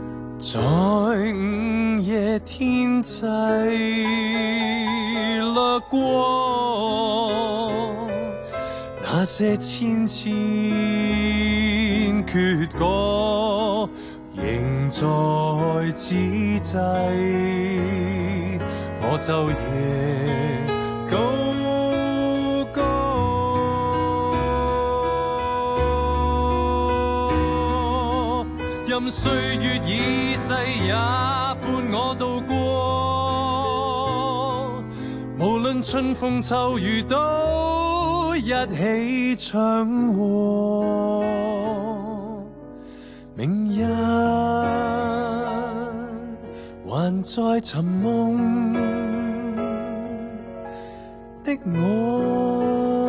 S5: 在午夜天際掠過，那些千千闕歌，仍在此際，我晝夜高歌。任歲月已逝，也伴我度過。無論春風秋雨，都一起唱和。明日還在尋夢的我。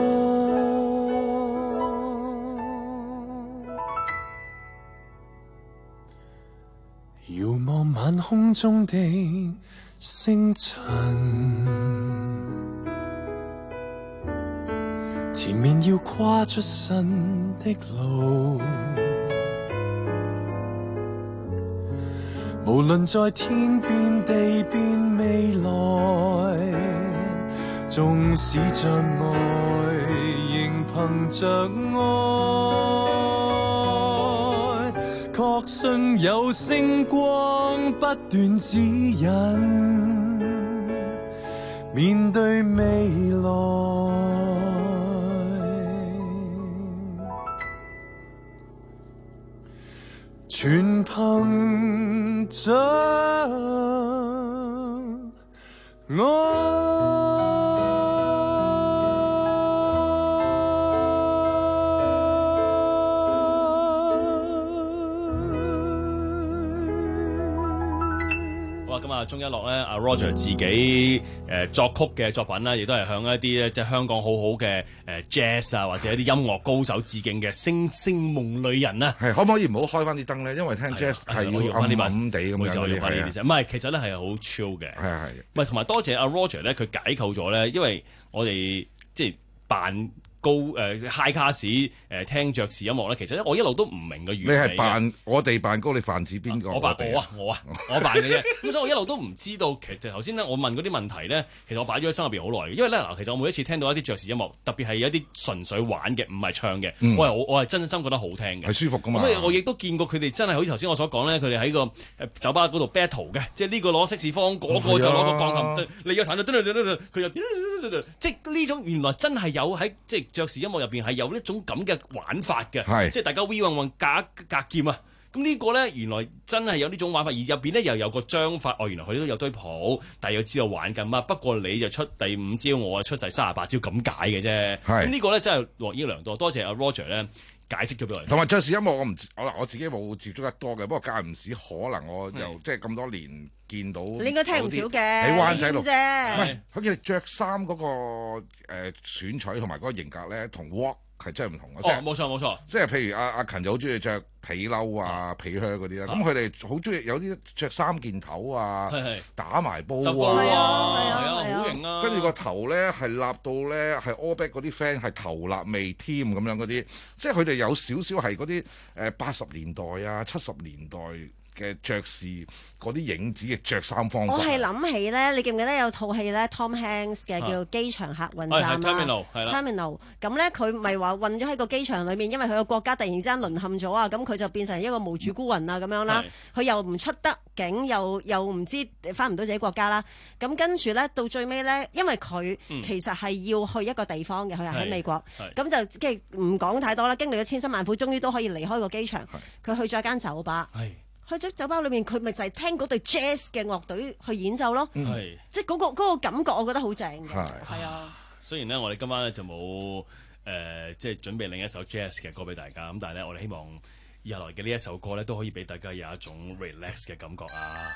S5: 遙望晚空中的星塵，前面要跨出新的路，無論在天邊地邊未來，縱使障礙仍憑着愛，確信有星光不斷指引，面對未來。全憑着我。
S11: 咁啊，鍾一樂咧，阿 Roger 自己誒、呃、作曲嘅作品啦，亦都係向一啲咧即係香港好好嘅誒 jazz 啊，或者一啲音樂高手致敬嘅星星夢裏人啊。
S9: 係可唔可以唔好開翻啲燈咧？因為聽 jazz 係要暗暗地咁樣嘅。
S11: 唔係，其實咧係好 chill 嘅。
S9: 係係。
S11: 唔係，同埋多謝阿 Roger 咧，佢解構咗咧，因為我哋即係扮高誒、呃、high class 誒、呃、聽爵士音樂咧，其實咧我一路都唔明嘅原理。你係
S9: 扮我哋扮高，你泛指邊個？
S11: 我扮我啊，我啊，我扮嘅啫。咁所以我一路都唔知道，其實頭先咧我問嗰啲問題咧，其實我擺咗喺心入邊好耐嘅。因為咧嗱，其實我每一次聽到一啲爵士音樂，特別係一啲純粹玩嘅，唔係唱嘅、嗯，我係我係真心覺得好聽嘅，
S9: 係舒服噶嘛。
S11: 咁我亦都見過佢哋真係好似頭先我所講咧，佢哋喺個誒酒吧嗰度 battle 嘅，即係呢個攞色士風，嗰、那個就攞個鋼琴，你又彈到，佢又即係呢種原來真係有喺即係爵士音樂入邊係有呢種咁嘅玩法嘅，即係大家 V 運運隔隔劍啊！咁呢個咧原來真係有呢種玩法，而入邊咧又有個章法，哦，原來佢都有堆譜，但係又知道玩緊乜。不過你就出第五招，我就出第三十八招咁解嘅啫。咁呢個咧真係獲益良多，多謝阿 Roger 咧解釋咗俾我哋。
S9: 同埋爵士音樂我唔我我自己冇接觸得多嘅，不過間唔時可能我又即係咁多年見到。你
S13: 應該聽唔少嘅，
S9: 喺灣仔度
S13: 啫。
S9: 唔係，好似你着衫嗰個誒選取同埋嗰個型格咧，同 walk 係真係唔同嘅。
S11: 哦，冇錯冇錯。
S9: 即係譬如阿阿勤就好中意着皮褸啊、皮靴嗰啲啦，咁佢哋好中意有啲着三件頭啊，打埋煲啊，
S11: 係啊係啊，好型啊！
S9: 跟住個頭咧係立到咧係 all back 嗰啲 friend 係頭立未添咁樣嗰啲，即係佢哋有少少係嗰啲誒八十年代啊、七十年代嘅爵士嗰啲影子嘅着衫方法。
S13: 我係諗起咧，你記唔記得有套戲咧 Tom Hanks 嘅叫《機場客運站》啊
S11: ？Terminal 係啦。
S13: Terminal 咁咧，佢咪話運咗喺個機場裏面，因為佢個國家突然之間淪陷咗啊，咁佢就變成一個無主孤魂啊咁樣啦。佢又唔出得境，又又唔知翻唔到自己國家啦。咁跟住咧，到最尾咧，因為佢其實係要去一個地方嘅，佢係喺美國。咁就即係唔講太多啦。經歷咗千辛萬苦，終於都可以離開個機場。佢去咗一間酒吧。去咗酒吧裏面，佢咪就係聽嗰隊 jazz 嘅樂隊去演奏咯，嗯、即係、嗰、嗰個嗰、嗰個感覺，我覺得好正嘅。係啊，
S11: 雖然咧，我哋今晚咧就冇誒、呃，即係準備另一首 jazz 嘅歌俾大家，咁但係咧，我哋希望以下來嘅呢一首歌咧，都可以俾大家有一種 relax 嘅感覺啊！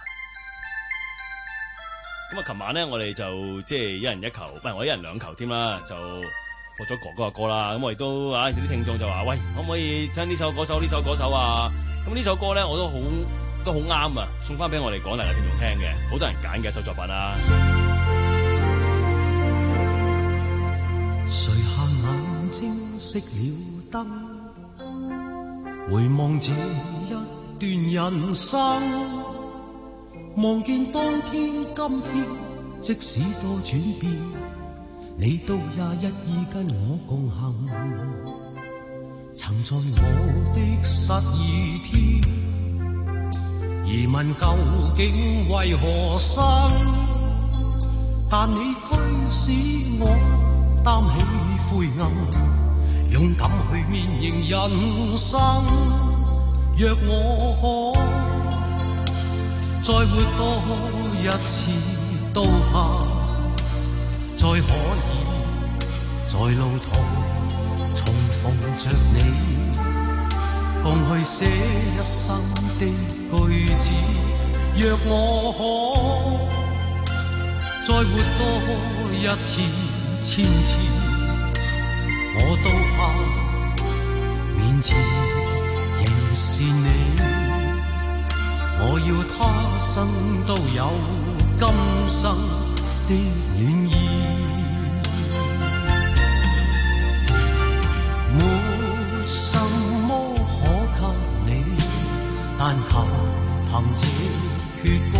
S11: 咁啊，琴晚咧，我哋就即係一人一球，唔係我一人兩球添啦，就播咗哥哥嘅歌啦。咁我亦都啊，啲聽眾就話：喂，可唔可以聽呢首嗰首呢首嗰首啊？咁呢首歌咧，我都好都好啱啊！送翻俾我哋廣大嘅聽眾聽嘅，好多人揀嘅一首作品啊！
S2: 垂下眼睛熄了燈，回望這一段人生，望見當天今天，即使多轉變， 你都也一意跟我共行。曾在我的失意天，疑問究竟為何生，但你驅使我擔起灰暗，勇敢去面迎人生。若我可再活多一次，都怕再可以在路途重逢着你，共去寫一生的句子。若我可再活多一次千次，我都怕面前仍是你。我要他生都有今生的暖意，沒什麼可給你，但求憑這闕歌，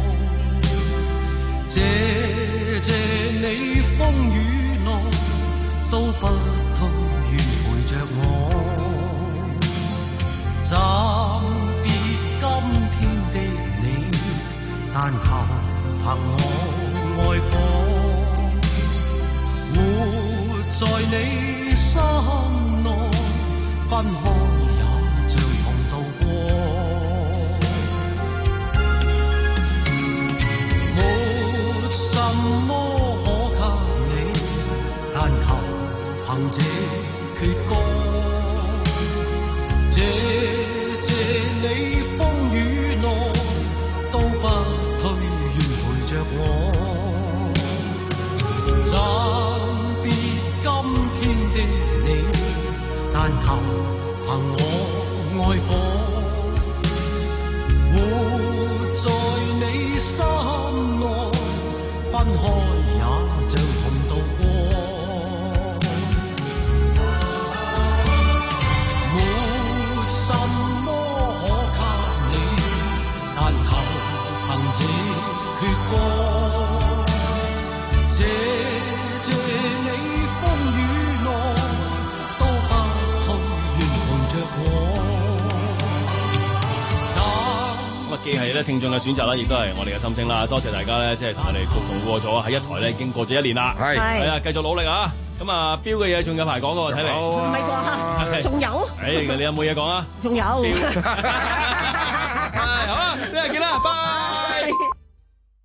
S2: 謝謝你風雨內都不退願陪着我，暫別今天的你，但求憑我愛火，活在你心內，分開也像同渡過。沒什麼可給你，但求憑這闕歌，謝謝你風雨內都不退願陪着我，暫別今天的你，但求憑我愛火，活在你心內，分開也像同渡過。沒什麼可給你，但求憑這闕歌，謝謝你風雨內都不退願陪着我。
S11: 咁啊，既係咧聽眾嘅選擇啦，亦都係我哋嘅心聲啦。多謝大家咧，即係同我哋共同過咗喺一台咧，已經過咗一年啦。
S9: 係
S11: 係啊，繼續努力啊！咁啊，標嘅嘢仲有排講㗎喎，睇嚟。
S13: 唔係啩？仲有？
S11: 誒，你有冇嘢講啊？
S13: 仲有。
S11: 係好啊，聽日見啦，拜。